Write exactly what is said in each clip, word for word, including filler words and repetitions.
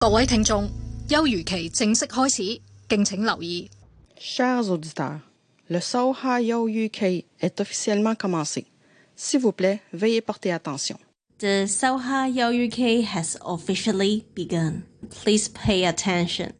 各位聽眾，休漁期正式開始，敬請留意。 Chers auditeurs, le Sauha Youyuki est officiellement commencé. S'il vous plaît, veuillez porter attention. The Sauha Youyuki has officially begun. Please pay attention.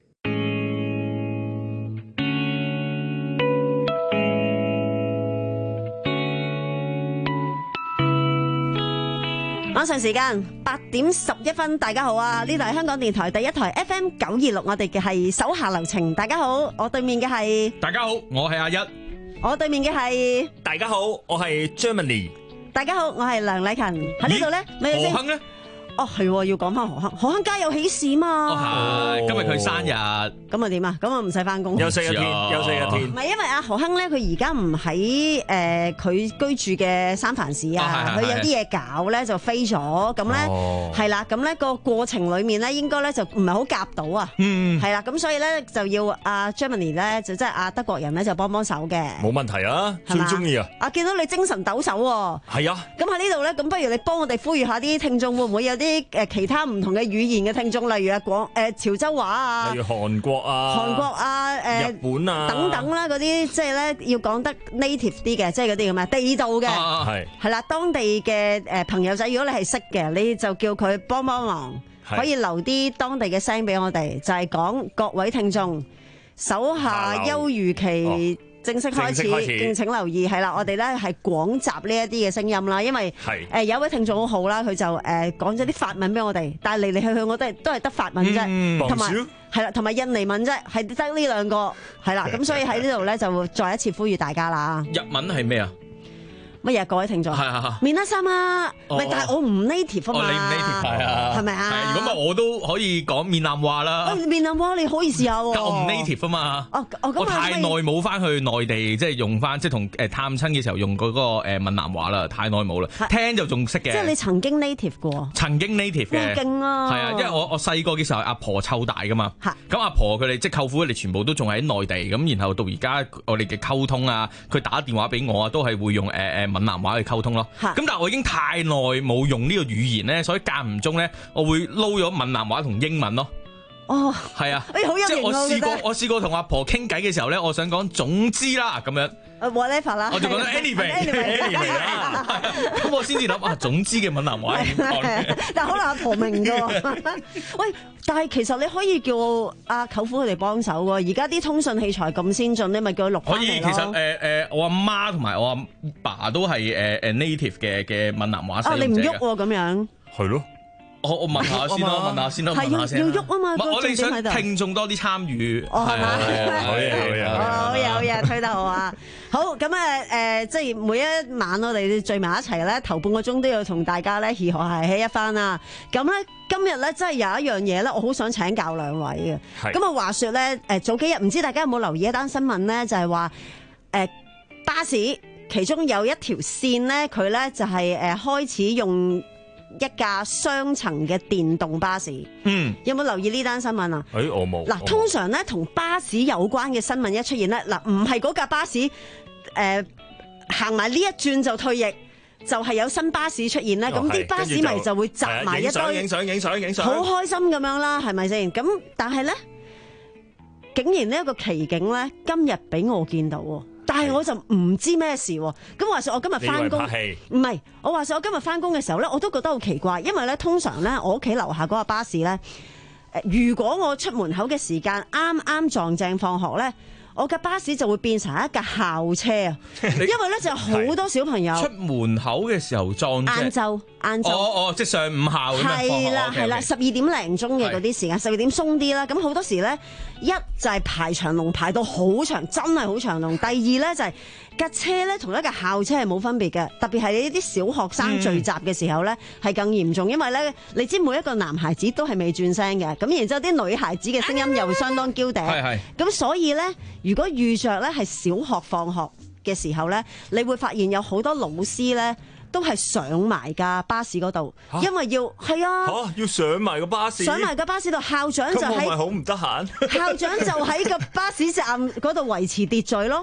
晚上時間八點十一分，大家好啊！呢度係香港電台第一台 F M 九二六，我哋嘅係手下留情。大家好，我對面嘅係大家好，我係阿一。 我對面嘅係大家好，我係 Germany。 大家好，我係梁禮勤。喺呢度咧，咩何亨咧？ 哦，係要講翻何亨，何亨家有喜事嘛？ 哦，係今日佢生日， 咁啊點啊？咁啊唔使翻工， 休息一天，休息一天。 唔係因為阿何亨咧，佢而家唔喺誒佢居住嘅三藩市啊，佢有啲嘢搞咧就飛咗，咁咧係啦，咁咧個過程裏面咧應該咧就唔係好夾到啊，係啦，咁所以咧就要阿 Germany 咧就即係阿德國人咧就幫幫手嘅， 冇問題啊，最中意啊！ 啊見到你精神抖擻喎， 係啊， 咁喺呢度咧，咁不如你幫我哋呼籲下啲聽眾，會唔會有啲誒其他唔同嘅語言嘅聽眾，例如啊廣誒潮州話啊， 例如韓國啊、 韓國啊、誒日本啊等等啦，嗰啲即係咧要講得 native 啲嘅，即係嗰啲咁啊地道嘅， 係係啦，當地嘅誒朋友仔，如果你係識嘅，你就叫佢幫幫忙，可以留啲當地嘅聲俾我哋，就係講各位聽眾手下休漁期。正式開始，敬請留意。係啦，我哋咧係廣集呢一啲嘅聲音啦，因為誒、呃、有一位聽眾好好啦，佢就誒講咗啲法文俾我哋，但係嚟嚟去去我都係都係得法文啫，同埋係啦，同埋印尼文啫，係得呢兩個係啦，咁所以喺呢度咧就再一次呼籲大家啦。 日文係咩啊？ 乜嘢？各位聽眾， 係係係， 面啦衫啊！喂，但係我唔 native 啊嘛， 你唔 native 係啊， 係咪啊？ 如果唔係我都可以講閩南話啦。 閩南話你可以試下喎。 但我唔 native 啊嘛。 哦哦， 我太耐冇翻去內地，即係用翻即係同誒探親嘅時候用嗰個誒閩南話啦，太耐冇啦。聽就仲識嘅。 即係你曾經 native 過。 曾經 native 嘅。 勁啊！ 係啊，因為我我細個嘅時候阿婆湊大噶嘛。咁阿婆佢哋即係舅父佢哋全部都仲喺內地，咁然後到而家我哋嘅溝通啊，佢打電話俾我啊，都係會用誒誒閩南話去溝通。咁但係我已經太耐冇用呢個語言咧，所以間唔中咧，我會撈咗閩南話同英文咯。 哦， 係啊， 哎，好有型啊！ 即係我試過，我試過同阿婆傾偈嘅時候咧，我想講總之啦咁樣。 whatever 啦， 我就覺得 anyway，anyway 啦，咁我先至諗啊，總之嘅閩南話點講？ 但係可能阿婆明㗎。喂，但係其實你可以叫阿舅父佢哋幫手喎。而家啲通訊器材咁先進，你咪叫佢錄翻嚟咯。可以， 其實誒誒，我阿媽同埋我阿爸都係誒誒 native 嘅嘅閩南話使用者嘅。 啊，你唔喐喎咁樣。係咯。 我我問下先啦，問下先啦，問下先。 係要要喐啊嘛， 我哋想聽眾多啲參與。 哦，係嘛？ 好嘢，好嘢， 好嘢，好嘢，推得好啊！好咁啊，誒，即係每一晚我哋聚埋一齊咧，頭半個鐘都要同大家咧嘻呵係起一番啦。咁咧今日咧真係有一樣嘢咧，我好想請教兩位嘅。咁啊，話說咧，誒早幾日唔知大家有冇留意一單新聞咧，就係話誒巴士其中有一條線咧，佢咧就係誒開始用一架雙層嘅電動巴士，嗯，有冇留意呢單新聞啊？ 誒，我冇。 嗱，通常咧同巴士有關嘅新聞一出現咧，嗱，唔係嗰架巴士誒行埋呢一轉就退役，就係有新巴士出現咧，咁啲巴士迷就會集埋一堆， 影相、影相、影相， 好開心咁樣啦，係咪先？咁但係咧，竟然呢一個奇景咧，今日俾我見到喎。但係我就唔知咩事喎，咁話說我今日翻工，唔係，我話說我今日翻工嘅時候咧，我都覺得好奇怪，因為咧通常咧我屋企樓下嗰個巴士咧，誒如果我出門口嘅時間啱啱撞正放學咧，我嘅巴士就會變成一架校車啊，因為咧就好多小朋友出門口嘅時候撞正， 晏晝晏晝， 哦哦，即係上午校咁樣放學， 係啦係啦，十二點零鐘嘅嗰啲時間，十二點鬆啲啦，咁好多時咧，一就係排長龍排到好長，真係好長龍；第二咧就係架車咧同一架校車係冇分別嘅，特別係呢啲小學生聚集嘅時候咧係更嚴重，因為咧你知每一個男孩子都係未轉聲嘅，咁然之後啲女孩子嘅聲音又相當嬌嗲，係係，咁所以咧如果遇着咧係小學放學嘅時候咧，你會發現有好多老師咧。都係上埋架巴士嗰度，因為要係啊， 嚇要上埋個巴士， 上埋個巴士度，校長就喺， 咁我咪好唔得閒。 校長就喺個巴士站嗰度維持秩序咯。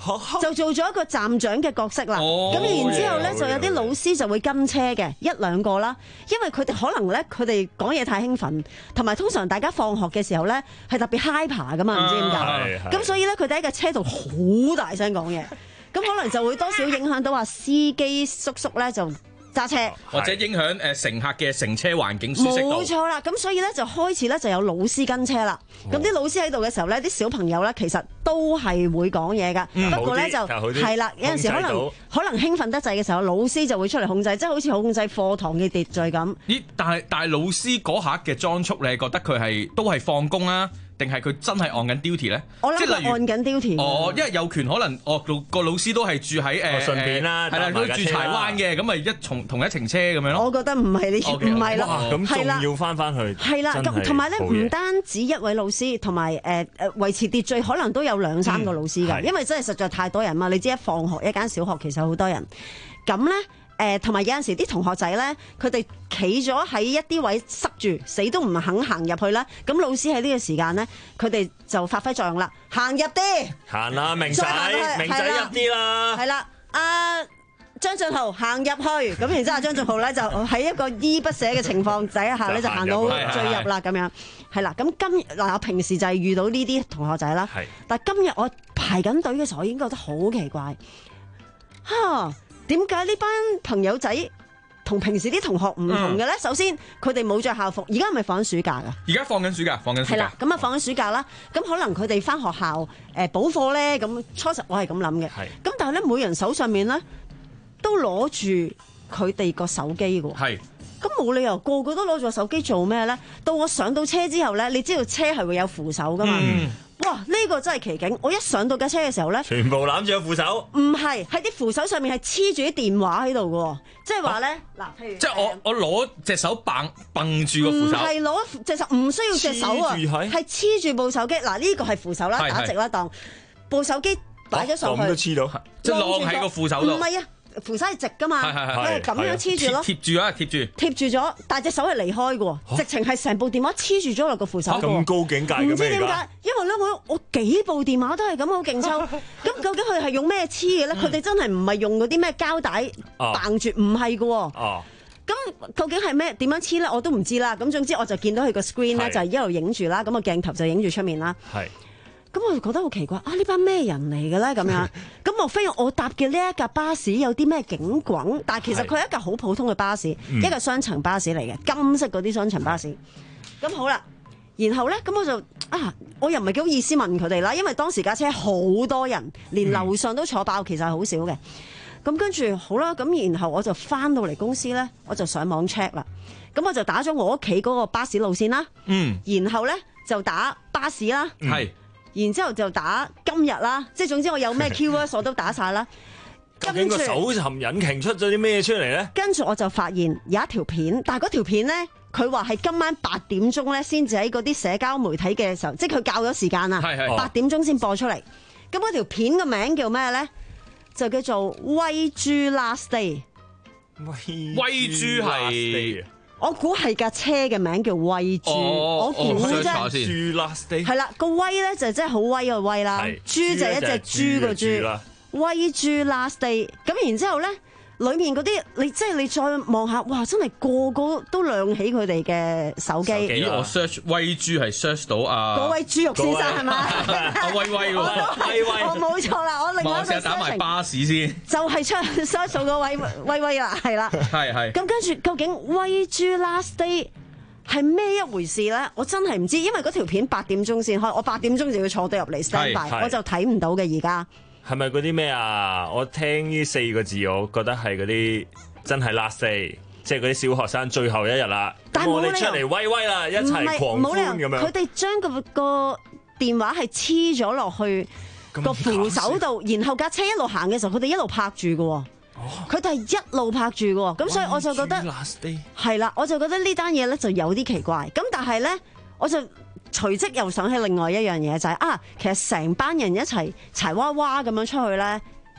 就做咗一個站長嘅角色啦。咁、哦、然之後咧，就有啲老師就會跟車嘅一兩個啦，因為佢哋可能咧，佢哋講嘢太興奮，同埋通常大家放學嘅時候咧係特別 hyper 噶嘛，唔知點解。咁所以咧，佢哋喺架車度好大聲講嘢，咁可能就會多少影響到話司機叔叔咧就揸車， 或者影響誒乘客嘅乘車環境舒適度。 冇錯啦，咁所以咧就開始咧就有老師跟車啦。咁啲、哦、老師喺度嘅時候咧，啲小朋友咧其實都係會講嘢噶。嗯、不過咧就係啦，有陣時可能可能興奮得滯嘅時候，老師就會出嚟控制，即係好似控制課堂嘅秩序咁。咦？ 但係但係老師嗰刻嘅裝束，你係覺得佢係都係放工啊？定係佢真係按緊 duty 咧？ 我諗佢按緊 duty。 哦，因為有權可能，哦個老師都係住喺誒順便啦， 係啦，都住柴灣嘅，咁咪一從同一程車咁樣咯。 我覺得唔係呢，唔係啦， 咁仲要翻翻去。 係啦，咁同埋咧，唔單止一位老師，同埋誒誒維持秩序，可能都有兩三個老師㗎，因為真係實在太多人嘛。你知一放學一間小學其實好多人，咁咧。誒同埋有陣時啲同學仔咧，佢哋企咗喺一啲位塞住，死都唔肯行入去啦。咁老師喺呢個時間咧，佢哋就發揮作用啦，行入啲， 行啦，明仔，明仔入啲啦， 係啦，阿張俊豪行入去，咁然之後張俊豪咧就喺一個依依不捨嘅情況底下咧，就行到最入啦，咁樣係啦。咁今日嗱，我平時就係遇到呢啲同學仔啦，但係今日我排緊隊嘅時候，我已經覺得好奇怪，嚇。點解呢班朋友仔同平時啲同學唔同嘅咧？嗯、首先佢哋冇着校服，而家係咪放緊暑假噶？ 而家放緊暑假，放緊暑假。係啦， 咁啊放緊暑假啦。咁可能佢哋翻學校誒補課咧。咁初實我係咁諗嘅。係。咁但係咧，每人手上面咧都攞住佢哋個手機嘅。係。咁冇理由個個都攞住個手機做咩咧？到我上到車之後咧，你知道車係會有扶手噶嘛？嗯哇！呢、這個真係奇景。我一上到架車嘅時候咧， 全部攬住個扶手。 唔係，喺啲扶手上面係黐住啲電話喺度嘅，即係話咧嗱，譬如即係我我攞隻手掹掹住個扶手，唔係攞隻手，唔需要隻手啊，係黐住部手機。嗱，呢個係扶手啦，是是打直啦，當部手機擺咗上去， 咁都黐到， 即係晾喺個扶手度。 唔係啊。扶手係直噶嘛，佢係咁樣黐住咯， 貼住啊，貼住， 貼住咗，但係隻手係離開嘅，直情係成部電話黐住咗落個扶手。 咁高境界嘅咩？ 唔知點解，因為咧我我幾部電話都係咁好勁抽，咁究竟佢係用咩黐嘅咧？佢哋真係唔係用嗰啲咩膠帶綁住，唔係嘅。哦，咁究竟係咩？點樣黐咧？我都唔知啦。咁總之我就見到佢個 screen 咧，就係一路影住啦。咁個鏡頭就影住出面啦。係。咁我就覺得好奇怪啊！呢班咩人嚟嘅咧？咁樣咁莫非我搭嘅呢一架巴士有啲咩警棍？但係其實佢係一架好普通嘅巴士，嗯、一個雙層巴士嚟嘅，金色嗰啲雙層巴士。咁好啦，然後咧，咁我就啊，我又唔係幾好意思問佢哋啦，因為當時架車好多人，連樓上都坐爆，其實係好少嘅。咁跟住好啦，咁然後我就翻到嚟公司咧，我就上網 check 啦。咁我就打咗我屋企嗰個巴士路線啦，嗯，然後咧就打巴士啦，係、嗯。然之後就打今日啦，即係總之我有咩 keyword 我都打晒啦。 究竟個搜尋引擎出咗啲咩出嚟咧？ 跟住我就發現有一條片，但係嗰條片咧，佢話係今晚八點鐘咧先至喺嗰啲社交媒體嘅時候，即係佢校咗時間啊，八點鐘先播出嚟。咁嗰條片嘅名叫咩咧？就叫做威豬 Last Day。 威豬係。 我估係架車嘅名叫威豬，哦、我估啫。係啦，個威咧就真係好威個威啦，豬就係一隻豬個豬。威豬 Last Day， 咁然之後咧，裏面嗰啲你即係你再望下，哇！真係個個都亮起佢哋嘅手機。 咦？我 search 威豬係 search 到啊， 嗰位豬肉先生係嘛？ 阿威威喎，威威， 我冇錯啦，我另外一個 search 打埋巴士先， 就係出 search 嗰位威威啦，係啦， 係係。 咁跟住究竟威豬 Last Day 係咩一回事咧？我真係唔知，因為嗰條片八點鐘先開，我八點鐘就要坐到入嚟 stand by，我就睇唔到嘅而家。 係咪嗰啲咩啊？我聽呢四個字，我覺得係嗰啲真係 last day，即係嗰啲小學生最後一日啦。但係我哋出嚟威威啦，一齊狂歡咁樣。 佢哋將個個電話係黐咗落去個扶手度，然後架車一路行嘅時候，佢哋一路拍住嘅。佢哋係一路拍住嘅，咁所以我就覺得係啦，我就覺得呢單嘢咧就有啲奇怪。咁但係咧，我就隨即又想起另外一樣嘢，就係、是、啊，其實成班人一齊柴娃娃咁樣出去咧，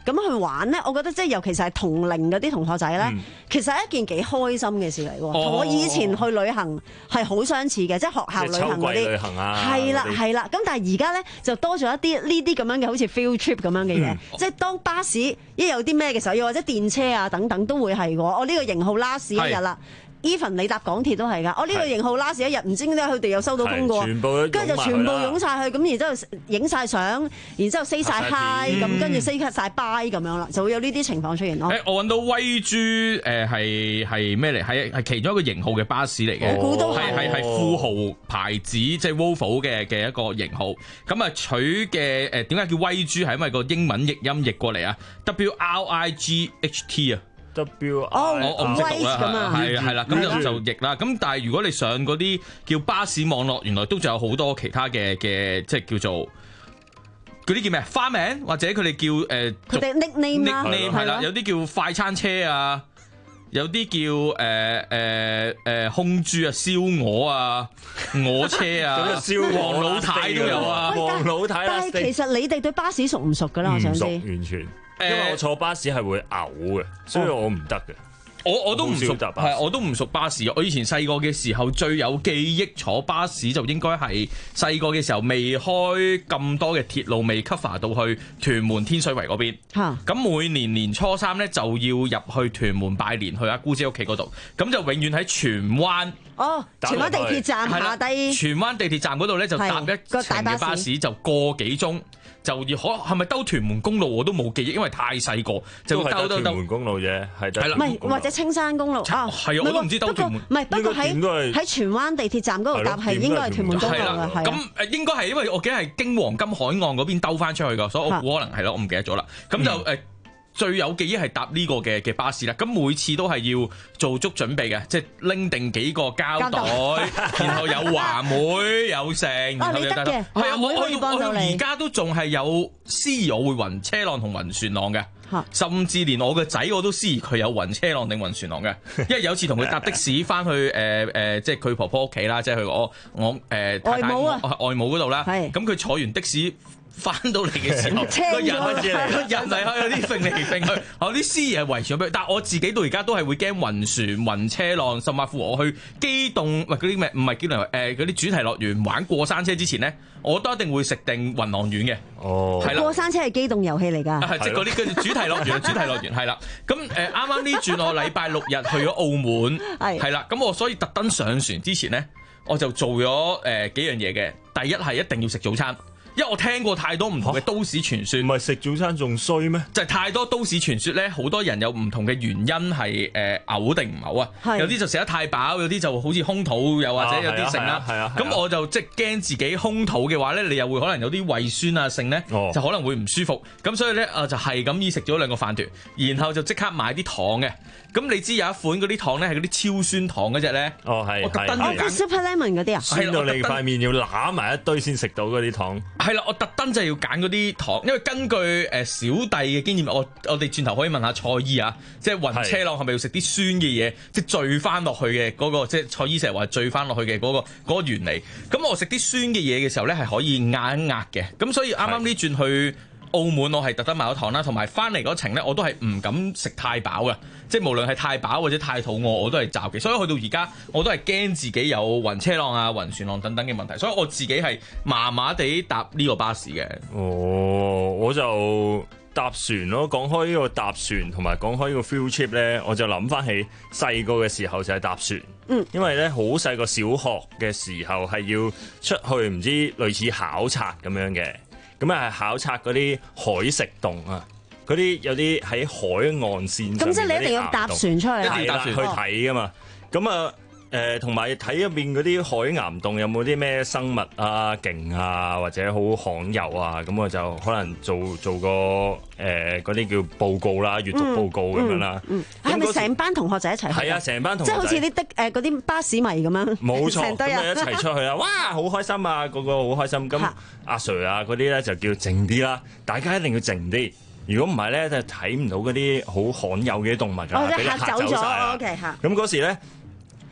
咁去玩咧，我覺得即係尤其是係同齡嗰啲同學仔咧， 嗯、 其實係一件幾開心嘅事嚟喎。同、哦、我以前去旅行係好相似嘅，即係學校旅行嗰啲，係啦係啦。咁但係而家咧就多咗一啲呢啲咁樣嘅好似 field trip 咁樣嘅嘢，嗯、即係當巴士一有啲咩嘅時候，又或者電車啊等等都會係喎。我呢個型號 last 一日啦。even 你搭港鐵都係㗎，我呢個型號 last 一日，唔知點解佢哋又收到風㗎，跟住就全部湧晒去，咁然之後影晒相，然之後 say 晒 hi，咁跟住 say 晒 bye 咁樣啦，就會有呢啲情況出現咯。 誒，我揾到威豬誒係係咩嚟？係係其中一個型號嘅巴士嚟嘅， 我估都係係係富豪牌子，即係 Volvo 嘅嘅一個型號。咁啊取嘅誒點解叫威豬？係因為個英文譯音譯過嚟啊 ，W R I G H T 啊。 W 哦， 我我唔識讀啦，係係啦，咁就就譯啦。咁但係如果你上嗰啲叫巴士網絡，原來都仲有好多其他嘅嘅，即係叫做嗰啲叫咩花名，或者佢哋叫誒佢哋 nickname 啦， 係啦，有啲叫快餐車啊，有啲叫誒誒誒空豬啊、燒鵝啊、鵝車啊、燒黃老太都有啊， 黃老太。 但係其實你哋對巴士熟唔熟㗎啦？我想知。 唔熟，完全。因為我坐巴士係會嘔嘅，所以我唔得嘅。 我我都唔熟，係我都唔熟巴士。我以前細個嘅時候最有記憶坐巴士就應該係細個嘅時候未開咁多嘅鐵路，未 cover 到去屯門天水圍嗰邊。咁、啊、每年年初三咧就要入去屯門拜年，去阿姑姐屋企嗰度。咁就永遠喺荃灣。 哦，荃灣地鐵站下低。 荃灣地鐵站嗰度咧就搭一程嘅巴士，就個幾鐘。就要可係咪兜屯門公路我都冇記憶，因為太細個就兜兜兜屯門公路啫，係得。 唔係或者青山公路啊？ 係啊，我都唔知兜屯門。 唔係不過喺喺荃灣地鐵站嗰度搭係應該係屯門公路嘅，係。 咁誒應該係因為我記得係經黃金海岸嗰邊兜翻出去㗎，所以我估可能係咯，我唔記得咗啦。咁就誒。最有記憶係搭呢個嘅嘅巴士啦，咁每次都係要做足準備嘅，即係拎定幾個膠袋，然後有話梅有剩，然後有得嘅，係啊，我我我而家都仲係有司儀，我會暈車浪同暈船浪嘅，甚至連我個仔我都司儀佢有暈車浪定暈船浪嘅，因為有次同佢搭的士翻去誒誒，即係佢婆婆屋企啦，即係去我我誒外母啊外母嗰度啦，咁佢坐完的士。翻到嚟嘅時候，個人個人嚟開有啲揈嚟揈去，有啲司儀係圍住佢，但係我自己到而家都係會驚暈船、暈車浪，甚至乎我去機動喂嗰啲咩唔係機動誒嗰啲主題樂園玩過山車之前咧，我都一定會食定暈浪丸嘅。哦，係啦，過山車係機動遊戲嚟㗎，係即係嗰啲跟住主題樂園，主題樂園係啦。咁誒啱啱呢轉我禮拜六日去咗澳門，係係啦，咁我所以特登上船之前咧，我就做咗誒、呃、幾樣嘢嘅。第一係一定要食早餐。因為我聽過太多唔同嘅都市傳說，唔係食早餐仲衰咩？就係太多都市傳說咧，好多人有唔同嘅原因係誒嘔定唔嘔啊？是有啲就食得太飽，有啲就好似空肚，又或者有啲剩啦。咁、啊啊啊啊、我就即係驚自己空肚嘅話咧，你又會可能有啲胃酸啊剩咧，哦、就可能會唔舒服。咁所以咧，啊就係咁意食咗兩個飯團，然後就即刻買啲糖嘅。咁你知有一款嗰啲糖咧係嗰啲超酸糖嗰隻咧？哦係，我特登揀 Super Lemon 嗰啲啊， 酸到你塊面要揦埋一堆先食到嗰啲糖。 係啦，我特登就係要揀嗰啲糖，因為根據誒小弟嘅經驗，我我哋轉頭可以問下蔡姨啊，即係暈車浪係咪要食啲酸嘅嘢，即係醉翻落去嘅嗰個，即係蔡姨成日話醉翻落去嘅嗰個嗰個原理。咁我食啲酸嘅嘢嘅時候咧，係可以壓一壓嘅。咁所以啱啱呢轉去澳門，我係特登買咗糖啦，同埋翻嚟嗰程咧，我都係唔敢食太飽嘅，即係無論係太飽或者太肚餓，我都係罩嘅。所以去到而家，我都係驚自己有暈車浪啊、暈船浪等等嘅問題，所以我自己係麻麻地搭呢個巴士嘅。 哦，我就搭船咯。講開呢個搭船同埋講開呢個 field trip 咧，我就諗翻起細個嘅時候就係搭船。嗯，因為咧好細個小學嘅時候係要出去唔知類似考察咁樣嘅。咁啊，係考察嗰啲海蝕洞啊，嗰啲有啲喺海岸線上面嗰啲岩洞。咁即係你一定要搭船出去，一定要搭船去睇噶嘛。咁啊，誒同埋睇入邊嗰啲海岩洞有冇啲咩生物啊、勁啊，或者好罕有啊，咁我就可能做做個誒嗰啲叫報告啦、閱讀報告咁樣啦。嗯，係咪成班同學仔一齊去？係啊，成班同學仔，即係好似啲的誒嗰啲巴士迷咁樣。冇錯，咁咪一齊出去啦！哇，好開心啊，個個好開心。咁阿 Sir 啊嗰啲咧就叫靜啲啦，大家一定要靜啲。如果唔係咧，就睇唔到嗰啲好罕有嘅動物㗎，俾你嚇走晒。OK 嚇。咁嗰時咧。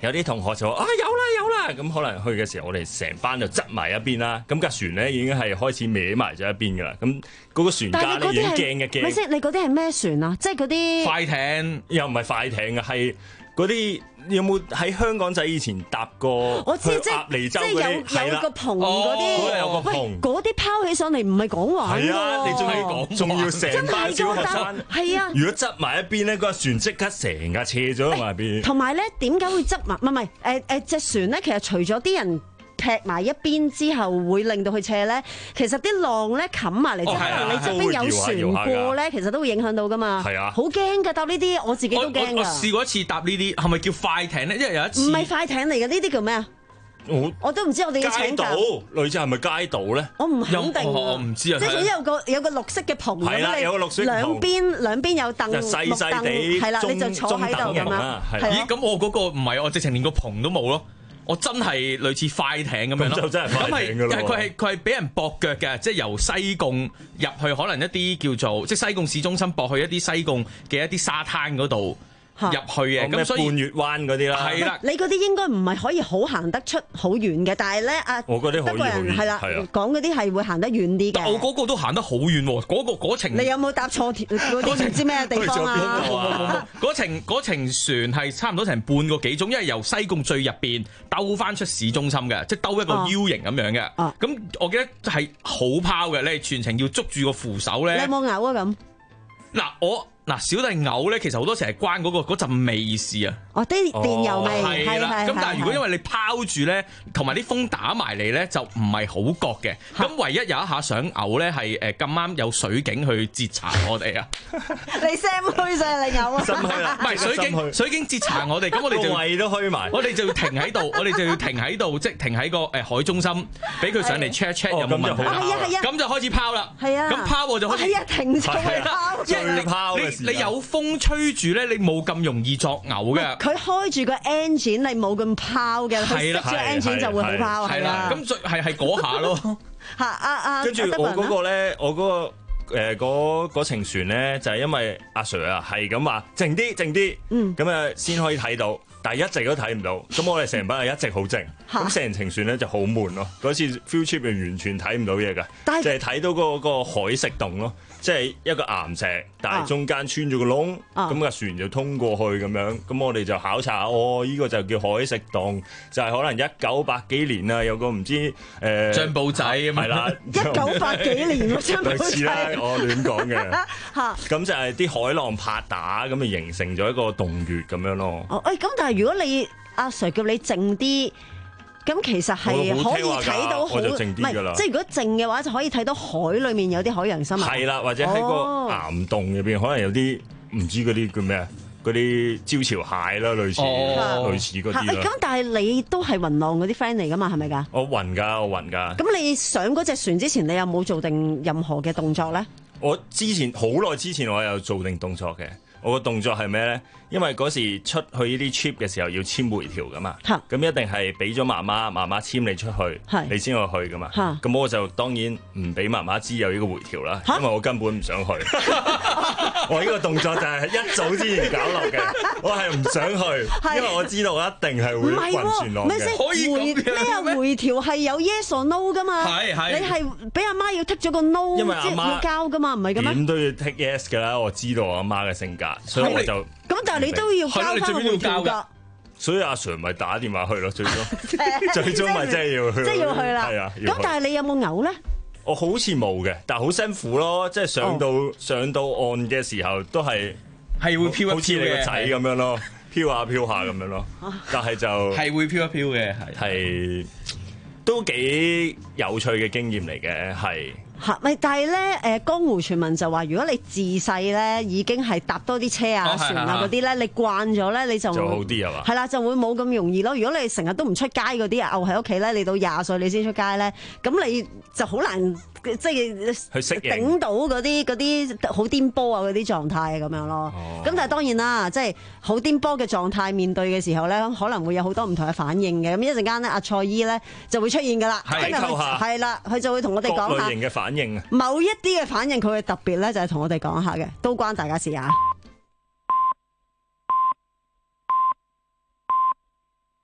有啲同學就話啊有啦有啦，咁可能去嘅時候我哋成班就側埋一邊啦，咁架船咧已經係開始歪埋咗一邊噶啦，咁嗰個船家咧已經驚一驚。 咪先，你嗰啲係咩船啊？即係嗰啲快艇， 又唔係快艇啊，係嗰啲有冇喺香港仔以前搭過？ 我知即鴨脷洲即係有有個棚嗰啲， 嗰度有個棚， 嗰啲拋起上嚟唔係講玩㗎喎。 係啊，你仲係講，仲要成班小學生。 係啊， 如果側埋一邊咧，嗰個船即刻成架斜咗埋邊。 同埋咧，點解會側埋？唔係唔係，誒誒隻船咧，其實除咗啲人劈埋一邊之後會令到佢斜咧，其實啲浪咧冚埋嚟，即係你側邊有船過咧，其實都會影響到噶嘛。 係啊， 好驚㗎！搭呢啲我自己都驚㗎。 我試過一次搭呢啲，係咪叫快艇咧？因為有一次唔係快艇嚟嘅，呢啲叫咩啊？ 我我都唔知，我哋要請教。 類似係咪街島咧？ 我唔肯定。 我唔知啊。 即係總之有個有個綠色嘅棚咁樣，有個綠色兩邊兩邊有凳， 細細地， 係啦，你就坐喺度咁樣。 咦？咁我嗰個唔係，我直情連個棚都冇咯。我真係類似快艇咁樣咯， 咁就真係快艇㗎咯。 佢係佢係俾人駁腳嘅，即係由西貢入去，可能一啲叫做即係西貢市中心駁去一啲西貢嘅一啲沙灘嗰度入去嘅。咁所以半月灣嗰啲啦， 係啦， 你嗰啲應該唔係可以好行得出好遠嘅，但係咧啊， 我嗰啲可以好遠， 係啦，講嗰啲係會行得遠啲嘅。 我嗰個都行得好遠喎，嗰個嗰程。 你有冇搭錯條嗰啲唔知咩地方啊？ 冇冇冇冇， 嗰程嗰程船係差唔多成半個幾鐘，因為由西貢最入邊兜翻出市中心嘅，即係兜一個 U 型咁樣嘅。咁我記得係好拋嘅，你係全程要捉住個扶手咧。 你有冇嘔啊咁？ 嗱我。嗱，小弟嘔咧，其實好多時係關嗰、嗰個嗰陣味事啊。 哦，啲電油味係啦。咁、 哦、 但係如果因為你拋住咧，同埋啲風打埋嚟咧，就唔係好覺嘅。咁唯一有一下想嘔咧，係誒咁啱有水警去截查我哋啊。 你 Sam 虛晒你嘔啊？ 心虛啦， 唔係水警，水警截查我哋，咁我哋就胃都虛埋。 我哋就要停喺度，我哋就要停喺度，即係停喺個誒海中心，俾佢上嚟 check check 有冇問題。 係啊係啊。 咁就開始拋啦。 係啊。 咁拋我就開始。 係啊，停咗拋。 最拋嘅時候。 你有風吹住咧，你冇咁容易作嘔嘅。 佢開住個 engine，你冇咁拋嘅，佢熄咗 engine 就會好拋。 係啦，咁最係係嗰下咯。 嚇啊啊！ 跟住我嗰個咧，我嗰個誒嗰嗰程船咧，就係因為阿 Sir 啊，係咁話靜啲靜啲，嗯，咁啊先可以睇到。但係一直都睇唔到，咁我哋成班人一直好靜，咁成程船咧就好悶咯。嗰次 field trip 就完全睇唔到嘢㗎，就係睇到嗰個海蝕洞咯，即係一個岩石，但係中間穿咗個窿，咁個船就通過去咁樣。咁我哋就考察，哦，呢個就叫海蝕洞，就係可能一九八幾年啊，有個唔知誒張保仔咁係啦， 一九八幾年喎張保仔， 類似啦，我亂講嘅嚇。咁就係啲海浪拍打，咁就形成咗一個洞穴咁樣咯。 哦，誒咁但係。如果你阿 Sir 叫你靜啲，咁其實係可以睇到好，唔係即係如果靜嘅話，就可以睇到海裏面有啲海洋生物。 係啦，或者喺個岩洞入邊，可能有啲唔知嗰啲叫咩啊，嗰啲招潮蟹啦，類似、哦、類似嗰啲啦。咁但係你都係雲浪嗰啲 friend 嚟噶嘛？係咪㗎？ 我暈㗎，我暈㗎。 咁你上嗰隻船之前，你有冇做定任何嘅動作咧？ 我之前好耐之前，我有做定動作嘅。我個動作係咩咧？因為嗰時出去呢啲 trip 嘅時候要簽回條噶嘛，咁一定係俾咗媽媽，媽媽簽你出去，你先可以去噶嘛。咁我就當然唔俾媽媽知有呢個回條啦，因為我根本唔想去。我呢個動作就係一早之前搞落嘅，我係唔想去，因為我知道我一定係會暈船浪嘅。 可以回咩回條係有 yes or no 噶嘛？係係，你係俾阿媽要剔咗個 no， 因為阿媽要交噶嘛，唔係咁咩？ 點都要 take yes 噶啦，我知道我阿媽嘅性格，所以我就。 咁但係你都要交翻個回條㗎， 所以阿 Sir 咪打電話去咯，最終最終咪真係要去， 即係要去啦。 係啊， 咁但係你有冇嘔咧？ 我好似冇嘅，但係好辛苦咯，即係上到上到岸嘅時候都係係會飄一飄嘅， 好似你個仔咁樣咯，飄下飄下咁樣咯。但係就係會飄一飄嘅，係係都幾有趣嘅經驗嚟嘅，係。 嚇咪，但係咧誒，江湖傳聞就話，如果你自細咧已經係搭多啲車啊、船啊嗰啲咧，你慣咗咧，你就就好啲係嘛？ 係啦，就會冇咁容易咯。如果你成日都唔出街嗰啲，漚喺屋企咧，你到廿歲你先出街咧，咁你就好難即係去適應頂到嗰啲嗰啲好顛簸啊嗰啲狀態啊咁樣咯。咁、哦、但係當然啦，即係好顛簸嘅狀態面對嘅時候咧，可能會有好多唔同嘅反應嘅。咁一陣間咧，阿蔡姨咧就會出現㗎啦。 係溝下係啦，佢就會同我哋講下各類型嘅反應啊。 某一啲嘅反應，佢會特別咧，就係同我哋講下嘅，都關大家事啊。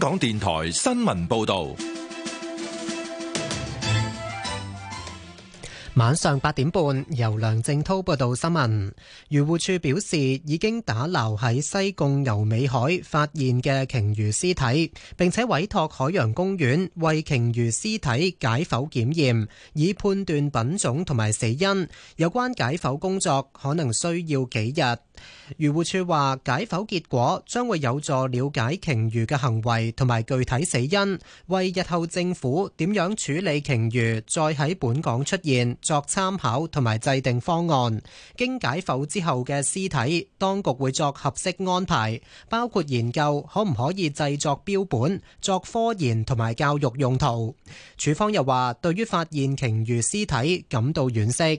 港電台新聞報道。 晚上八點半，由梁正滔報道新聞。漁護署表示，已經打撈喺西貢牛尾海發現嘅鯨魚屍體，並且委託海洋公園為鯨魚屍體解剖檢驗，以判斷品種同埋死因。有關解剖工作可能需要幾日。漁護署話，解剖結果將會有助了解鯨魚嘅行為同埋具體死因，為日後政府點樣處理鯨魚再喺本港出現作參考同埋制定方案。經解剖之後嘅屍體，當局會作合適安排，包括研究可唔可以製作標本，作科研同埋教育用途。署方又話，對於發現鯨魚屍體感到惋惜。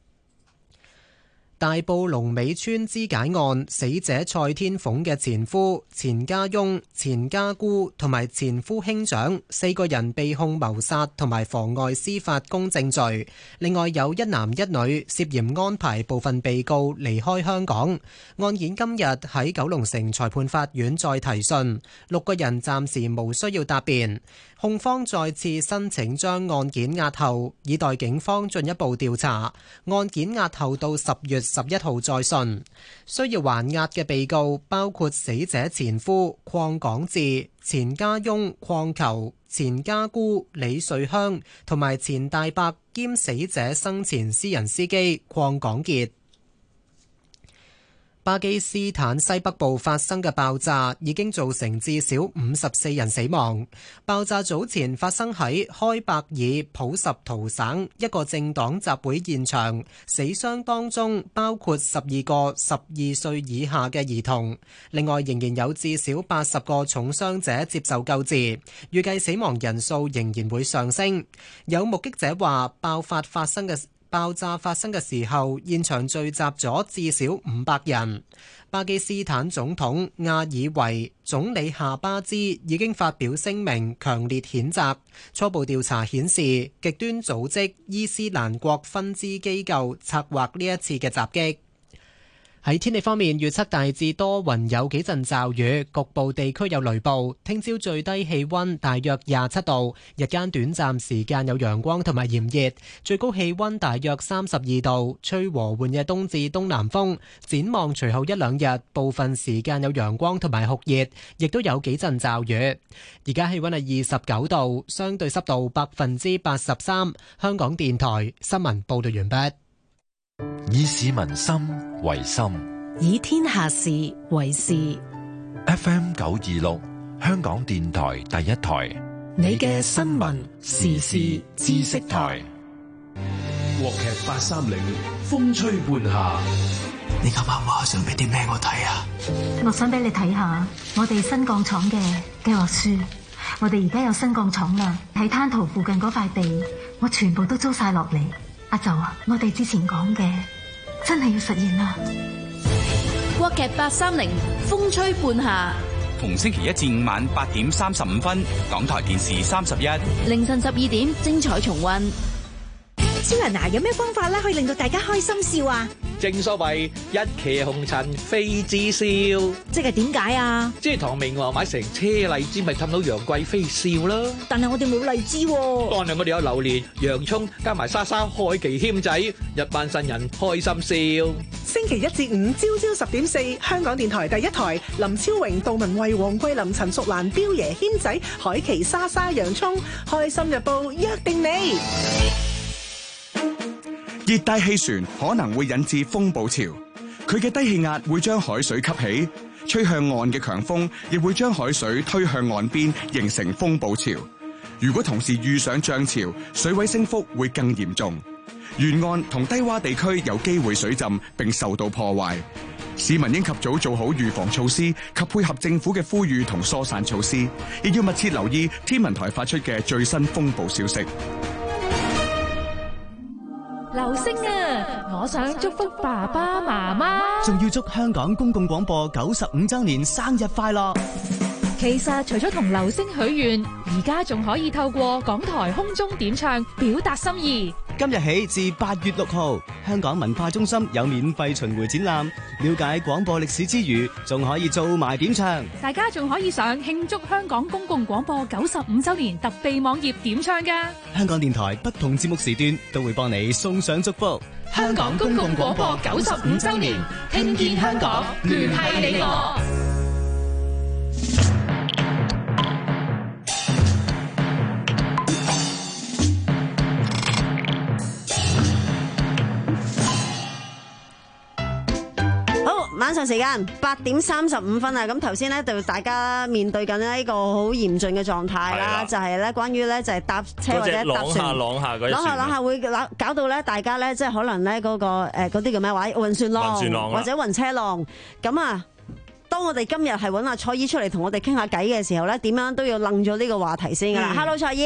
大埔龍尾村肢解案，死者蔡天鳳嘅前夫、前家翁、前家姑同埋前夫兄長四個人被控謀殺同埋妨礙司法公正罪。另外有一男一女涉嫌安排部分被告離開香港。案件今日喺九龍城裁判法院再提訊，六個人暫時無需要答辯。控方再次申請將案件押後，以待警方進一步調查。案件押後到十月十一號再訊。需要還押嘅被告包括死者前夫鄺廣志、前家翁鄺球、前家姑李瑞香同埋前大伯兼死者生前私人司機鄺廣傑。巴基斯坦西北部發生嘅爆炸已經造成至少五十四人死亡。爆炸早前發生喺開伯爾普什圖省一個政黨集會現場，死傷當中包括十二個十二歲以下嘅兒童。另外仍然有至少八十個重傷者接受救治，預計死亡人數仍然會上升。有目擊者話，爆發發生嘅爆炸發生嘅時候，現場聚集咗至少五百人。巴基斯坦總統亞爾維、總理夏巴茲已經發表聲明，強烈譴責。初步調查顯示，極端組織伊斯蘭國分支機構策劃呢一次嘅襲擊。喺天氣方面，預測大致多雲，有幾陣驟雨，局部地區有雷暴。聽朝最低氣溫大約廿七度，日間短暫時間有陽光同埋炎熱，最高氣溫大約三十二度，吹和緩嘅東至東南風。展望隨後一兩日，部分時間有陽光同埋酷熱，亦都有幾陣驟雨。而家氣溫係二十九度，相對濕度百分之八十三。香港電台新聞報道完畢。 以市民心為心， 以天下事為事。 F M 九二六，香港電台第一台， 你嘅新聞時事知識台。 國劇八三零，風吹半夏。 你今晚話想俾啲咩我睇啊？ 我想俾你睇下我哋新鋼廠嘅計劃書。我哋而家有新鋼廠啦，喺灘塗附近嗰塊地，我全部都租晒落嚟。阿就啊，我哋之前講嘅真係要實現啦！ 國劇八三零，風吹半夏， 逢星期一至五晚八點三十五分，港台電視三十一， 凌晨十二點精彩重溫。 超人啊，有咩方法咧可以令到大家開心笑啊？ 正所謂一騎紅塵妃子笑， 即係點解啊？ 即係唐明皇買成車荔枝，咪氹到楊貴妃笑啦。 但係我哋冇荔枝喎。 當然我哋有榴蓮、洋葱，加埋莎莎、海琪謙仔，一班新人開心笑。 星期一至五朝朝十點四，香港電台第一台，林超榮、杜文慧、黃桂林、陳淑蘭、彪爺、謙仔、海琪、莎莎、洋葱，開心日報約定你。 熱帶氣旋可能會引致風暴潮，佢嘅低氣壓會將海水吸起，吹向岸嘅強風亦會將海水推向岸邊，形成風暴潮。如果同時遇上漲潮，水位升幅會更嚴重，沿岸同低洼地區有機會水浸並受到破壞。市民應及早做好預防措施及配合政府嘅呼籲同疏散措施，亦要密切留意天文台發出嘅最新風暴消息。 流星啊，我想祝福爸爸媽媽， 仲要祝香港公共廣播九十五周年生日快樂。 其實除咗同流星許願，而家仲可以透過港台空中點唱表達心意。 今日起至八月六號，香港文化中心有免費巡迴展覽，了解廣播歷史之餘，仲可以做埋點唱。 大家仲可以上慶祝香港公共廣播九十五週年特備網頁點唱㗎。 香港電台不同節目時段都會幫你送上祝福。 香港公共廣播九十五週年，聽見香港，聯繫你我。 晚上時間八點三十五分啊！咁頭先咧就大家面對緊呢個好嚴峻嘅狀態啦，就係咧關於咧就係搭車或者搭船， 啷下啷下嗰啲啷下啷下會搞到咧大家咧即係可能咧嗰個誒嗰啲叫咩話暈船浪或者暈車浪咁啊！當我哋今日係揾阿蔡姨出嚟同我哋傾下偈嘅時候咧，點樣都要楞咗呢個話題先噶啦。Hello 蔡姨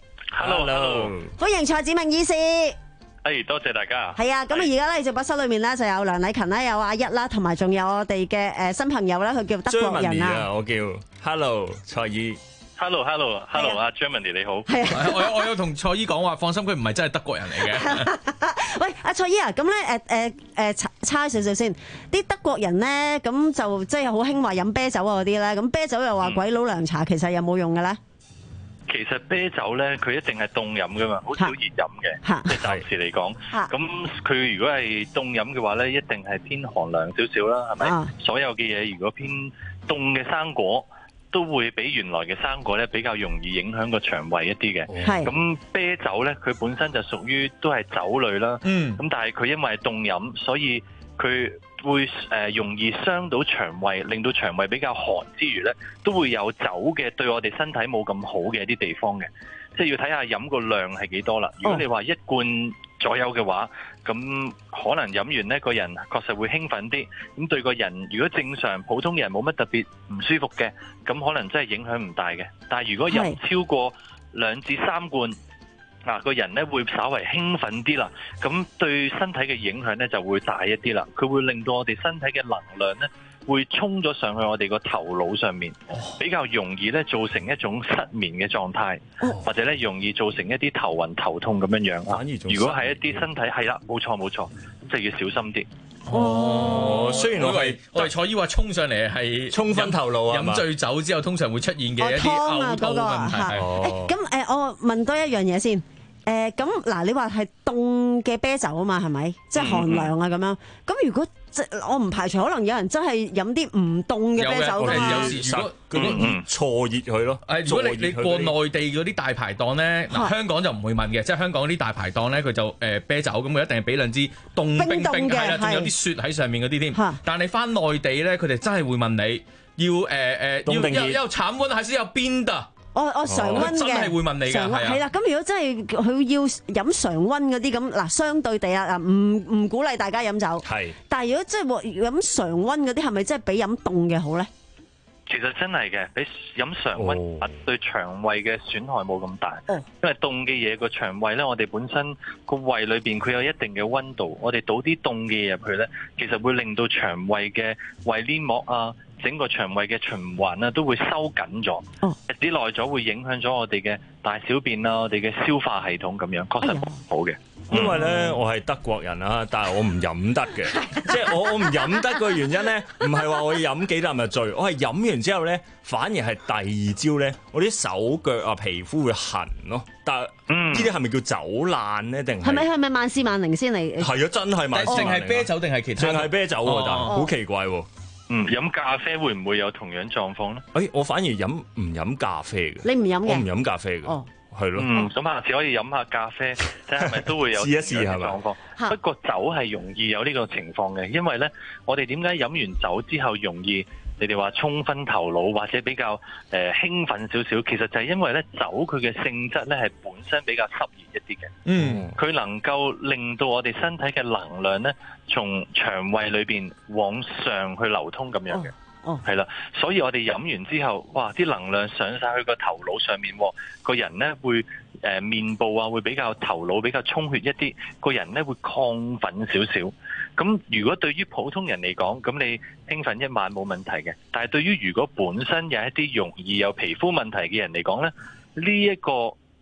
，Hello， 歡迎蔡子明醫師。 誒，多謝大家。 係啊，咁啊而家咧直播室裏面咧就有梁禮勤啦，有阿一啦，同埋仲有我哋嘅誒新朋友啦，佢叫德國人啊。 我叫 Hello 蔡姨。 Hello，Hello，Hello， 阿 Germany 你好。 係啊，我我有同蔡姨講話，放心，佢唔係真係德國人嚟嘅。 喂，阿蔡姨啊，咁咧誒誒誒差少少先，啲德國人咧咁就即係好興話飲啤酒啊嗰啲咧，咁啤酒又話鬼佬涼茶，其實有冇用嘅咧？ 其實啤酒咧，佢一定係凍飲噶嘛，好少熱飲嘅，即係暫時嚟講。咁佢如果係凍飲嘅話咧，一定係偏寒涼少少啦，係咪？啊、所有嘅嘢如果偏凍嘅生果，都會比原來嘅生果咧比較容易影響個腸胃一啲嘅。咁啤酒咧，佢本身就屬於都係酒類啦。咁、嗯、但係佢因為係凍飲，所以佢會誒容易傷到腸胃，令到腸胃比較寒之餘咧，都會有酒嘅對我哋身體冇咁好嘅一啲地方嘅，即係要睇下飲個量係幾多啦。如果你話一罐左右嘅話，咁可能飲完呢個人確實會興奮啲，咁對個人如果正常普通人冇乜特別唔舒服嘅，咁可能真係影響唔大嘅。但係如果飲超過兩至三罐，嗱、啊、個人咧會稍為興奮啲啦，咁對身體嘅影響咧就會大一啲啦。佢會令到我哋身體嘅能量咧會衝咗上去我哋個頭腦上面，比較容易咧造成一種失眠嘅狀態，或者咧容易造成一啲頭暈頭痛咁樣樣啊。如果係一啲身體係啦，冇錯冇錯，咁就要小心啲。 哦，雖然我係我係蔡姨話衝上嚟係衝昏頭腦啊， 飲醉酒之後通常會出現嘅一啲嘔吐問題。 誒咁誒，我問多一樣嘢先。誒咁嗱，你話係凍嘅啤酒啊嘛，係咪？即係寒涼啊咁樣。咁如果即我唔排除可能有人真係飲啲唔凍嘅啤酒㗎嘛。 有時如果如果錯熱佢咯。 誒，如果你你過內地嗰啲大排檔咧，嗱香港就唔會問嘅，即係香港啲大排檔咧，佢就誒啤酒咁，佢一定係俾兩支凍冰冰係啦，仲有啲雪喺上面嗰啲添。但係你翻內地咧，佢哋真係會問你要誒誒要要常溫還是要冰的？ 我我常溫嘅， 真係會問你㗎， 係啦。咁如果真係佢要飲常溫嗰啲咁，嗱相對地啊，唔唔鼓勵大家飲酒。係。但係如果真係飲常溫嗰啲，係咪真係比飲凍嘅好咧？ 其實真係嘅，比飲常溫對腸胃嘅損害冇咁大。哦。因為凍嘅嘢個腸胃咧，我哋本身個胃裏邊佢有一定嘅溫度，我哋倒啲凍嘅嘢入去咧，其實會令到腸胃嘅胃黏膜啊，整個腸胃嘅循環啊都會收緊咗，日子耐咗會影響咗我哋嘅大小便啊，我哋嘅消化系統咁樣，確實唔好嘅。 因為咧，我係德國人啊，但係我唔飲得嘅，即係我我唔飲得個原因咧，唔係話我飲幾啖就醉，我係飲完之後咧，反而係第二朝咧，我啲手腳啊皮膚會痕咯。但係呢啲係咪叫酒爛咧？定係咪係咪萬事萬靈先嚟？ 係啊，真係萬事萬靈。 淨係啤酒定係其他？ 淨係啤酒喎，但係好奇怪喎。 嗯，飲咖啡會唔會有同樣狀況咧？ 誒，我反而飲唔飲咖啡嘅。 你唔飲嘅？ 我唔飲咖啡嘅。哦，係咯。 嗯，咁下次可以飲下咖啡，睇係咪都會有試一試係狀況。不過酒係容易有呢個情況嘅，因為咧，我哋點解飲完酒之後容易？你哋話衝昏頭腦或者比較誒、呃、興奮少少，其實就係因為咧酒佢嘅性質咧係本身比較濕熱一啲嘅，嗯，佢能夠令到我哋身體嘅能量咧從腸胃裏邊往上去流通咁樣嘅，哦，係啦，所以我哋飲完之後，哇，啲能量上晒去個頭腦上面，個人咧會誒、呃、面部啊會比較頭腦比較充血一啲，個人咧會亢奮少少。咁如果對於普通人嚟講，咁你興奮一晚冇問題嘅。但係對於如果本身有一啲容易有皮膚問題嘅人嚟講咧，呢、這、一個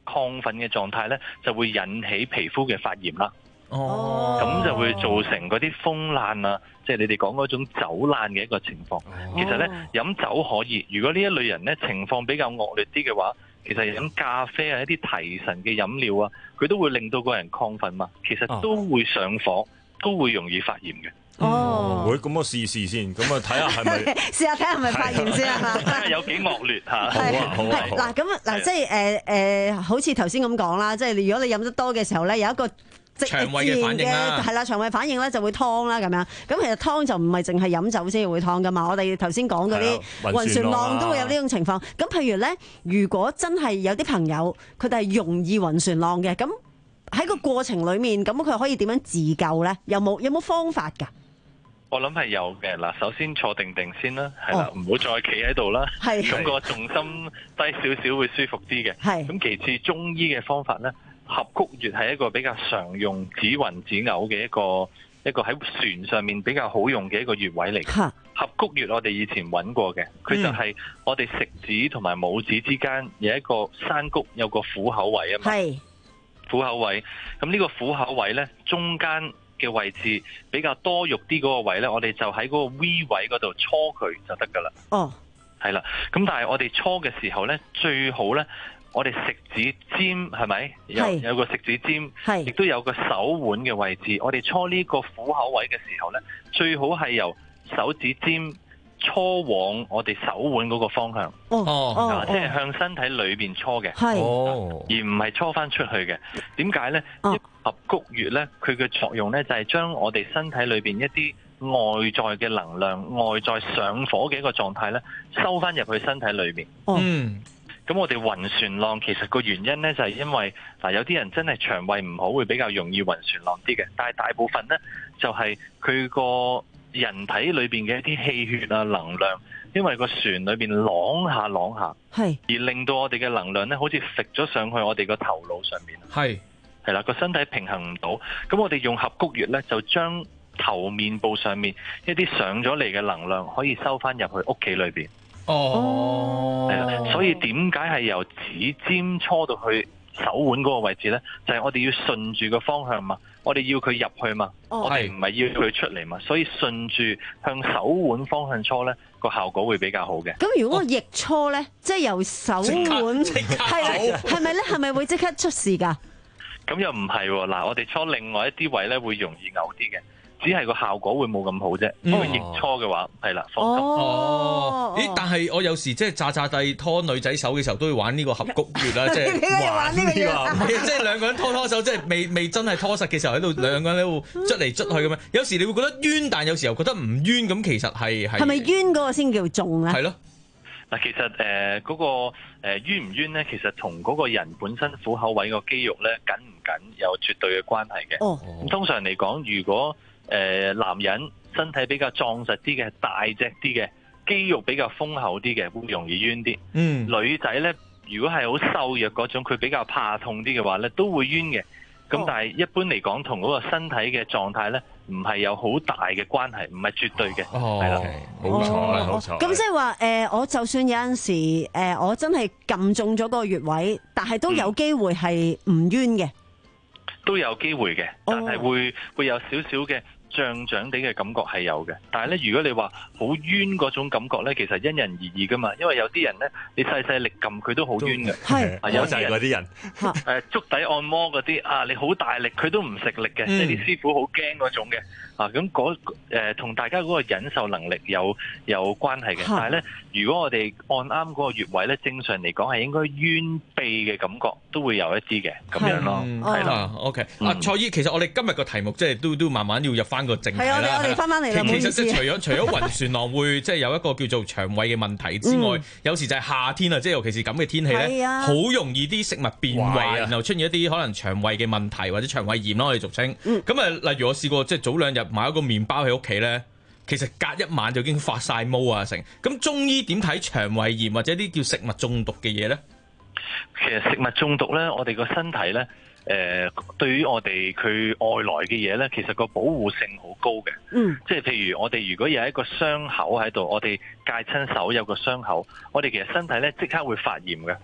亢奮嘅狀態咧，就會引起皮膚嘅發炎啦。 哦， 咁就會造成嗰啲風爛啊，即係你哋講嗰種酒爛嘅一個情況。 哦、 其實咧飲酒可以，如果呢一類人咧情況比較惡劣啲嘅話，其實飲咖啡啊一啲提神嘅飲料啊，佢都會令到個人亢奮嘛，其實都會上火，都會容易發炎嘅。 哦，會咁我試試先，咁啊睇下係咪試下睇下係咪發炎先啊？ 睇下有幾惡劣嚇。 好啊，好啊。 嗱咁嗱，即係誒誒，好似頭先咁講啦，即係如果你飲得多嘅時候咧，有一個腸胃嘅反應啦， 係啦，腸胃反應咧就會湯啦咁樣。咁其實湯就唔係淨係飲酒先會湯噶嘛。我哋頭先講嗰啲暈船浪都會有呢種情況。咁譬如咧，如果真係有啲朋友佢哋係容易暈船浪嘅，咁喺個過程裡面，咁佢可以點樣自救咧？有冇有冇方法㗎？ 我諗係有嘅。嗱，首先坐定定先啦，係啦，唔好再企喺度啦，咁個重心低少少會舒服啲嘅。係。咁其次中醫嘅方法咧，合谷穴係一個比較常用止暈止嘔嘅一個一個喺船上面比較好用嘅一個穴位嚟嘅。合谷穴我哋以前揾過嘅，佢就係我哋食指同埋拇指之間有一個山谷，有個虎口位啊嘛。係。虎口位，咁呢個虎口位咧，中間嘅位置比較多肉啲嗰個位咧，我哋就喺嗰個 V 位嗰度搓佢就得噶啦。哦，係啦。咁但係我哋搓嘅時候咧，最好咧，我哋食指尖係咪有有個食指尖，係亦都有個手腕嘅位置。我哋搓呢個虎口位嘅時候咧，最好係由手指尖搓往我哋手腕嗰個方向。哦哦，即係向身體裏邊搓嘅。係，而唔係搓翻出去嘅。點解咧？合谷穴咧，佢嘅作用咧就係將我哋身體裏邊一啲外在嘅能量、外在上火嘅一個狀態咧，收翻入去身體裏面。嗯，咁我哋暈船浪其實個原因咧就係因為嗱，有啲人真係腸胃唔好，會比較容易暈船浪啲嘅，但係大部分咧就係佢個人體裏邊嘅一啲氣血啊、能量，因為個船裏邊啷下啷下，係而令到我哋嘅能量咧，好似揈咗上去我哋個頭腦上面。係。係啦，個身體平衡唔到，咁我哋用合谷穴咧，就將頭面部上面一啲上咗嚟嘅能量，可以收翻入去屋企裏邊。哦，係啦，所以點解係由指尖搓到去手腕嗰個位置咧？就係、是、我哋要順住個方向嘛，我哋要佢入去嘛，哦、我哋唔係要佢出嚟嘛，所以順住向手腕方向搓咧，個效果會比較好嘅。咁如果我逆搓咧，即係由手腕係啦，係咪咧？係咪會即刻出事㗎？ 咁又唔係喎，嗱，我哋搓另外一啲位咧會容易嘔啲嘅，只係個效果會冇咁好啫。因為逆搓嘅話，係啦，放心。 哦，咦？但係我有時即係詐詐地拖女仔手嘅時候，都會玩呢個合谷穴啦，即係玩呢個，即係兩個人拖拖手，即係未未真係拖實嘅時候喺度，兩個人喺度捽嚟捽去咁樣。有時你會覺得冤，但有時候覺得唔冤，咁其實係係。係咪冤嗰個先叫中咧？係咯。 嗱，其實誒嗰、呃那個誒、呃、冤唔冤咧，其實同嗰個人本身虎口位個肌肉咧緊唔緊有絕對嘅關係嘅。哦，咁通常嚟講，如果誒、呃、男人身體比較壯實啲嘅、大隻啲嘅、肌肉比較豐厚啲嘅，會容易冤啲。嗯，女仔咧，如果係好瘦弱嗰種，佢比較怕痛啲嘅話咧，都會冤嘅。咁但係一般嚟講，同嗰個身體嘅狀態咧，唔係有好大嘅關係，唔係絕對嘅，係啦， 冇錯啦，冇錯。 咁即係話誒，我就算有陣時誒、呃，我真係撳中咗個穴位，但係都有機會係唔冤嘅， 都有機會嘅，但係會、哦、會有少少嘅脹脹地嘅感覺係有嘅。但係咧，如果你話好冤嗰種感覺咧，其實因人而異噶嘛。因為有啲人咧，你細細力撳佢都好冤嘅，係有就係嗰啲人誒足底按摩嗰啲啊，你好大力佢都唔食力嘅，即係啲師傅好驚嗰種嘅啊。咁嗰誒同大家嗰個忍受能力有有關係嘅。但係咧，如果我哋按啱嗰個穴位咧，正常嚟講係應該冤臂嘅感覺都會有一啲嘅咁樣咯，係啦。 OK，啊蔡醫，其實我哋今日個題目即係都都慢慢要入翻個正題啦。 係啊，我哋翻翻嚟啦。 其實即係除咗除咗暈船浪會即係有一個叫做腸胃嘅問題之外，嗯、有時就係夏天啊，即係尤其是咁嘅天氣咧，好容易啲食物變壞，啊、然後出現一啲可能腸胃嘅問題或者腸胃炎咯，我哋俗稱。咁啊、嗯，例如我試過即係早兩日買一個麵包喺屋企咧，其實隔一晚就已經發晒毛啊成。咁中醫點睇腸胃炎或者啲叫食物中毒嘅嘢咧？ 其實食物中毒咧，我哋個身體咧。誒、呃，對於我哋佢外來嘅嘢咧，其實個保護性好高嘅。嗯，即係譬如我哋如果有一個傷口喺度，我哋戒親手有個傷口，我哋其實身體咧即刻會發炎嘅。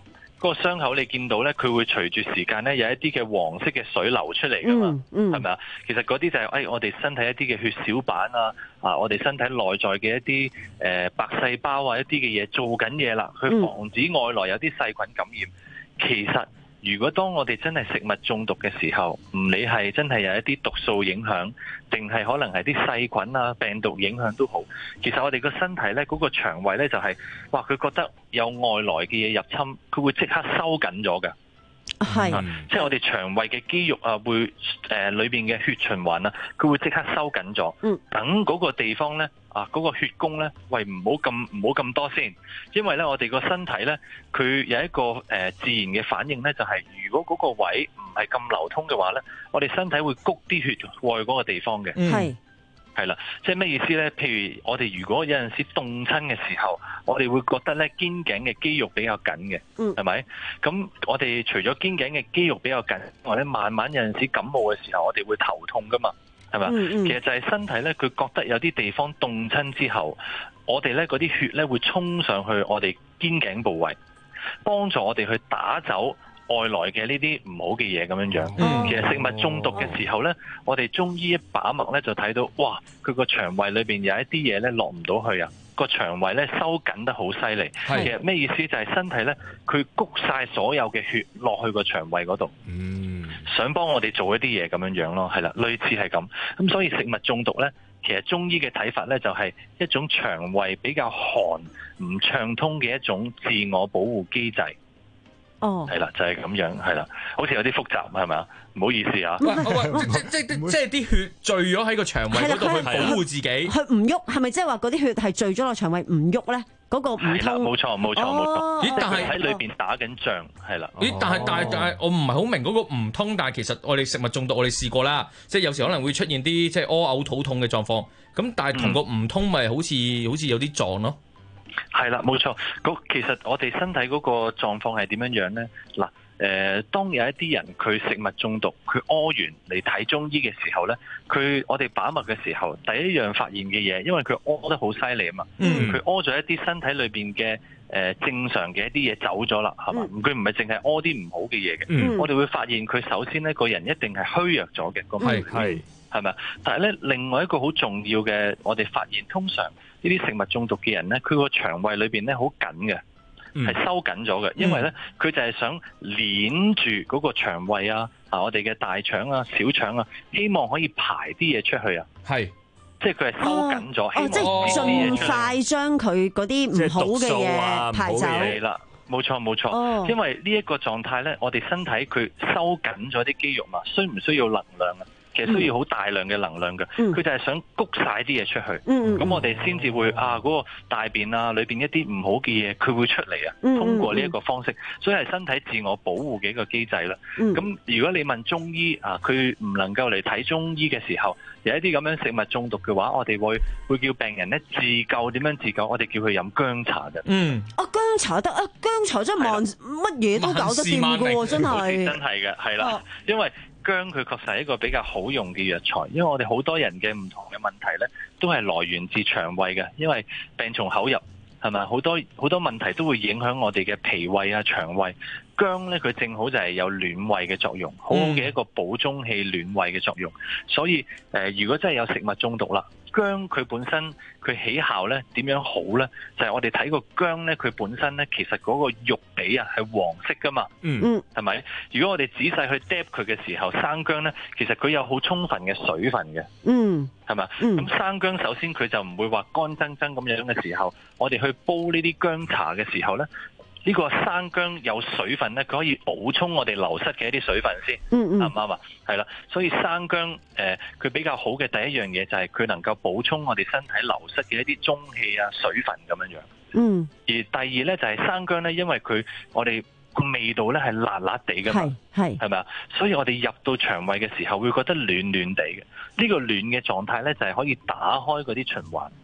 嗰個傷口你見到咧，佢會隨住時間咧有一啲嘅黃色嘅水流出嚟噶嘛，係咪啊？其實嗰啲就係、是、誒、哎、我哋身體一啲嘅血小板啊，啊我哋身體內在嘅一啲誒、呃、白細胞啊一啲嘅嘢做緊嘢啦，去防止外來有啲細菌感染。其實如果當我哋真係食物中毒嘅時候，唔理係真係有一啲毒素影響，定係可能係啲細菌啊、病毒影響都好，其實我哋個身體呢，嗰個腸胃呢，就係、是，哇！佢覺得有外來嘅嘢入侵，佢會即刻收緊咗嘅。係、啊，即係我哋腸胃嘅肌肉啊，會誒裏邊嘅血循環啊，佢會即刻收緊咗。嗯，等嗰個地方咧啊，嗰、嗰個血供咧，喂唔好咁唔好咁多先，因為咧我哋個身體咧，佢有一個誒、呃、自然嘅反應咧，就係、係、如果嗰個位唔係咁流通嘅話咧，我哋身體會谷啲血過去嗰個地方嘅。係、嗯。係啦，即係咩意思咧？譬如我哋如果有陣時凍親嘅時候，我哋會覺得咧肩頸嘅肌肉比較緊嘅，係咪？咁我哋除咗肩頸嘅肌肉比較緊，或者慢慢有陣時感冒嘅時候，我哋會頭痛噶嘛，係咪？嗯嗯，其實就係身體咧，佢覺得有啲地方凍親之後，我哋咧嗰啲血咧會衝上去我哋肩頸部位，幫助我哋去打走外來嘅呢啲唔好嘅嘢咁樣樣，嗯、其實食物中毒嘅時候呢，哦、我哋中醫一把脈呢，就睇到，哇！佢個腸胃裏邊有一啲嘢呢落唔到去啊，個腸胃呢收緊得好犀利。其實咩意思？就係身體呢，佢谷晒所有嘅血落去個腸胃嗰度，嗯、想幫我哋做一啲嘢咁樣樣咯，係啦，類似係咁。咁所以食物中毒呢，其實中醫嘅睇法呢，就係一種腸胃比較寒唔暢通嘅一種自我保護機制。哦，係啦，就係、是、咁樣，係啦，好似有啲複雜，係咪啊？唔好意思啊。喂喂， 即即即係啲血聚咗喺個腸胃嗰度去保護自己， 佢唔喐，係咪即係話嗰啲血係聚咗落腸胃唔喐咧？嗰、那個唔通？係啦， 冇錯冇錯冇錯。咦？ 但係喺裏邊打緊仗，係啦。 咦？但係但係但係，我唔係好明嗰個唔通，但係其實我哋食物中毒，我哋試過啦，即係有時可能會出現啲即係屙嘔肚痛嘅狀況，咁但係同個唔通咪好似、嗯、好似有啲撞咯。 係啦，冇錯。嗰其實我哋身體嗰個狀況係點樣樣呢？嗱，誒，當有一啲人佢食物中毒，佢屙完嚟睇中醫嘅時候呢，佢我哋把脈嘅時候，第一樣發現嘅嘢，因為佢屙得好犀利啊嘛，佢屙咗一啲身體裏邊嘅誒正常嘅一啲嘢走咗啦，係嘛？佢唔係淨係屙啲唔好嘅嘢嘅，嗯、我哋會發現佢首先呢個人一定係虛弱咗嘅，係係係咪？但係咧，另外一個好重要嘅，我哋發現通常呢啲食物中毒嘅人咧，佢個腸胃裏邊咧好緊嘅，係、嗯、收緊咗嘅，因為咧佢就係想捏住嗰個腸胃啊，啊我哋嘅大腸啊、小腸啊，希望可以排啲嘢出去啊，係，即係佢係收緊咗， 哦，即係盡快將佢嗰啲唔好嘅嘢排走。 係啦，冇錯冇錯，哦、因為呢一個狀態咧，我哋身體佢收緊咗啲肌肉嘛，需唔需要能量啊？其實需要好大量嘅能量嘅，佢、嗯、就係想谷晒啲嘢出去，咁、嗯嗯、我哋先至會啊嗰、嗰個大便啊裏邊一啲唔好嘅嘢，佢會出嚟啊。嗯、通過呢一個方式，所以係身體自我保護嘅一個機制啦。咁、嗯、如果你問中醫啊，佢唔能夠嚟睇中醫嘅時候，有一啲咁樣食物中毒嘅話，我哋會會叫病人咧自救，點樣自救？我哋叫佢飲薑茶嘅。嗯， 啊薑茶得啊，薑茶真係萬乜嘢都搞得掂㗎喎，真係。 真係嘅，係啦，因為薑佢確實係一個比較好用嘅藥材，因為我哋好多人嘅唔同嘅問題咧，都係來源自腸胃嘅，因為病從口入，係咪？好多好多問題都會影響我哋嘅脾胃啊、腸胃。薑咧，佢正好就係有暖胃嘅作用，好好嘅一個補中氣、暖胃嘅作用。所以誒、呃，如果真係有食物中毒啦，薑佢本身佢起效咧點樣好咧？就係、是、我哋睇個薑咧，佢本身咧其實嗰個肉皮啊係黃色噶嘛，嗯，係咪？如果我哋仔細去嗒佢嘅時候，生薑咧其實佢有好充分嘅水分嘅，嗯，係咪？咁、嗯、生薑首先佢就唔會話乾爭爭咁樣嘅時候，我哋去煲呢啲薑茶嘅時候咧。呢個生薑有水分咧，佢可以補充我哋流失嘅一啲水分先，啱唔啱啊？係啦，所以生薑誒，佢、呃、比較好嘅第一樣嘢就係佢能夠補充我哋身體流失嘅一啲中氣啊、水分咁樣樣。嗯。而第二咧就係、是、生薑咧，因為佢我哋個味道咧係辣辣地㗎嘛，係係咪啊？所以我哋入到腸胃嘅時候會覺得暖暖地嘅。呢、這個暖嘅狀態咧就係可以打開嗰啲循環。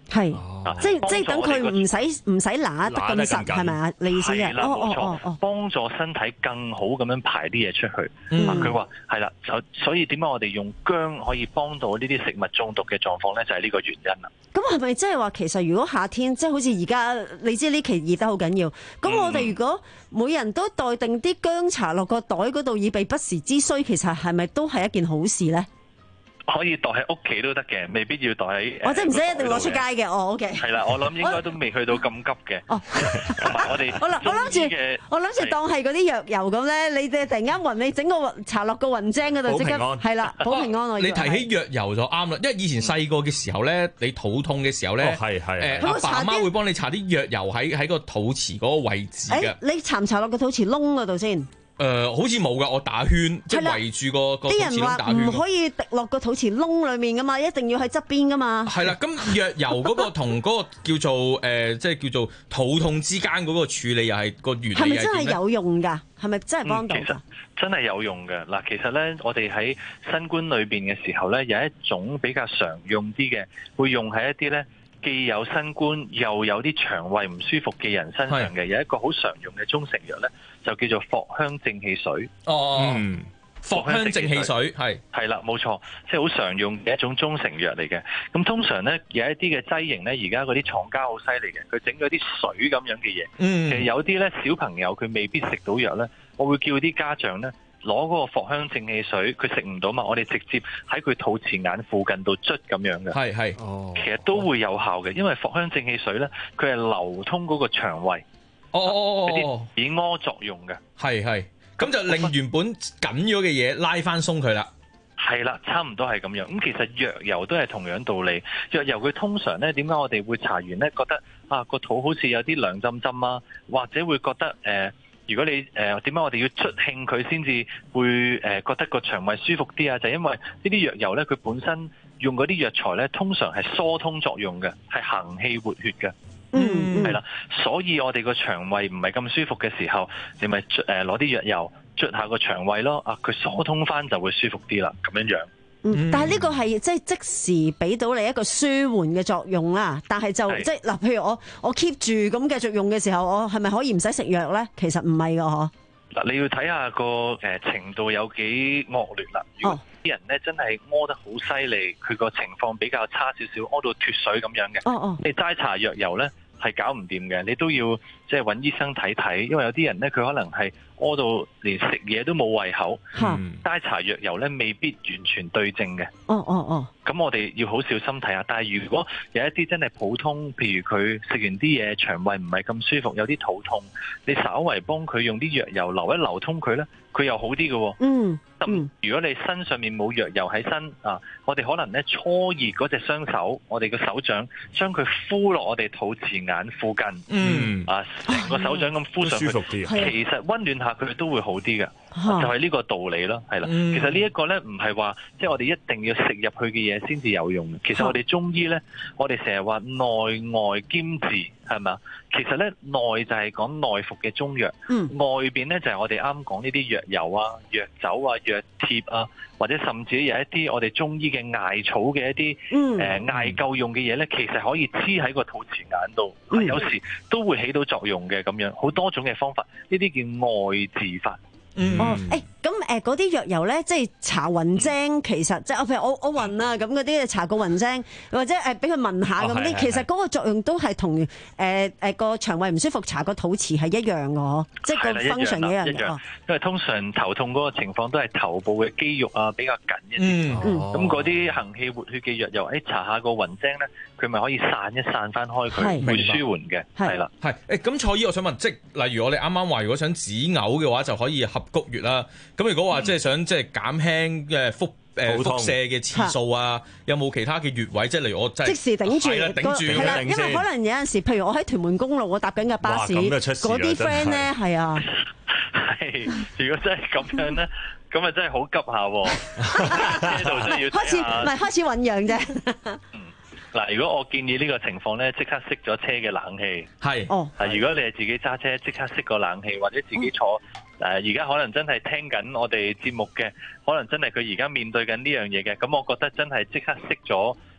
係，即係即係等佢唔使唔使拿得咁實，係咪啊？你意思啊？ 係啦，冇錯，幫助身體更好咁樣排啲嘢出去。佢話係啦，就所以點解我哋用薑可以幫到呢啲食物中毒嘅狀況咧？就係呢個原因啦。 咁係咪即係話其實如果夏天即係好似而家，你知呢期熱得好緊要，咁我哋如果每人都帶定啲薑茶落個袋嗰度，以備不時之需，其實係咪都係一件好事咧？ 可以袋喺屋企都得嘅，未必要袋喺。 我即係唔使一定攞出街嘅，哦 ，OK。 係啦，我諗應該都未去到咁急嘅。哦，同埋我哋我諗我諗住我諗住當係嗰啲藥油咁咧，你哋突然間暈，你整個茶落個雲精嗰度，即刻係啦，保平安。 你提起藥油就啱啦，因為以前細個嘅時候咧，你肚痛嘅時候咧， 係係誒阿爸阿媽會幫你搽啲藥油喺喺個肚臍嗰個位置嘅。 你搽唔搽落個肚臍窿嗰度先？ 誒、呃、好似冇㗎，我打圈即係圍住個個肚臍窿打圈。啲人話唔可以滴落個肚臍窿裏面㗎嘛，一定要喺側邊㗎嘛。 係啦，咁藥油嗰個同嗰個叫做誒、呃，即係叫做肚痛之間嗰個處理又係個原理係點咧？係咪真係有用㗎？係咪真係幫到？ 嗯、其實真係有用嘅嗱。其實咧，我哋喺新冠裏邊嘅時候咧，有一種比較常用啲嘅，會用喺一啲咧既有新冠又有啲腸胃唔舒服嘅人身上嘅，有一個好常用嘅中成藥咧。就叫做藿香正氣水。 哦，嗯，藿香正氣水係係啦，冇錯，即係好常用嘅一種中成藥嚟嘅。咁通常咧有一啲嘅劑型咧，而家嗰啲廠家好犀利嘅，佢整咗啲水咁樣嘅嘢。嗯，其實有啲咧小朋友佢未必食到藥咧，我會叫啲家長咧攞嗰個藿香正氣水，佢食唔到嘛，我哋直接喺佢肚臍眼附近度捽咁樣嘅。係係，哦，其實都會有效嘅，因為藿香正氣水咧，佢係流通嗰個腸胃。 哦哦哦哦， 啲止屙作用嘅， 係係，咁就令原本緊咗嘅嘢拉翻鬆佢啦。 係啦，差唔多係咁樣。咁其實藥油都係同樣道理。藥油佢通常咧，點解我哋會搽完咧覺得啊個肚好似有啲涼浸浸啊，或者會覺得誒、呃，如果你誒點解我哋要捽興佢先至會誒、呃、覺得個腸胃舒服啲啊？就係、因為呢啲藥油咧，佢本身用嗰啲藥材咧，通常係疏通作用嘅，係行氣活血嘅。嗯，係啦，所以我哋個腸胃唔係咁舒服嘅時候，你咪誒攞啲藥油捽下個腸胃咯，啊，佢疏通翻就會舒服啲啦，咁樣樣。 嗯，但係呢個係即係即時俾到你一個舒緩嘅作用啦。但係就即係嗱，譬如我我 keep 住咁繼續用嘅時候，我係咪可以唔使食藥咧？其實唔係噶嗬。 嗱，你要睇下個誒程度有幾惡劣啦。如果啲人咧真係屙得好犀利，佢個情況比較差少少，屙到脫水咁樣嘅。哦哦，你齋搽藥油咧係搞唔掂嘅，你都要即係揾醫生睇睇，因為有啲人咧佢可能係屙到連食嘢都冇胃口，齋搽藥油咧未必完全對症嘅。哦哦哦，咁我哋要好小心睇下。但係如果有一啲真係普通，譬如佢食完啲嘢腸胃唔係咁舒服，有啲肚痛，你稍為幫佢用啲藥油流一流通佢咧，佢又好啲嘅。嗯。嗯、如果你身上面冇藥油喺身啊，我哋可能咧搓熱嗰隻雙手，我哋個手掌將佢敷落我哋肚臍眼附近，嗯啊，成個手掌咁敷上去，舒服啲。其實溫暖下佢都會好啲嘅，就係、是、呢個道理咯，係啦。嗯、其實呢一個咧唔係話即係我哋一定要食入去嘅嘢先至有用嘅。其實我哋中醫咧，我哋成日話內外兼治，係咪啊？其實咧內就係講內服嘅中藥，嗯、外邊咧就係我哋啱講呢啲藥油啊、藥酒啊、藥貼啊，或者甚至有一啲我哋中醫嘅艾草嘅一啲誒艾灸用嘅嘢咧，其實可以黐喺個肚臍眼度，嗯、有時都會起到作用嘅咁樣，好多種嘅方法，呢啲叫外治法。 嗯、哦，誒、欸，咁誒，嗰啲藥油咧，即係搽暈精，其實即係，譬如我我暈啊，咁嗰啲搽個暈精，或者誒俾佢聞下咁啲，哦、其實嗰個作用都係同誒誒個腸胃唔舒服搽個肚臍係一樣嘅，即係個 function 一樣。一樣， 因為通常頭痛嗰個情況都係頭部嘅肌肉啊比較緊一啲，咁嗰啲行氣活血嘅藥油，誒搽下個暈精咧，佢咪可以散一散翻開佢，會舒緩嘅，係啦。 係誒，咁蔡醫，我想問，即係例如我哋啱啱話，如果想止嘔嘅話，就可以合谷穴啦。咁如果話即係想即係減輕嘅腹誒腹瀉嘅次數啊，有冇其他嘅穴位？即係例如我即時頂住， 頂住係啦，因為可能有陣時，譬如我喺屯門公路，我搭緊嘅巴士，嗰啲 friend 咧係啊， 係如果真係咁樣咧，咁啊真係好急下，呢度真係要開始唔係開始醞釀啫。 嗱，如果我建議呢個情況咧，即刻熄咗車嘅冷氣。係。哦。係，如果你係自己揸車，即刻熄個冷氣，或者自己坐。誒，而家可能真係聽緊我哋節目嘅，可能真係佢而家面對緊呢樣嘢嘅，咁我覺得真係即刻熄咗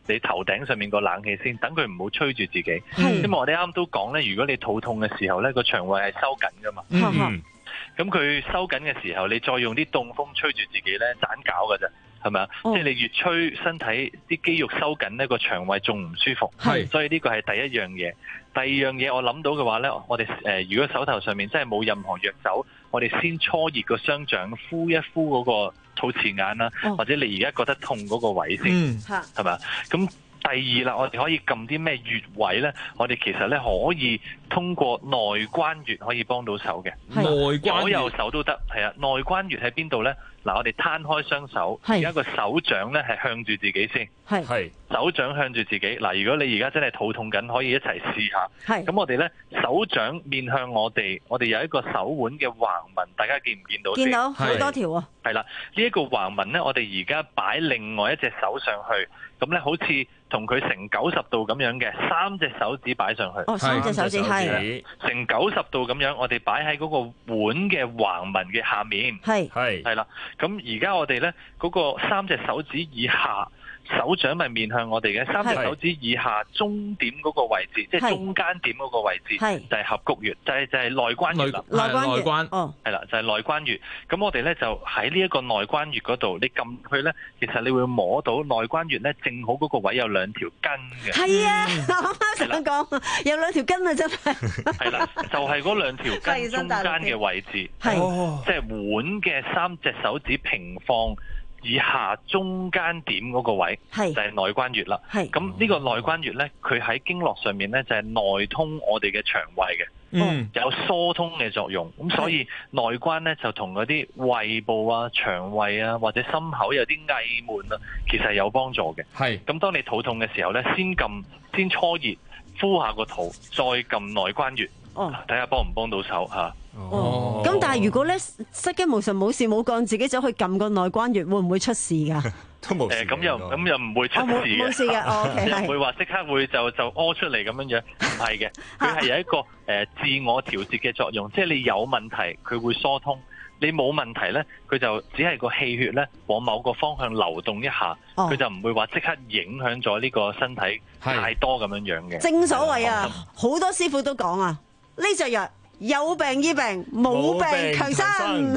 你頭頂上面個冷氣先，等佢唔好吹住自己。因為我哋啱啱都講咧，如果你肚痛嘅時候咧，個腸胃係收緊噶嘛。嗯。咁佢收緊嘅時候，你再用啲凍風吹住自己咧，盞搞噶咋，係咪啊？即係你越吹，身體啲肌肉收緊咧，個腸胃仲唔舒服。係。所以呢個係第一樣嘢。第二樣嘢我諗到嘅話咧，我哋誒、呃、如果手頭上面真係冇任何藥酒，我哋先搓熱個雙掌，敷一敷嗰個肚臍眼啦，哦、或者你而家覺得痛嗰個位先，係咪啊？咁第二啦，我哋可以撳啲咩穴位咧？我哋其實咧可以通過內關穴可以幫到手嘅，內關左右手都得。係啊，內關穴喺邊度咧？嗱，我哋攤開雙手，而家個手掌咧係向住自己先，係係手掌向住自己。嗱，如果你而家真係肚痛緊，可以一齊試下。係咁，我哋咧手掌面向我哋，我哋有一個手腕嘅橫紋，大家見唔見到？見到好多條啊！係啦，呢一個橫紋咧，我哋而家擺另外一隻手上去，咁咧好似同佢成九十度咁樣嘅，三隻手指擺上去。哦，三隻手指係成九十度咁樣，我哋擺喺嗰個腕嘅橫紋嘅下面。係係係啦。咁而家我哋咧嗰個三隻手指以下，手掌咪面向我哋嘅，三隻手指以下中點嗰個位置，即係中間點嗰個位置，就係合谷穴，就係就係內關穴啦。內內關哦，係啦，就係內關穴。咁我哋咧就喺呢一個內關穴嗰度，你撳佢咧，其實你會摸到內關穴咧，正好嗰個位有兩條筋嘅。係啊，我啱想講，有兩條筋啊，真係。係啦，就係嗰兩條筋中間嘅位置，係即係腕嘅三隻手指平放以下中間點嗰個位，就係內關穴啦。咁呢個內關穴咧，佢喺經絡上面咧就係內通我哋嘅腸胃嘅，嗯，有疏通嘅作用。咁所以內關咧就同嗰啲胃部啊、腸胃啊或者心口有啲翳悶啊，其實係有幫助嘅。係咁，當你肚痛嘅時候咧，先撳先搓熱，敷下個肚，再撳內關穴，哦，睇下幫唔幫到手嚇。 哦，咁但係如果咧失驚無神冇事冇幹，自己走去撳個內關穴，會唔會出事噶？ 都冇事。誒，咁又咁又唔會出事嘅。冇事嘅，哦，即係唔會話即刻會就就屙出嚟咁樣樣，唔係嘅。佢係有一個誒自我調節嘅作用，即係你有問題佢會疏通，你冇問題咧，佢就只係個氣血咧往某個方向流動一下，佢就唔會話即刻影響咗呢個身體太多咁樣樣嘅。正所謂啊，好多師傅都講啊，呢隻藥。有病醫病，冇病強身。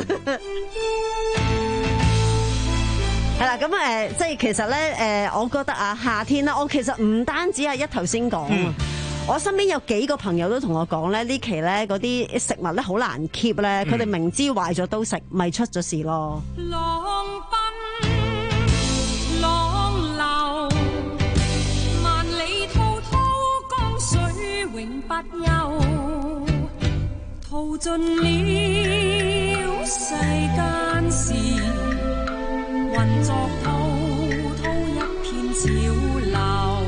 係啦，咁誒，即係其實咧，誒，我覺得啊，夏天啦，我其實唔單止係一頭先講，嗯、我身邊有幾個朋友都同我講咧，呢期咧嗰啲食物咧好難 keep 咧，佢哋明知壞咗都食，咪出咗事咯。浪奔浪流，萬里滔滔江水永不休。耗盡了世間事，混作滔滔一片潮流。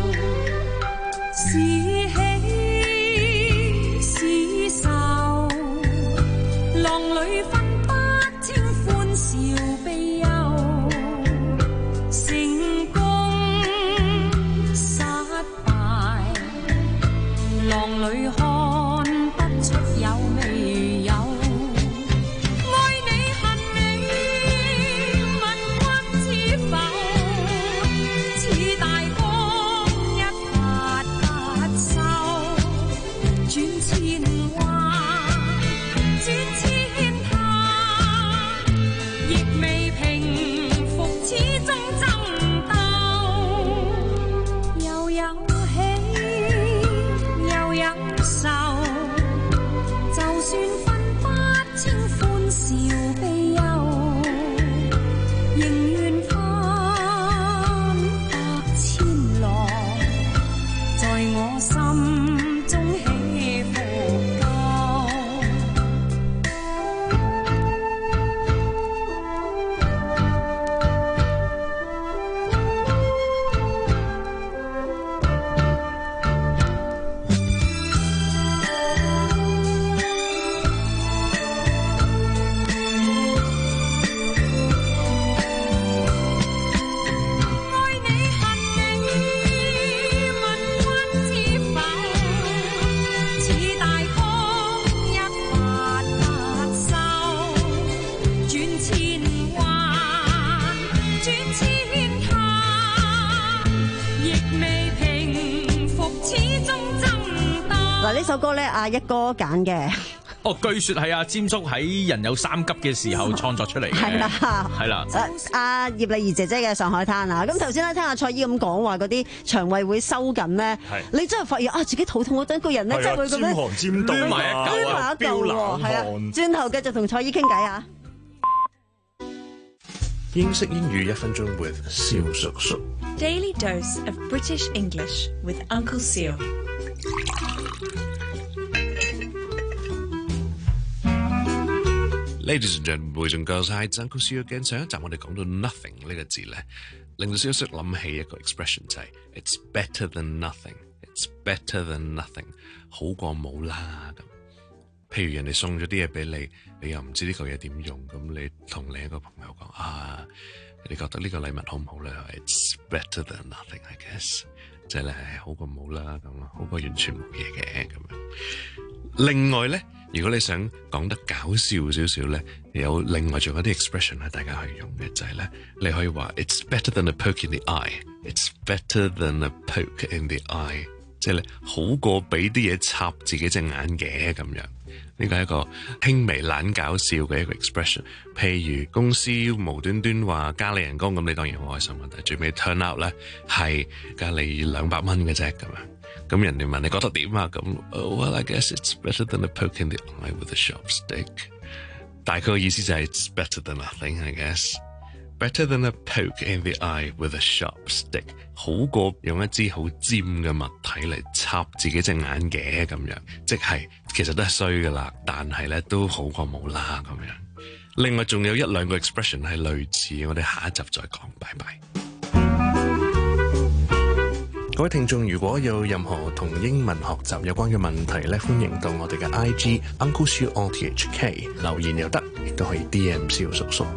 是喜是愁，浪裏分不清歡笑悲憂。成功失敗，浪裏看不出有味。 呢首歌咧，阿一哥揀嘅。 哦，據說係阿詹叔喺人有三急嘅時候創作出嚟嘅。 係啦， 係啦。 阿葉麗儀姐姐嘅《上海灘》啊，咁頭先咧聽阿蔡姨咁講話嗰啲腸胃會收緊咧，你真係發現啊自己肚痛嗰陣，個人咧真係會咁樣尖寒尖凍埋一嚿啊，飆冷汗。係啊，轉頭繼續同蔡姨傾偈啊！ 英式英語一分鐘 with 蕭叔叔。 Daily dose of British English with Uncle Seal。 Ladies and gentlemen, boys and girls, hi, it's Uncle Seal again。上一集我哋講到 nothing 呢個字咧，令到蕭叔諗起一個 expression 就係 It's better than nothing。It's better than nothing， 好過冇啦咁。譬如人哋送咗啲嘢俾你，你又唔知呢個嘢點用，咁你同另一個朋友講啊，你覺得呢個禮物好唔好咧 ？It's better than nothing, I guess， 即係咧係好過冇啦咁咯，好過完全冇嘢嘅咁樣。另外咧，如果你想講得搞笑少少咧，有另外仲有啲 expression 係大家可以用嘅，就係咧，你可以話 It's better than a poke in the eye。It's better than a poke in the eye， 即係咧好過俾啲嘢插自己隻眼嘅咁樣。呢個係一個輕微懶搞笑嘅一個 expression。譬如公司無端端話加你人工，咁你當然好開心嘅，但係最尾 turn out 咧係加你兩百蚊嘅啫咁樣。咁人哋問你覺得點啊？咁、oh, well I guess it's better than a poke in the eye with a sharp stick。大概嘅意思就係 it's better than nothing I guess。Better than a poke in the eye with a sharp stick， 好過用一支好尖嘅物體嚟插自己隻眼嘅咁樣，即係其實都係衰噶啦，但係咧都好過冇啦咁樣。另外仲有一兩個 expression 係類似，我哋下一集再講，拜拜。各位聽眾，如果有任何同英文學習有關嘅問題咧，歡迎到我哋嘅 I G Uncle Siu O T H K 留言又得，亦都可以 D M 蕭叔叔。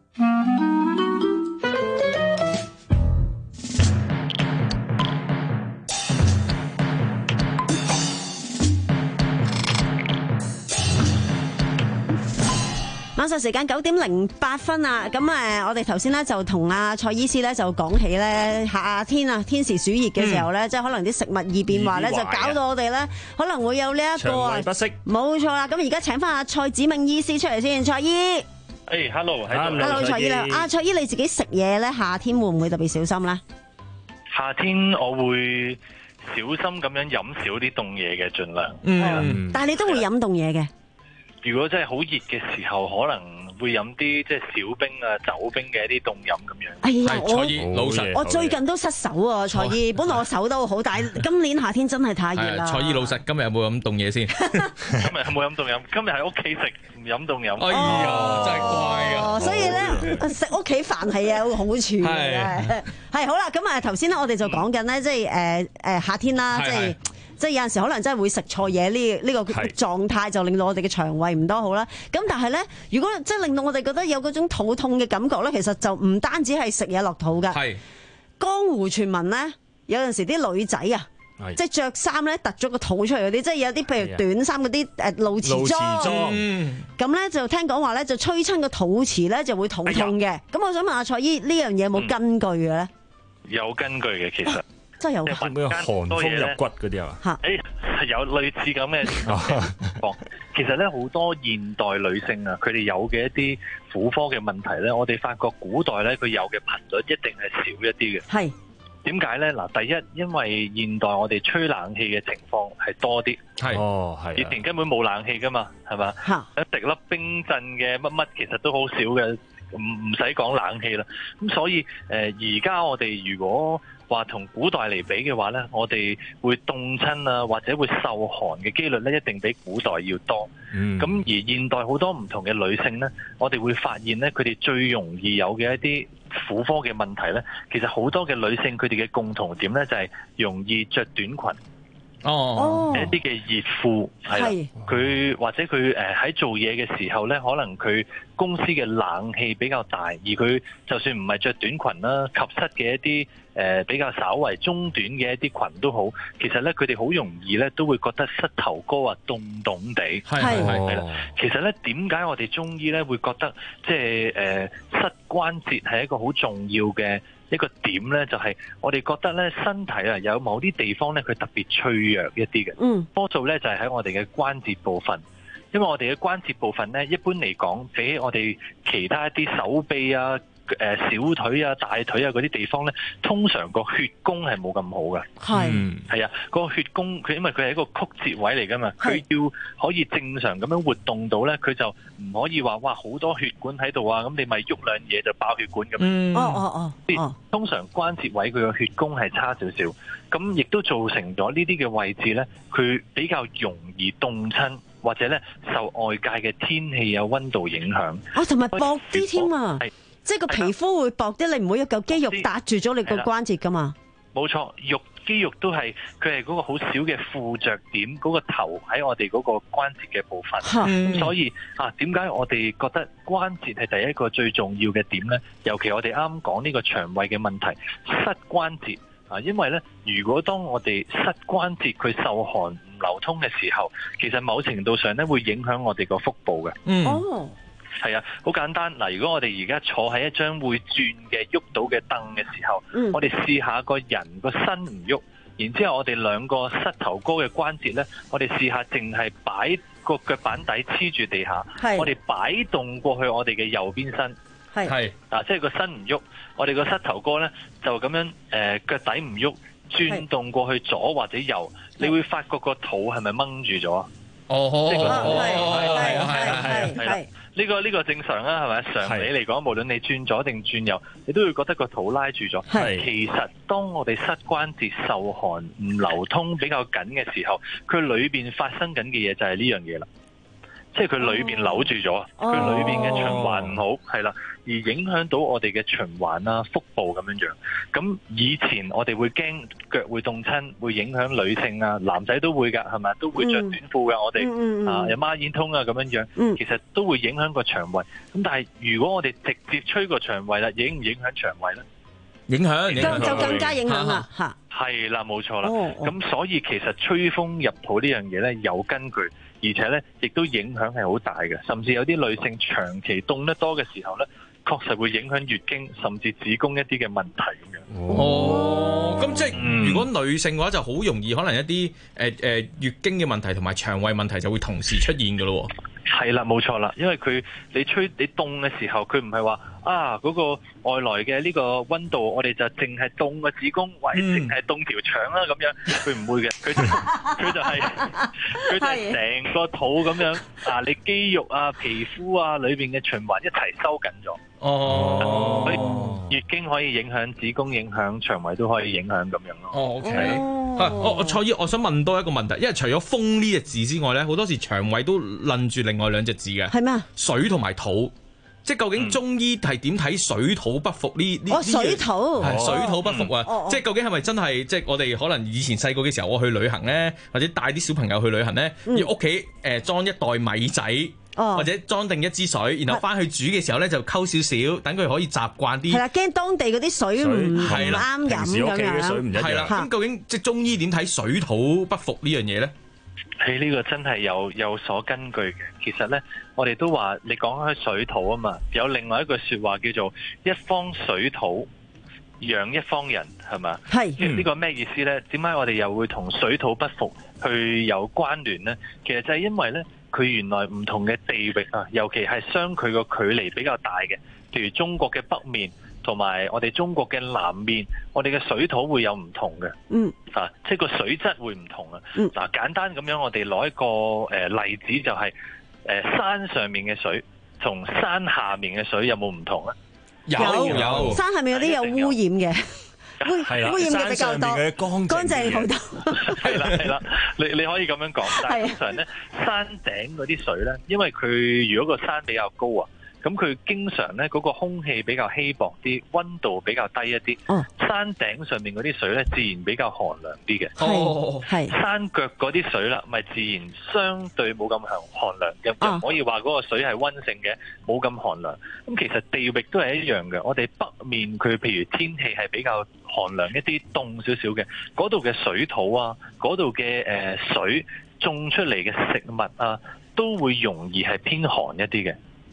晚上時間九點零八分啊！咁誒，我哋頭先咧就同阿蔡醫師咧就講起咧夏天啊，天時暑熱嘅時候咧，嗯、即係可能啲食物易變壞咧，就搞到我哋咧可能會有呢、這、一個腸胃不適。冇錯啦！咁而家請翻阿蔡子銘醫師出嚟先，蔡醫。 誒、hey,，hello，hello， 蔡醫啦！阿蔡醫你自己食嘢咧，夏天會唔會特別小心咧？ 夏天我會小心咁樣飲少啲凍嘢嘅，盡量。 嗯，但係你都會飲凍嘢嘅。 如果真係好熱嘅時候，可能會飲啲即係小冰啊、酒冰嘅一啲凍飲咁樣。 哎呀，我蔡醫老實， 我最近都失手啊，蔡醫。本來我手都好，但係今年夏天真係太熱啦。 蔡醫老實，今日有冇飲凍嘢先？ 今日有冇飲凍飲？今日喺屋企食，唔飲凍飲。 哎呀，真係乖啊！ 所以咧，食屋企飯係有好處嘅。係好啦，咁啊頭先咧，我哋就講緊咧，即係誒誒夏天啦，即係。即係有陣時可能真係會食錯嘢，呢呢個狀態就令到我哋嘅腸胃唔多好啦。咁但係咧，如果即係令到我哋覺得有嗰種肚痛嘅感覺咧，其實就唔單止係食嘢落肚㗎。係江湖傳聞咧，有陣時啲女仔啊，即係着衫咧突咗個肚出嚟嗰啲，即係有啲譬如短衫嗰啲誒露臍裝。咁咧、嗯、就聽講話咧，就吹親個肚臍咧就會肚痛嘅。咁、哎、我想問下蔡醫，呢樣嘢有冇根據嘅咧、嗯？ 有根據嘅，其實。 真係有寒風入骨嗰啲啊！ 誒，係有類似咁嘅情況。其實咧，好多現代女性啊，佢哋有嘅一啲婦科嘅問題咧，我哋發覺古代咧佢有嘅頻率一定係少一啲嘅。係點解咧？嗱，第一，因為現代我哋吹冷氣嘅情況係多啲。係哦，係。以前根本冇冷氣噶嘛，係嘛？一滴粒冰鎮嘅乜乜，其實都好少嘅，唔唔使講冷氣啦。咁所以誒，而家我哋如果話同古代嚟比嘅話咧，我哋會凍親啊，或者會受寒嘅機率咧，一定比古代要多。咁、嗯、而現代好多唔同嘅女性咧，我哋會發現咧，佢哋最容易有嘅一啲婦科嘅問題咧，其實好多嘅女性佢哋嘅共同點咧，就係容易着短裙。哦，一啲嘅熱褲係啦，佢或者佢誒喺做嘢嘅時候咧，可能佢公司嘅冷氣比較大，而佢就算唔係着短裙啦，及膝嘅一啲誒、呃、比較稍為中短嘅一啲裙都好，其實咧佢哋好容易咧都會覺得膝頭哥啊凍凍地，係係係啦。其實咧點解我哋中醫咧會覺得即係誒膝關節係一個好重要嘅一個點咧，就係我哋覺得咧身體啊有某啲地方咧佢特別脆弱一啲嘅。嗯，多數咧就係喺我哋嘅關節部分。因為我哋嘅關節部分咧，一般嚟講，比起我哋其他一啲手臂啊、誒小腿啊、大腿啊嗰啲地方咧，通常個血供係冇咁好嘅。係係啊，個血供佢因為佢係一個曲折位嚟噶嘛，佢要可以正常咁樣活動到咧，佢就唔可以話哇好多血管喺度啊，咁你咪喐兩嘢就爆血管咁。嗯，哦哦哦，通常關節位佢個血供係差少少，咁亦都造成咗呢啲嘅位置咧，佢比較容易凍親。或者咧受外界嘅天氣有溫度影響， 哦，同埋薄啲添啊，即係個皮膚會薄啲，你唔會有嚿肌肉搭住咗你個關節噶嘛。 冇錯，肉肌肉都係佢係嗰個好少嘅附着點，嗰、嗰個頭喺我哋嗰個關節嘅部分。咁、嗯、所以啊，點解我哋覺得關節係第一個最重要嘅點咧？尤其我哋啱講呢個腸胃嘅問題，膝關節啊，因為咧，如果當我哋膝關節佢受寒流通嘅時候，其實某程度上咧會影響我哋個腹部嘅。嗯，哦，係啊，好簡單。嗱，如果我哋而家坐喺一張會轉嘅喐到嘅凳嘅時候，嗯、我哋試下個人個身唔喐，然之後我哋兩個膝頭哥嘅關節咧，我哋試下淨係擺個腳板底黐住地下，我哋擺動過去我哋嘅右邊身。係，啊，即係個身唔喐，我哋個膝頭哥咧就咁樣誒腳、呃、底唔喐。轉動過去左或者右，你會發覺個肚係咪掹住咗？哦，即係個肚係係係係啦，呢個呢個正常啦，係咪？常理嚟講，無論你轉左定轉右，你都會覺得個肚拉住咗。其實當我哋膝關節受寒唔流通比較緊嘅時候，佢裏邊發生緊嘅嘢就係呢樣嘢啦。即係佢裏邊扭住咗，佢裏邊嘅循環唔好，係啦，而影響到我哋嘅循環啊、腹部咁樣樣。咁以前我哋會驚腳會凍親，會影響女性啊，男仔都會㗎，係咪？都會着短褲㗎，我哋、嗯、啊有孖煙通啊咁樣樣，其實都會影響個腸胃。咁但係如果我哋直接吹個腸胃啦，影唔影響腸胃咧？影響，影響就更加影響啦，嚇。係啦，冇錯啦。咁、哦、所以其實吹風入肚呢樣嘢咧有根據。而且咧，亦都影響係好大嘅，甚至有啲女性長期凍得多嘅時候咧，確實會影響月經，甚至子宮一啲嘅問題咁樣。哦，咁即係、嗯、如果女性嘅話，就好容易可能一啲誒誒月經嘅問題同埋腸胃問題就會同時出現㗎咯。係啦，冇錯啦，因為佢你吹你凍嘅時候，佢唔係話啊嗰、嗰個外來嘅呢個溫度，我哋就淨係凍個子宮，或者淨係凍條腸啦咁樣，佢唔會嘅，佢就佢就係佢就係成個肚咁樣啊！你肌肉啊、皮膚啊裏邊嘅循環一齊收緊咗。哦，所以月經可以影響子宮，影響腸胃都可以影響咁樣咯。哦 ，OK，我我蔡醫，我想問多一個問題，因為除咗風呢隻字之外咧，好多時腸胃都論住另外兩隻字嘅，係咩？水同埋土，即係究竟中醫係點睇水土不服呢？呢、嗯、水土係水土不服啊！嗯、即係究竟係咪真係即係我哋可能以前細個嘅時候，我去旅行咧，或者帶啲小朋友去旅行咧，要屋企誒裝一袋米仔。哦、或者裝定一支水，然後翻去煮嘅時候咧就溝少少，等佢可以習慣啲。係啦，驚當地嗰啲水唔唔啱飲咁樣。係啦，咁究竟即係中醫點睇水土不服呢樣嘢咧？喺呢個真係有有所根據嘅。其實咧，我哋都話你講開水土啊嘛，有另外一句說話叫做一方水土養一方人，係嘛？係。嗯、呢個咩意思咧？點解我哋又會同水土不服去有關聯咧？其實就係因為咧。佢原來唔同嘅地域啊，尤其係相距個距離比較大嘅，譬如中國嘅北面同埋我哋中國嘅南面，我哋嘅水土會有唔同嘅。嗯，啊，即係個水質會唔同啊。嗯，嗱，簡單咁樣，我哋攞一個誒、呃、例子就係、是、誒、呃、山上面嘅水同山下面嘅水有冇唔同啊？有有，有山下面有啲有污染嘅。係啦，污染嘅比較多，乾淨好多。係啦係啦，你你可以咁樣講，但係通常咧，山頂嗰啲水咧，因為佢如果個山比較高啊，咁佢經常咧嗰個空氣比較稀薄啲，溫度比較低一啲。哦，山頂上面嗰啲水咧，自然比較寒涼啲嘅。哦，係。山腳嗰啲水啦，咪自然相對冇咁寒寒涼，又又唔可以話嗰個水係溫性嘅，冇咁寒涼。咁其實地域都係一樣嘅。我哋北面佢譬如天氣係比較寒涼一啲，凍少少嘅，嗰度嘅水土啊，嗰度嘅誒水種出嚟嘅食物啊，都會容易係偏寒一啲嘅。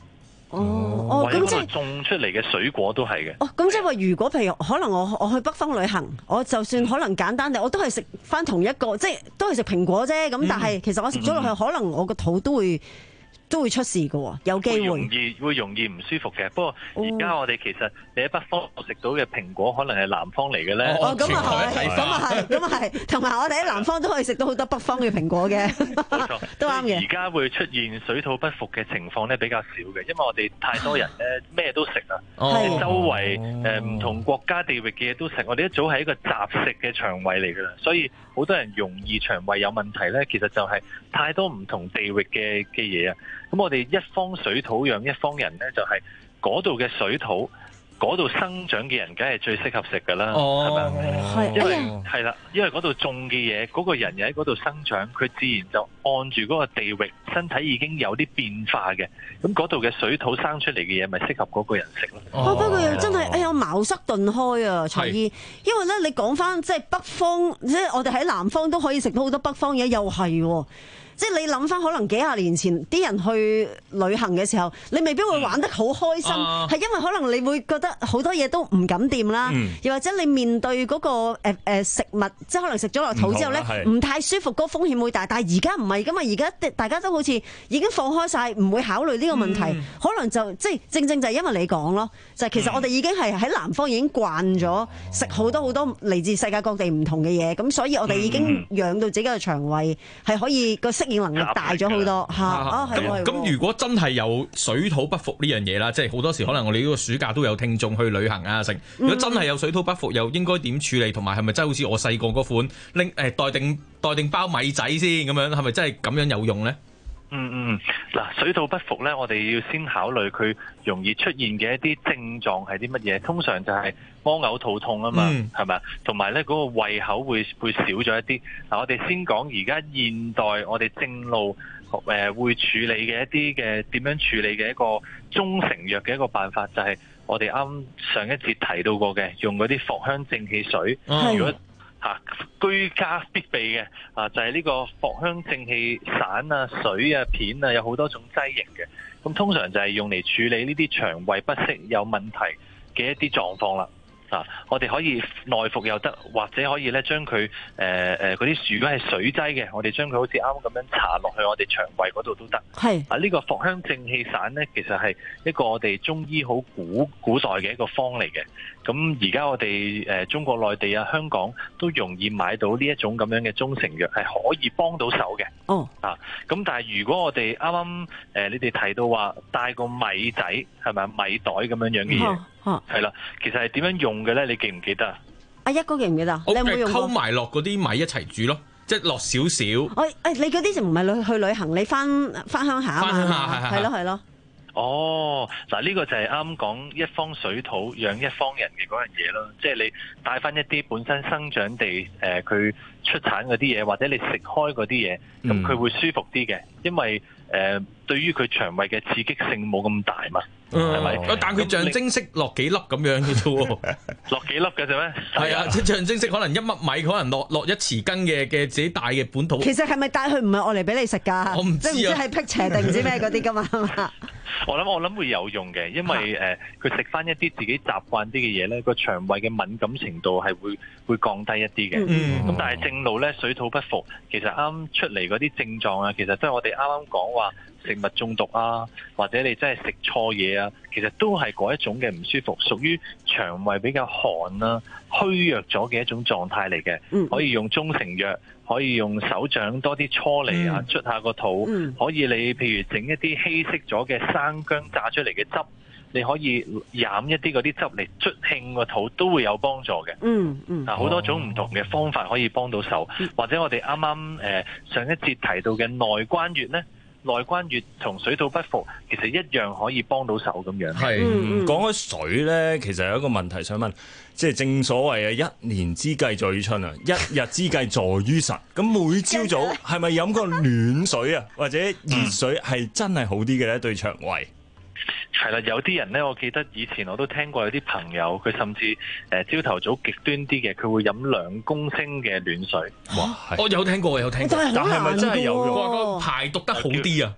哦， 或者嗰度種出嚟嘅水果都係嘅。 哦，咁即係話，如果譬如可能我我去北方旅行，我就算可能簡單地，我都係食翻同一個，即係都係食蘋果啫。咁、嗯、但係其實我食咗落去，嗯、可能我個肚都會。都會出事嘅喎，有機會。會容易會容易唔舒服嘅。不過而家我哋其實你喺北方食到嘅蘋果，可能係南方嚟嘅咧。 哦，咁啊係，咁啊係，咁啊係。同埋我哋喺南方都可以食到好多北方嘅蘋果嘅。冇錯，都啱嘅。 而家會出現水土不服嘅情況咧比較少嘅，因為我哋太多人咧咩都食啊，即周圍誒唔同國家地域嘅嘢都食。我哋一早係一個雜食嘅腸胃嚟㗎啦，所以好多人容易腸胃有問題咧，其實就係太多唔同地域嘅嘅嘢啊。咁我哋一方水土養一方人咧，就係嗰度嘅水土，嗰度生長嘅人，梗係最適合食噶啦，係咪？因為係啦，因為嗰度種嘅嘢，嗰個人又喺嗰度生長，佢自然就按住嗰個地域，身體已經有啲變化嘅。咁嗰度嘅水土生出嚟嘅嘢，咪適合嗰個人食咯。 哦，不過又真係，哎呀，茅塞頓開啊，蔡醫。因為咧，你講翻即係北方，即係我哋喺南方都可以食到好多北方嘢，又係喎。即係你諗翻，可能幾廿年前啲人去旅行嘅時候，你未必會玩得好開心，係、嗯啊、因為可能你會覺得好多嘢都唔敢掂啦，嗯、又或者你面對嗰、那個誒、呃、食物，即係可能食咗落肚之後咧，唔太舒服，嗰、那個風險會大。但係而家唔係噶嘛，而家大家都好似已經放開晒，唔會考慮呢個問題，嗯、可能就即係正正就係因為你講咯，就係、是、其實我哋已經係喺南方已經慣咗食好多好多嚟自世界各地唔同嘅嘢，咁所以我哋已經養到自己嘅腸胃係可以個適應能力大咗好多嚇。 咁咁如果真係有水土不服呢樣嘢啦，即係好多時可能我哋呢個暑假都有聽眾去旅行啊，成如果真係有水土不服，又應該點處理？同埋係咪真係好似我細個嗰款拎誒袋定袋定包米仔先咁樣？係咪真係咁樣有用咧？ 嗯嗯，嗱，水土不服咧，我哋要先考慮佢容易出現嘅一啲症狀係啲乜嘢？通常就係屙嘔肚痛啊嘛，係咪、嗯？同埋咧嗰個胃口會會少咗一啲。嗱，我哋先講而家現代我哋正路誒、呃、會處理嘅一啲嘅點樣處理嘅一個中成藥嘅一個辦法，就係我哋啱上一節提到過嘅，用嗰啲藿香正氣水。嗯、如果啊，居家必備嘅啊，就係、是、呢個藿香正氣散啊、水啊、片啊，有好多種劑型嘅。咁通常就係用嚟處理呢啲腸胃不適有問題嘅一啲狀況啦。啊，我哋可以內服又得，或者可以咧將佢誒誒嗰啲，如果係水劑嘅，我哋將佢好似啱啱咁樣搽落去我哋腸胃嗰度都得。係啊，呢個藿香正氣散咧，其實係一個我哋中醫好古古代嘅一個方嚟嘅。咁而家我哋誒中國內地啊、香港都容易買到呢一種咁樣嘅中成藥，係可以幫到手嘅。哦，啊，咁但係如果我哋啱啱誒你哋提到話帶個米仔係咪米袋咁樣樣嘅嘢？哦，係啦，其實係點樣用嘅咧？你記唔記得啊？ 阿一哥記唔記得？你有冇用過？ 溝埋落嗰啲米一齊煮咯，即係落少少。 我誒，你嗰啲就唔係去去旅行，你翻翻鄉下啊嘛？翻鄉下係係咯係咯。 哦，嗱、這、呢個就係啱講一方水土養一方人嘅嗰樣嘢咯，即係你帶翻一啲本身生長地誒佢、呃、出產嗰啲嘢，或者你食開嗰啲嘢，咁佢、嗯、會舒服啲嘅，因為誒、呃、對於佢腸胃嘅刺激性冇咁大嘛，係咪、 嗯？但佢象徵式落幾粒咁樣嘅啫喎， 落幾粒嘅啫咩？ 係啊，即係象徵式可能一粒米可能落落一匙羹嘅嘅自己帶嘅本土。 其實係咪帶去唔係愛嚟俾你食㗎？ 我唔知啊， 即係唔知係辟邪定唔知咩嗰啲㗎嘛？ 我諗我諗會有用嘅，因為誒佢食翻一啲自己習慣啲嘅嘢咧，個腸胃嘅敏感程度係會會降低一啲嘅。咁、嗯、但係正路咧，水土不服，其實啱出嚟嗰啲症狀啊，其實都係我哋啱啱講話食物中毒啊，或者你真係食錯嘢啊，其實都係嗰一種嘅唔舒服，屬於腸胃比較寒啊、虛弱咗嘅一種狀態嚟嘅。嗯、可以用中成藥。可以用手掌多啲搓嚟啊，捽下個肚。嗯、可以你譬如整一啲稀釋咗嘅生薑榨出嚟嘅汁，你可以飲一啲嗰啲汁嚟捽興個肚，都會有幫助嘅。嗯嗯，啊好多種唔同嘅方法可以幫到手，嗯、或者我哋啱啱誒上一節提到嘅內關穴咧。內關穴同水土不服其實一樣可以幫到手咁樣。 係講開水咧，其實有一個問題想問，即係正所謂啊，一年之計在於春啊，一日之計在於晨。咁每朝早係咪飲個暖水啊，或者熱水係真係好啲嘅咧？對腸胃？ 係啦，有啲人咧，我記得以前我都聽過有啲朋友，佢甚至誒朝頭早極端啲嘅，佢會飲兩公升嘅暖水。 哇！我有聽過，有聽過，但係咪真係有用？話個排毒得好啲啊！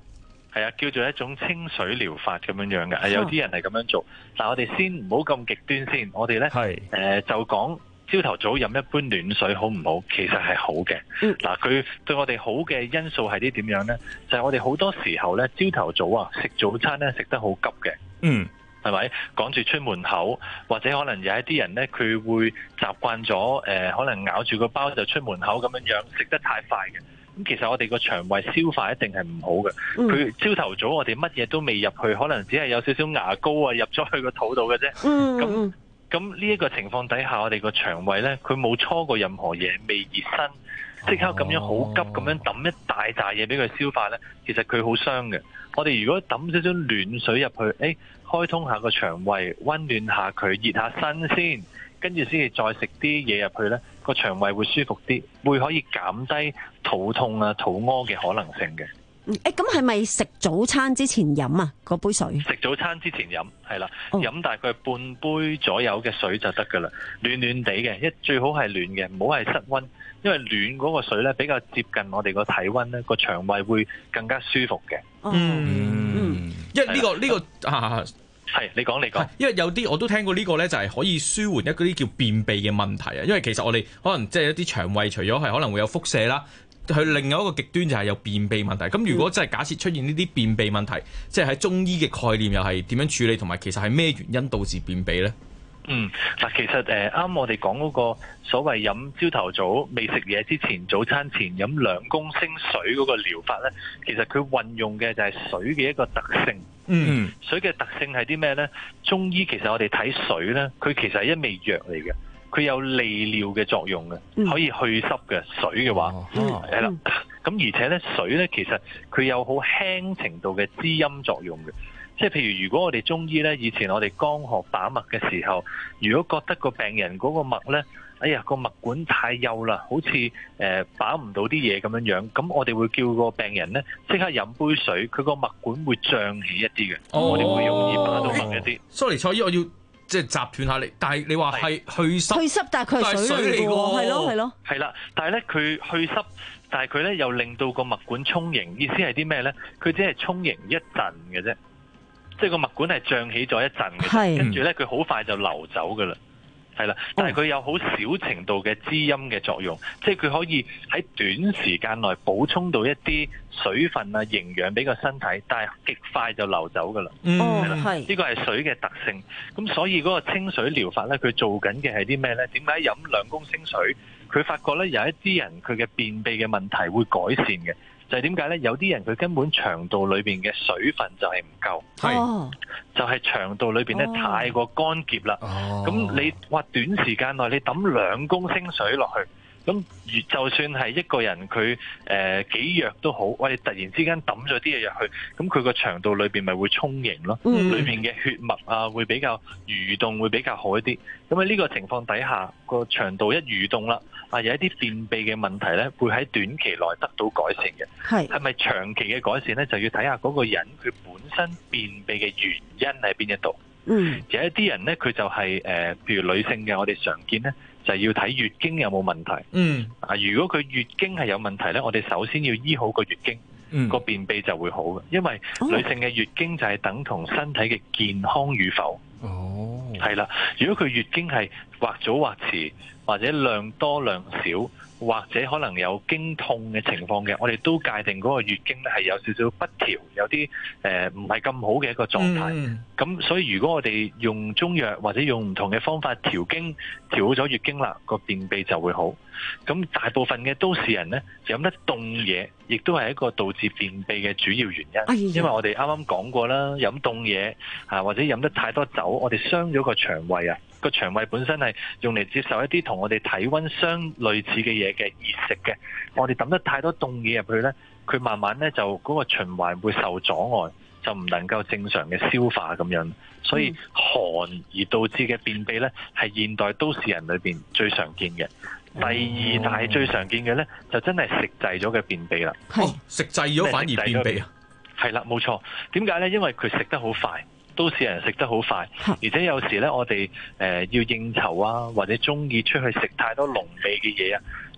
係啊，叫做一種清水療法咁樣樣嘅，有啲人係咁樣做。但我哋先唔好咁極端先，我哋咧誒就講朝頭早飲一杯暖水好唔好？其實係好嘅。嗱、嗯，佢對我哋好嘅因素係啲點樣咧？就係、是、我哋好多時候咧，朝頭早啊食早餐咧食得好急嘅。嗯。係咪趕住出門口，或者可能有一啲人咧，佢會習慣咗誒，可能咬住個包就出門口咁樣樣，食得太快嘅。咁其實我哋個腸胃消化一定係唔好嘅。佢朝頭早我哋乜嘢都未入去，可能只係有少少牙膏啊入咗去個肚度嘅啫。咁咁呢一個情況底下，我哋個腸胃咧，佢冇搓過任何嘢，未熱身，即刻咁樣好急咁樣抌一大扎嘢俾佢消化咧，其實佢好傷嘅。我哋如果抌少少暖水入去，誒、哎、開通下個腸胃，溫暖下佢，熱下身先，跟住先至再食啲嘢入去咧，個腸胃會舒服啲，會可以減低肚痛啊、肚屙嘅可能性嘅。 誒，咁係咪食早餐之前飲啊？嗰杯水？ 食早餐之前飲，係啦，飲、oh. 大概半杯左右嘅水就得噶啦，暖暖地嘅，一最好係暖嘅，唔好係室溫，因為暖嗰個水咧比較接近我哋個體溫咧，個腸胃會更加舒服嘅。 嗯嗯，因為呢、這個呢、這個啊， 係你講你講， 因為有啲我都聽過呢個咧，就係可以舒緩一啲叫便秘嘅問題啊。因為其實我哋可能即係一啲腸胃，除咗係可能會有腹瀉啦。佢另外一個極端就係有便秘問題，咁如果真係假設出現呢啲便秘問題，即係喺中醫嘅概念又係點樣處理，同埋其實係咩原因導致便秘呢？ 嗯，嗱，其實誒啱我哋講嗰個所謂飲朝頭早未食嘢之前，早餐前飲兩公升水嗰個療法呢，其實佢運用嘅就係水嘅一個特性。嗯，水嘅特性係啲咩呢？中醫其實我哋睇水呢，佢其實係一味藥嚟嘅。佢有利尿嘅作用嘅，可以去濕嘅水嘅話，係啦。咁而且咧水咧，其實佢有好輕程度嘅滋陰作用嘅。即係譬如，如果我哋中醫咧，以前我哋剛學把脈嘅時候，如果覺得個病人嗰個脈咧，哎呀個脈管太幼啦，好似誒把唔到啲嘢咁樣樣，咁我哋會叫個病人咧即刻飲杯水，佢個脈管會脹起一啲嘅，哦、我哋會容易把到脈一啲。 Sorry，蔡醫，我要。即係斬斷下你，但係你話係去濕， 去濕，但係佢係水嚟嘅喎，係咯係咯， 係啦。但係咧佢去濕，但係佢咧又令到個脈管充盈。意思係啲咩咧？佢只係充盈一陣嘅啫，即係個脈管係脹起咗一陣嘅，跟住咧佢好快就流走㗎啦。係啦，但係佢有好少程度嘅滋陰嘅作用，即係佢可以喺短時間內補充到一啲水分啊、營養俾個身體，但係極快就流走㗎啦。嗯，係呢個係水嘅特性。咁所以嗰個清水療法咧，佢做緊嘅係啲咩咧？點解飲兩公升水，佢發覺咧有一啲人佢嘅便秘嘅問題會改善嘅？就係點解咧？有啲人佢根本腸道裏邊嘅水分就係唔夠，係就係腸道裏邊咧太過乾澀啦。咁你話短時間內你抌兩公升水落去，咁就算係一個人佢誒、呃、幾弱都好，我哋突然之間抌咗啲嘢入去，咁佢個腸道裏邊咪會充盈咯，嗯、裏邊嘅血脈啊會比較蠕動，會比較好一啲。咁喺呢個情況底下，個腸道一蠕動啦。啊，有一啲便秘嘅問題咧，會喺短期內得到改善嘅。係係咪長期嘅改善咧？就要睇下嗰個人佢本身便秘嘅原因喺邊一度。嗯，有一啲人咧，佢就係、是、誒、呃，譬如女性嘅，我哋常見咧，就係要睇月經有冇問題。嗯，啊，如果佢月經係有問題咧，我哋首先要醫好個月經，嗯、個便秘就會好嘅。因為女性嘅月經就係等同身體嘅健康與否。哦，係啦，如果佢月經係或早或遲，或者量多量少，或者可能有經痛嘅情況嘅，我哋都界定嗰個月經咧係有少少不調，有啲誒唔係咁好嘅一個狀態。咁、嗯、所以如果我哋用中藥或者用唔同嘅方法調經，調好咗月經啦，個便秘就會好。咁大部分嘅都市人呢，飲得凍嘢，亦都係一個導致便秘嘅主要原因。哎、因為我哋啱啱講過啦，飲凍嘢啊，或者飲得太多酒，我哋傷咗個腸胃啊。個腸胃本身係用嚟接受一啲同我哋體溫相類似嘅嘢嘅熱食嘅，我哋抌得太多凍嘢入去呢，佢慢慢呢就嗰個循環會受阻礙，就唔能夠正常嘅消化咁樣，所以寒而導致嘅便秘呢，係現代都市人裏邊最常見嘅。第二大最常見嘅呢，就真係食滯咗嘅便秘啦。 係食滯咗反而便秘啊？ 係啦，冇錯。點解呢？因為佢食得好快。都市人食得好快，而且有時咧，我哋誒、呃、要應酬啊，或者中意出去食太多濃味嘅嘢啊，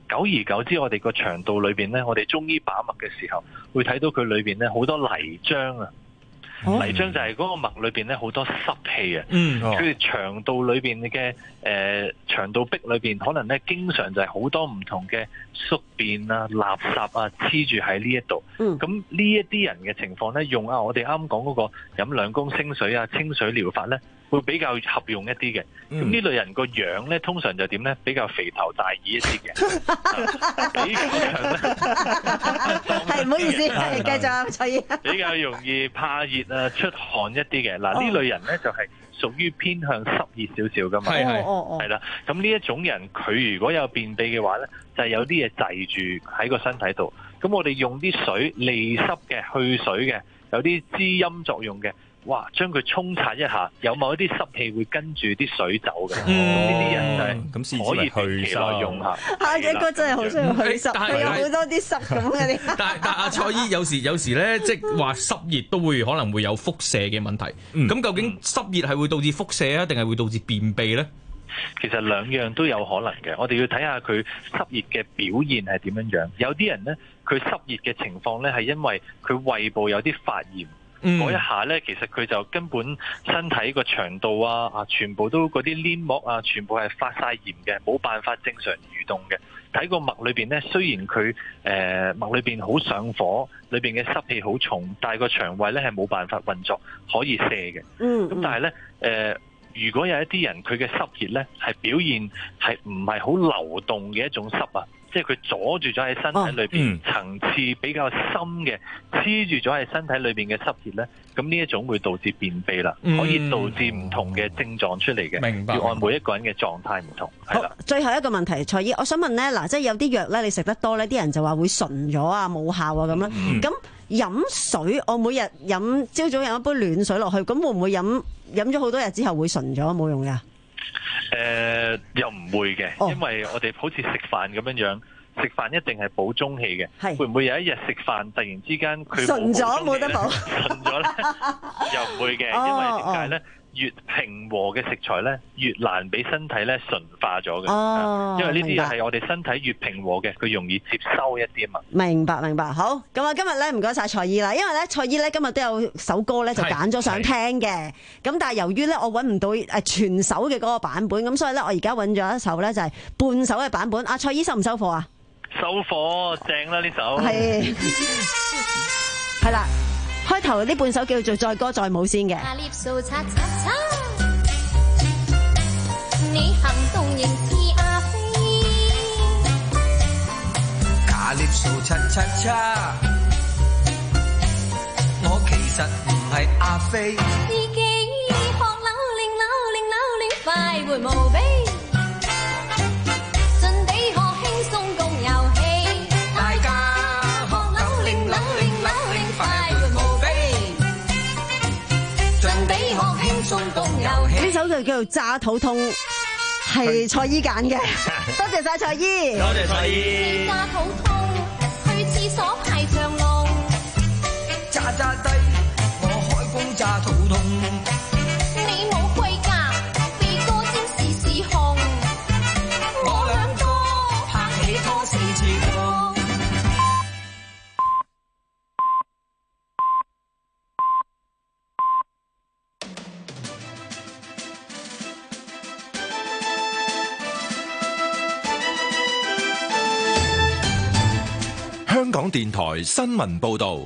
久而久之，我哋個腸道裏邊咧，我哋中醫把脈嘅時候，會睇到佢裏邊咧好多泥漿啊。哦、泥漿就係嗰個脈裏邊咧好多濕氣啊，嗯，佢哋腸道裏邊嘅誒腸道壁裏邊可能咧經常就係好多唔同嘅宿便啊、垃圾啊黐住喺呢一度，嗯，咁呢一啲人嘅情況咧，用啊我哋啱講嗰個飲兩公升水啊清水療法咧，會比較合用一啲嘅。咁呢、嗯、類人個樣咧，通常就點咧？比較肥頭大耳一啲嘅，比較上咧係唔好意思，係繼續蔡醫。 比較容易怕熱啊、出汗一啲嘅。嗱呢、哦、類人咧就係屬於偏向濕熱少少噶嘛。係係係啦。咁呢一種人，佢如果有便秘嘅話咧，就係、是、有啲嘢滯住喺個身體度。咁我哋用啲水利濕嘅、去水嘅，有啲滋陰作用嘅。哇！將佢沖刷一下，有某一啲濕氣會跟住啲水走嘅。呢啲人就係咁可以短期內用下。 下一個真係好需要去濕，佢有好多啲濕咁嘅啲。 但但阿蔡醫有時有時咧，即係話濕熱都會可能會有輻射嘅問題。咁、嗯、究竟濕熱係會導致輻射啊，定係會導致便秘咧？ 其實兩樣都有可能嘅，我哋要睇下佢濕熱嘅表現係點樣樣。有啲人咧，佢濕熱嘅情況咧係因為佢胃部有啲發炎。嗰、嗯、一下咧，其實佢就根本身體個腸道啊啊，全部都嗰啲黏膜啊，全部係發晒炎嘅，冇辦法正常蠕動嘅。睇個脈裏邊咧，雖然佢誒脈裏邊好上火，裏邊嘅濕氣好重，但係個腸胃咧係冇辦法運作，可以瀉嘅。嗯，咁但係咧誒，如果有一啲人佢嘅濕熱咧係表現係唔係好流動嘅一種濕啊？即係佢阻住咗喺身體裏邊、哦嗯、層次比較深嘅黐住咗喺身體裏邊嘅濕熱咧，咁呢一種會導致便秘啦，嗯、可以導致唔同嘅症狀出嚟嘅。明白。要按每一個人嘅狀態唔同。係啦。 最後一個問題，蔡醫，我想問咧，嗱，即係有啲藥咧，你食得多咧，啲人就話會純咗啊，冇效啊咁啦。咁飲、嗯、水，我每日飲朝早飲一杯暖水落去，咁會唔會飲飲咗好多日之後會純咗冇用㗎？ 誒、呃，又唔會嘅，哦、因為我哋好似食飯咁樣樣，食飯一定係補中氣嘅。係會唔會有一日食飯突然之間佢純咗冇得補？ 純咗咧，又唔會嘅，哦、因為點解咧？越平和嘅食材咧，越難俾身體咧純化咗嘅。哦，因為呢啲嘢係我哋身體越平和嘅，佢容易接收一啲啊嘛。 明白明白，好。咁啊，今日咧唔該晒蔡醫啦，因為咧蔡醫咧今日都有首歌咧就揀咗想聽嘅。咁但係由於咧我揾唔到誒全首嘅嗰個版本，咁所以咧我而家揾咗一首咧就係半首嘅版本。阿蔡醫收唔收貨啊？ 收貨，正啦呢首。 係係啦。開頭呢半首叫做載歌載舞先嘅。 假獵數叉叉叉，你行動仍似阿飛。 假獵數叉叉叉，我其實唔係阿飛。 自己學扭擰扭擰扭擰，快活無比。 呢首就叫做詐肚痛，係蔡醫揀嘅。多謝晒蔡醫， 多謝蔡醫。 詐肚痛，去廁所排長龍。 詐詐低，我開工詐肚痛。 你冇盔甲，鼻哥尖時時紅。我兩個拍起拖四次過。 香港電台新聞報道，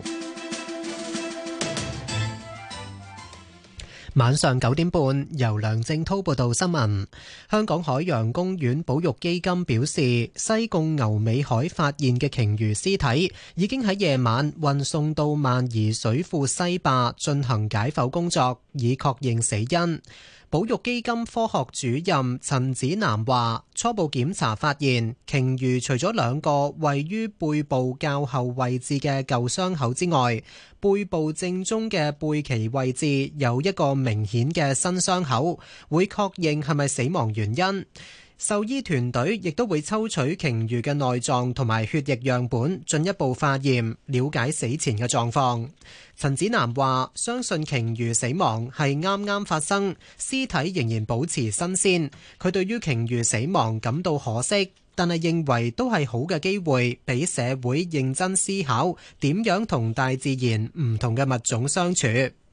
晚上九點半，由梁正濤報道新聞。香港海洋公園保育基金表示，西貢牛尾海發現嘅鯨魚屍體已經喺夜晚運送到萬宜水庫西壩進行解剖工作，以確認死因。保育基金科學主任陳子南話，初步檢查發現，鯨魚除咗兩個位於背部較後位置嘅舊傷口之外，背部正中嘅背鰭位置有一個明顯嘅新傷口，會確認係咪死亡原因。獸醫團隊亦都會抽取鯨魚嘅內臟同埋血液樣本，進一步化驗，了解死前嘅狀況。陳子南話，相信鯨魚死亡係啱啱發生，屍體仍然保持新鮮。佢對於鯨魚死亡感到可惜， 但係認為都係好嘅機會，俾社會認真思考點樣同大自然唔同嘅物種相處。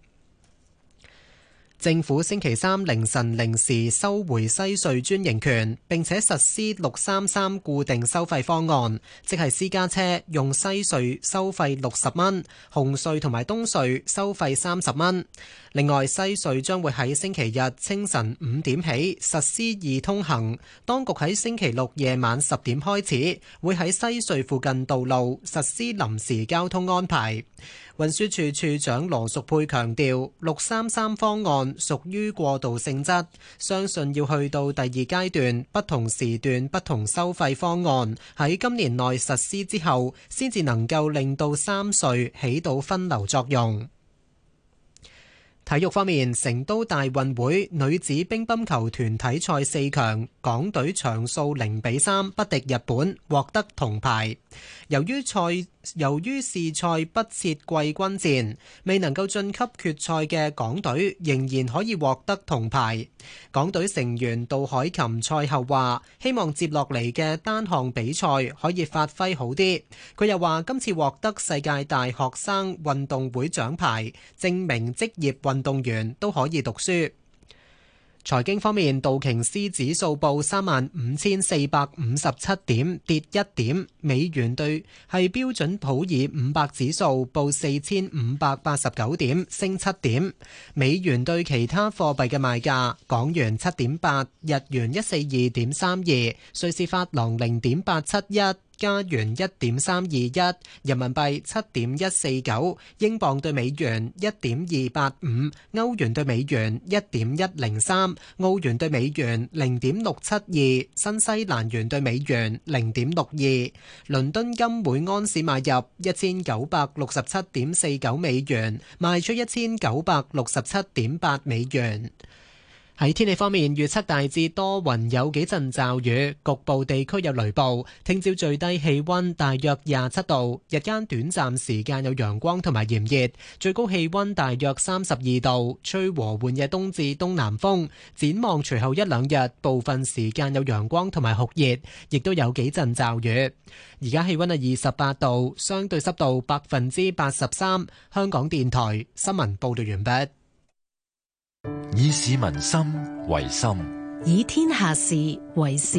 政府星期三凌晨零時收回西隧專營權，並且實施六三三固定收費方案，即係私家車用西隧收費六十蚊，紅隧同埋東隧收費三十蚊。另外，西隧將會喺星期日清晨五點起實施易通行，當局喺星期六夜晚十點開始會喺西隧附近道路實施臨時交通安排。運輸署署長羅淑佩強調，六三三方案屬於過渡性質，相信要去到第二階段不同時段不同收費方案喺今年內實施之後，先至能夠令到三隧起到分流作用。體育方面，成都大運會女子乒乓球團體賽四強，港隊場數零比三不敵日本，獲得銅牌。由於賽由於試賽不設季軍戰，未能夠晉級決賽嘅港隊仍然可以獲得銅牌。港隊成員杜海琴賽後話，希望接落嚟嘅單項比賽可以發揮好啲。佢又話，今次獲得世界大學生運動會獎牌，證明職業運動員都可以讀書。財經方面，道瓊斯指數報三萬五千四百五十七點，跌一點。美元對係標準普爾五百指數報四千五百八十九點，升七點。美元對其他貨幣嘅賣價：港元七點八，日元一四二點三二，瑞士法郎零點八七一。加元一點三二一，人民幣七點一四九，英鎊對美元一點二八五，歐元對美元一點一零三，澳元對美元零點六七二，新西蘭元對美元零點六二。倫敦金每安士買入一千九百六十七點四九美元，賣出一千九百六十七點八美元。喺天氣方面，預測大致多雲，有幾陣驟雨，局部地區有雷暴。聽朝最低氣溫大約廿七度，日間短暫時間有陽光同埋炎熱，最高氣溫大約三十二度，吹和緩嘅東至東南風。展望隨後一兩日，部分時間有陽光同埋酷熱，亦都有幾陣驟雨。而家氣溫係二十八度，相對濕度百分之八十三。香港電台新聞報道完畢。 以市民心為心， 以天下事為事。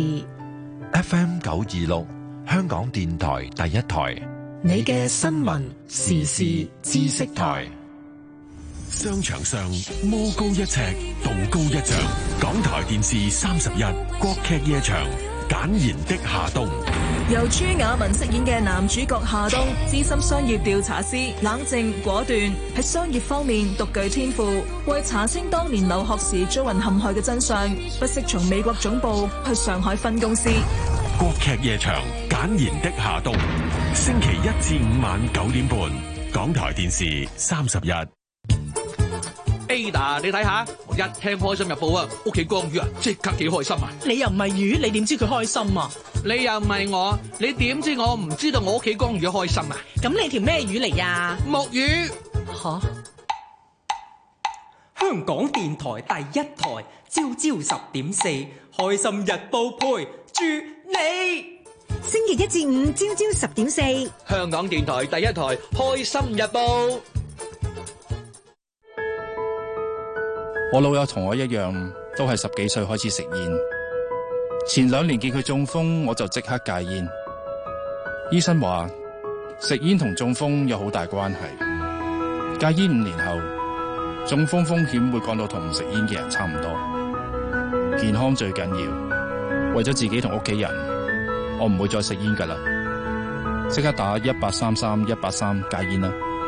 F M 九二六，香港電台第一台， 你嘅新聞時事知識台。 商場上魔高一尺，道高一丈。港台電視三十一，國劇夜場，簡言的夏冬。 由朱亞文飾演嘅男主角夏冬，資深商業調查師，冷靜果斷，喺商業方面獨具天賦。為查清當年留學時遭人陷害嘅真相，不惜從美國總部去上海分公司。 國劇夜場，簡言的夏冬，星期一至五晚九點半，港台電視三十一。 Ada， 你睇下，我一聽開心日報啊，屋企光魚啊，即刻幾開心啊！ 你又唔係魚，你點知佢開心啊？ 你又唔係我，你點知我唔知道我屋企光魚開心啊？ 咁你條咩魚嚟呀？ 木魚。 吓？香港電台第一台，朝朝十點四，開心日報陪住你。 星期一至五朝朝十點四， 香港電台第一台，開心日報。 我老友同我一樣，都係十幾歲開始食煙。前兩年見佢中風，我就即刻戒煙。醫生話食煙同中風有好大關係。戒煙五年後，中風風險會降到同唔食煙嘅人差唔多。健康最緊要，為咗自己同屋企人，我唔會再食煙㗎喇。即刻打一八三三一八三戒煙啦！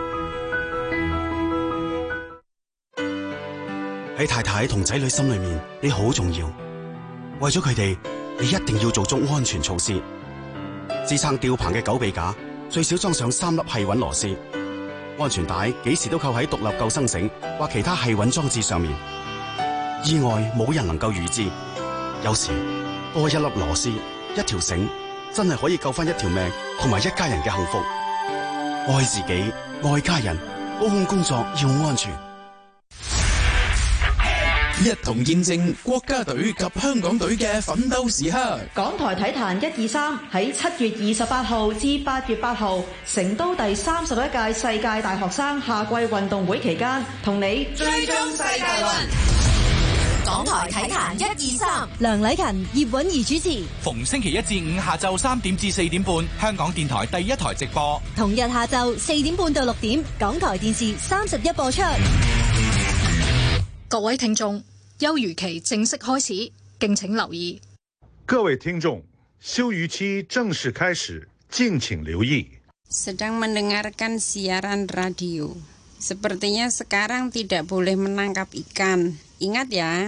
喺太太同仔女心裏面，你好重要。為咗佢哋，你一定要做足安全措施。支撐吊棚嘅狗臂架最少裝上三粒繫穩螺絲。安全帶幾時都扣喺獨立救生繩或其他繫穩裝置上面。意外冇人能夠預知，有時多一粒螺絲、一條繩，真係可以救翻一條命同埋一家人嘅幸福。愛自己，愛家人，高空工作要安全。 一同見證國家隊及香港隊嘅奮鬥時刻。 港台體壇一二三喺七月二十八號至八月八號，成都第三十一屆世界大學生夏季運動會期間，同你追蹤世界運。港台體壇一二三， 梁禮勤、葉韻儀主持。 逢星期一至五下晝三點至四點半，香港電台第一台直播。 同日下晝四點半到六點，港台電視三十一播出。 各位聽眾，休漁期正式開始，敬請留意。 各位聽眾，休漁期正式開始，敬請留意。 Sedang mendengarkan siaran radio. Sepertinya sekarang tidak boleh menangkap ikan. Ingat ya.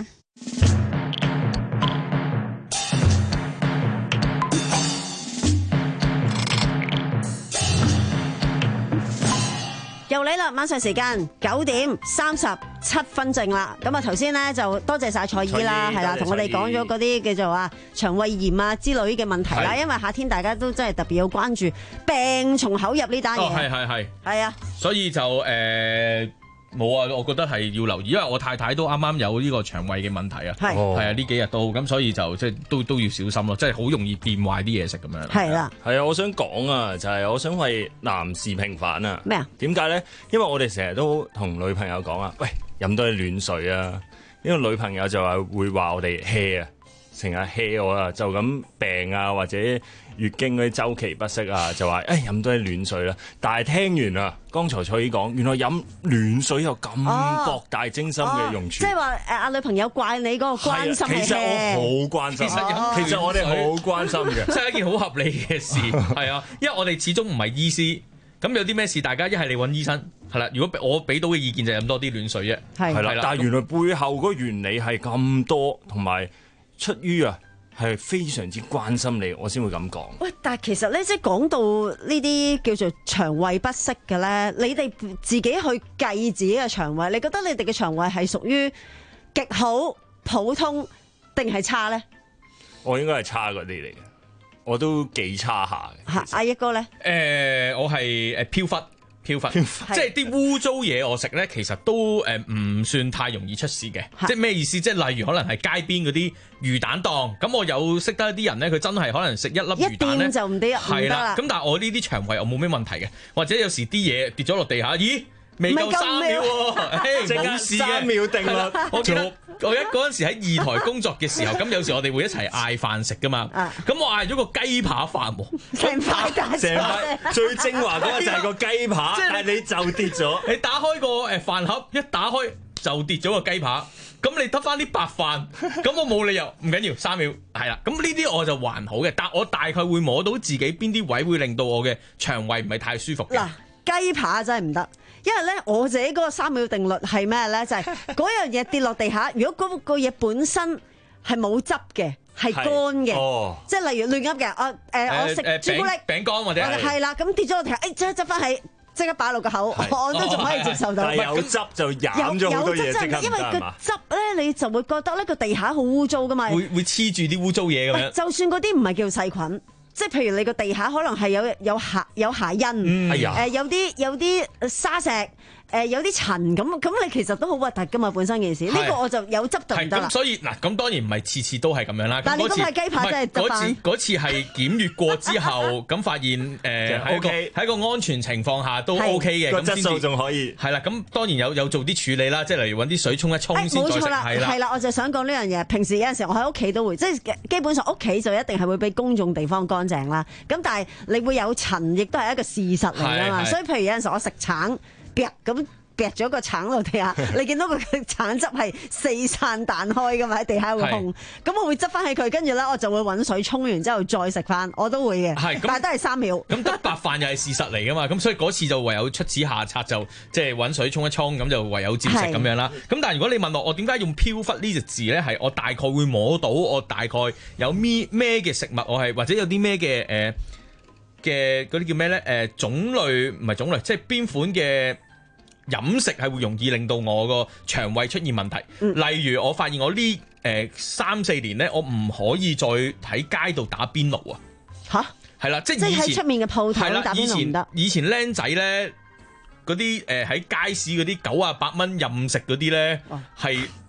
又嚟啦！晚上時間九點三十七分正啦。咁啊，頭先咧就多謝晒蔡姨啦，係啦，同我哋講咗嗰啲叫做啊腸胃炎啊之類嘅問題啦。因為夏天大家都真係特別要關注病從口入呢單嘢。 哦，係係係。係啊。所以就誒。呃冇啊，我覺得係要留意，因為我太太都啱啱有呢個腸胃嘅問題啊，係係啊，呢幾日都咁，所以就即係都都要小心咯，即係好容易變壞啲嘢食咁樣。 係啦， 係啊，我想講啊，就係、是、我想為男士平反啊。 咩啊？ 點解咧？因為我哋成日都同女朋友講啊，喂，飲多啲暖水啊，因為女朋友就話會話我哋 hea 啊，成日 hea 我啊，就咁病啊或者月經嗰啲週期不適啊，就話誒飲多啲暖水啦。但係聽完啊，剛才蔡姨講，原來飲暖水有咁博大精深嘅用處。 即係話誒阿女朋友怪你嗰個關心嘅。 其實我好關心，其實、哦、其實我哋好關心嘅， 真係一件好合理嘅事。係啊，因為我哋始終唔係醫師，咁有啲咩事大家一係你揾醫生，係啦。如果我俾到嘅意見就係飲多啲暖水啫，係啦。 但係原來背後嗰個原理係咁多，同埋出於啊。係非常之關心你，我先會咁講。 喂，但係其實咧，即係講到呢啲叫做腸胃不適嘅咧，你哋自己去計自己嘅腸胃，你覺得你哋嘅腸胃係屬於極好、普通定係差咧？ 我應該係差嗰啲嚟嘅，我都幾差下嘅。 嚇，阿一哥咧？ 誒、呃，我係誒飄忽。飄忽，即係啲污糟嘢我食咧，其實都誒唔算太容易出事嘅。即係咩意思？即係例如可能係街邊嗰啲魚蛋檔，咁我有識得一啲人咧，佢真係可能食一粒魚蛋咧， 就唔得， 係啦。咁但係我呢啲腸胃我冇咩問題嘅，或者有時啲嘢跌咗落地下，咦？未夠三秒喎，冇事嘅。 三秒定律。 我記得我一嗰陣時喺二台工作嘅時候，咁有時我哋會一齊嗌飯食噶嘛。咁我嗌咗個雞扒飯喎， 成塊大成塊最精華嗰個就係個雞扒，但係你就跌咗。 你打開個誒飯盒，一打開就跌咗個雞扒。咁你得翻啲白飯，咁我冇理由唔緊要，三秒係啦。咁呢啲我就還好嘅，但我大概會摸到自己邊啲位會令到我嘅腸胃唔係太舒服嘅。 嗱，雞扒真係唔得。因為咧，我自己嗰個三秒定律係咩咧？就係、是、嗰樣嘢跌落地下，如果嗰個嘢本身係冇汁嘅，係乾嘅，哦、即係例如亂噏嘅，我誒、呃呃、我食朱古力餅乾或者係啦，咁跌咗落地下，誒即刻執翻起，即刻擺落個口，我都仲可以接受到。 但係有汁就飲咗好多嘢，即刻因為個汁咧，你就會覺得咧個地下好污糟噶嘛， 會會黐住啲污糟嘢咁樣。 就算嗰啲唔係叫細菌。即係譬如你個地下可能係有有瑕有瑕印，誒、嗯呃、有啲有啲沙石，誒、呃、有啲塵咁，咁你其實都好核突噶嘛，本身件事。呢、這個我就有汁就唔得啦。 咁所以嗱，咁當然唔係次次都係咁樣啦。 但係你嗰塊雞扒真係嗰次嗰次係檢閲過之後，咁發現誒喺、呃、個喺個安全情況下都 OK 嘅， 個質素仲可以。 係啦，咁當然有有做啲處理啦，即係例如揾啲水沖一沖先再食。係啦， 係啦，我就想講呢樣嘢。平時有陣時我喺屋企都會，即係基本上屋企就一定係會俾公眾地方乾淨啦。咁但係你會有塵，亦都係一個事實嚟㗎嘛。所以譬如有陣時我食橙，啪咁劈咗個橙落地下，你見到個橙汁係四散彈開㗎嘛，喺地下會空。咁我會執翻起佢，跟住咧我就會揾水沖完之後再食翻，我都會嘅。但係都係三秒。 咁得白飯又係事實嚟㗎嘛，咁所以嗰次就唯有出此下策，就即係揾水沖一沖，咁就唯有照食咁樣啦。咁但係如果你問我，我點解用飄忽呢隻字咧？係我大概會摸到，我大概有咩咩嘅食物，我係或者有啲咩嘅誒嘅嗰啲叫咩咧？誒、呃、種類唔係種類，即係邊款嘅飲食係會容易令到我個腸胃出現問題。嗯、例如我發現我呢誒三四年咧，我唔可以再喺街度打邊爐啊！ 吓？係啦，即係喺出面嘅鋪頭打邊爐唔得。 以前僆仔咧嗰啲誒喺街市嗰啲九啊八蚊任食嗰啲咧係。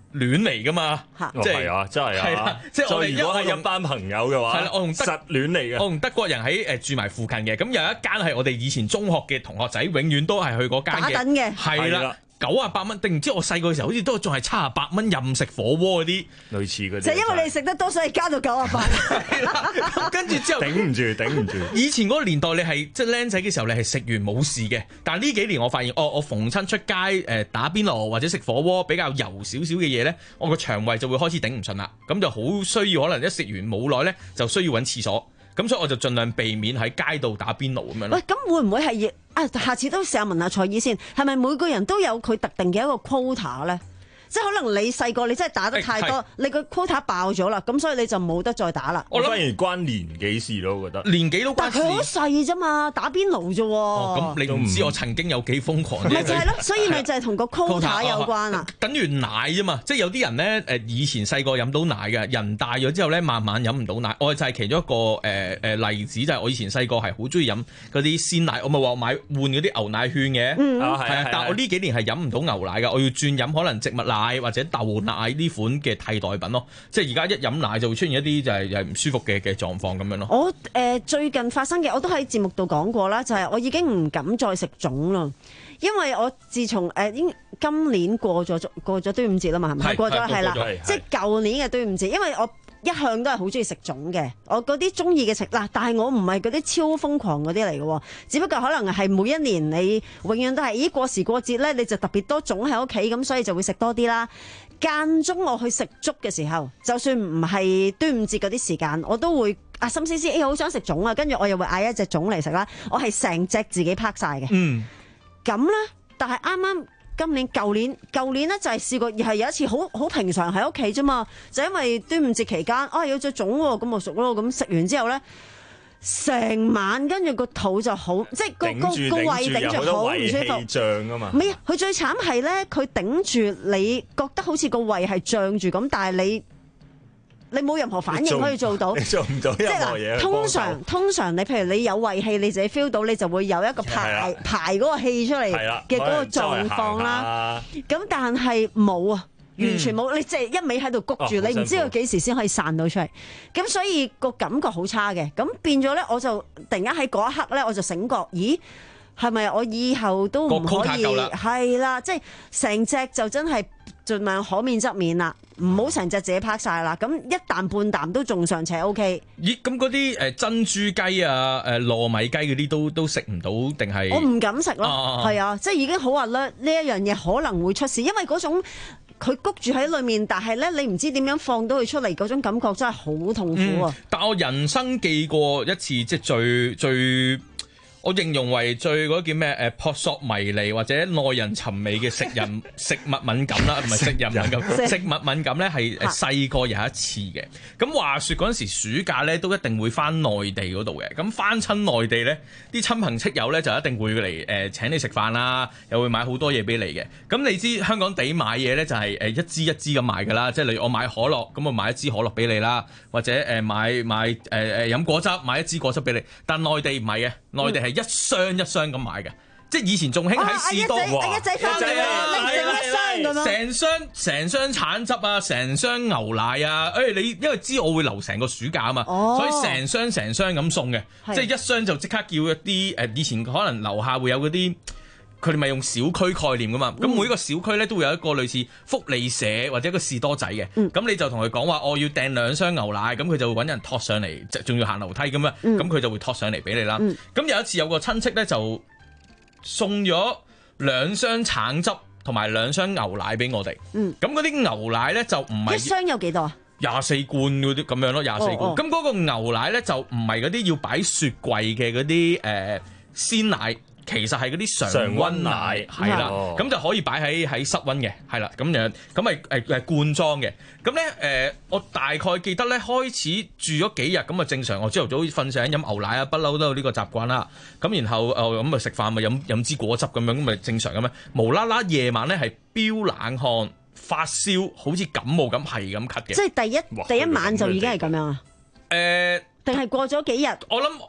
戀嚟噶嘛，即係啊，真係啊， 即係我哋如果係一班朋友嘅話， 係啦，我同實戀嚟嘅， 我同德國人喺誒住埋附近嘅，咁有一間係我哋以前中學嘅同學仔，永遠都係去嗰間嘅， 打緊嘅， 係啦。九啊八蚊，定唔知我細個嘅時候好似都仲係七啊八蚊任食火鍋嗰啲， 類似嗰啲。 就係因為你食得多，所以加到九啊八。 咁跟住之後頂唔住，頂唔住。 以前嗰個年代你係即係僆仔嘅時候，你係食完冇事嘅。但係呢幾年我發現，哦，我逢親出街誒打邊爐或者食火鍋比較油少少嘅嘢咧，我個腸胃就會開始頂唔順啦。咁就好需要可能一食完冇耐咧，就需要揾廁所。咁所以我就盡量避免喺街度打邊爐咁樣咯。 喂，咁會唔會係啊？下次都試下問下蔡醫先，係咪每個人都有佢特定嘅一個 quota 咧？即係可能你細個你真係打得太多，你個 quota 爆咗啦，咁所以你就冇得再打啦。 我反而關年紀事咯，我覺得年紀都關事。但佢好細啫嘛，打邊爐啫喎。 哦，咁你唔知我曾經有幾瘋狂。 咪就係咯，所以咪就係同個 quota 有關啦。 等於奶啫嘛，即係有啲人咧誒，以前細個飲到奶嘅，人大咗之後咧，慢慢飲唔到奶。我就係其中一個誒誒、呃、例子，就係、是、我以前細個係好中意飲嗰啲鮮奶，我咪話買換嗰啲牛奶券嘅，係、嗯、啊，啊但係我呢幾年係飲唔到牛奶㗎，我要轉飲可能植物奶或者豆奶呢款嘅替代品咯，即係而家一飲奶就會出現一啲就係又係唔舒服嘅嘅狀況咁樣咯。 我誒、呃、最近發生嘅我都喺節目度講過啦，就係、是、我已經唔敢再食粽啦，因為我自從誒應、呃、今年過咗過咗端午節啦嘛，係咪？過咗係啦，即係舊年嘅端午節，因為我一向都係好中意食粽嘅，我嗰啲中意嘅食嗱，但係我唔係嗰啲超瘋狂嗰啲嚟嘅，只不過可能係每一年你永遠都係咦過時過節咧，你就特別多粽喺屋企，咁所以就會食多啲啦。間中我去食粥嘅時候，就算唔係端午節嗰啲時間，我都會啊心思思，誒好想食粽啊，跟住我又會嗌一隻粽嚟食啦。我係成隻自己拍晒嘅。嗯，咁咧，但係啱啱今年、舊年、舊年咧就係試過，而係有一次好好平常喺屋企啫嘛，就因為端午節期間啊有隻粽喎，咁我熟咯，咁食完之後咧。成晚跟住個肚就好，即係個個個胃頂住好唔舒服。脹啊嘛！唔係，佢最慘係咧，佢頂住你覺得好似個胃係脹住咁，但係你你冇任何反應可以做到， 你做唔到任何嘢。 通常通常你譬如你有胃氣，你自己 feel 到，你就會有一個排排嗰個氣出嚟嘅嗰個狀況啦。咁但係冇啊。完全冇，你即係一味喺度谷住，哦、你唔知佢幾時先可以散到出嚟，咁所以個感覺好差嘅，咁變咗咧，我就突然間喺嗰一刻咧，我就醒覺，咦，係咪我以後都唔可以係啦，即係成隻就真係盡量可免則免啦，唔好成隻自己拍晒啦，咁一啖半啖都仲尚且 O K。 咦，咁嗰啲誒珍珠雞啊、誒糯米雞嗰啲都都食唔到定係？我唔敢食咯，係啊，即係已經好話咧，呢一樣嘢可能會出事，因為嗰種。佢谷住喺裏面，但係咧你唔知點樣放到佢出嚟，嗰種感覺真係好痛苦啊！ 嗯、但我人生記過一次，即係最最，我形容為最嗰叫咩？誒撲朔迷離或者耐人尋味嘅食人食物敏感啦，唔係食人敏感，食物敏感咧係細個有一次嘅。咁話說嗰陣時暑假咧都一定會翻內地嗰度嘅。咁翻親內地咧，啲親朋戚友咧就一定會嚟誒請你食飯啦，又會買好多嘢俾你嘅。咁你知香港地買嘢咧就係誒一支一支咁買㗎啦，即係例如我買可樂，咁我買一支可樂俾你啦，或者誒買買誒誒飲果汁，買一支果汁俾你。但內地唔係嘅，內地係一箱一箱咁買嘅，即係以前仲興喺士多， 一仔翻嚟啊，拎整一箱咁樣， 成箱成箱橙汁啊，成箱牛奶啊，誒你因為知我會留成個暑假啊嘛，所以成箱成箱咁送嘅，即係一箱就即刻叫一啲誒以前可能樓下會有嗰啲，佢哋咪用小區概念噶嘛，咁每個小區咧都會有一個類似福利社或者一個士多仔嘅，咁你就同佢講話我要訂兩箱牛奶，咁佢就會揾人托上嚟，仲要行樓梯咁啊，咁佢就會托上嚟俾你啦。咁有一次有個親戚咧就送咗兩箱橙汁同埋兩箱牛奶俾我哋，咁嗰啲牛奶咧就唔係一箱有幾多啊？ 廿四罐嗰啲咁樣咯，廿四罐。咁嗰個牛奶咧就唔係嗰啲要擺雪櫃嘅嗰啲誒鮮奶。其實係嗰啲常溫奶，係啦，咁、哦、就可以擺喺喺室溫嘅，係啦，咁樣，咁咪誒誒罐裝嘅，咁咧誒，我大概記得咧開始住咗幾日，咁啊正常，我朝頭早瞓醒飲牛奶啊，不嬲都有呢個習慣啦，咁然後誒咁咪食飯咪飲飲支果汁咁樣，咁咪正常嘅咩？無啦啦夜晚咧係飆冷汗、發燒，好似感冒咁，係咁咳嘅。即係第一第一晚就已經係咁樣啊？ 誒， 定係過咗幾日？ 我諗我。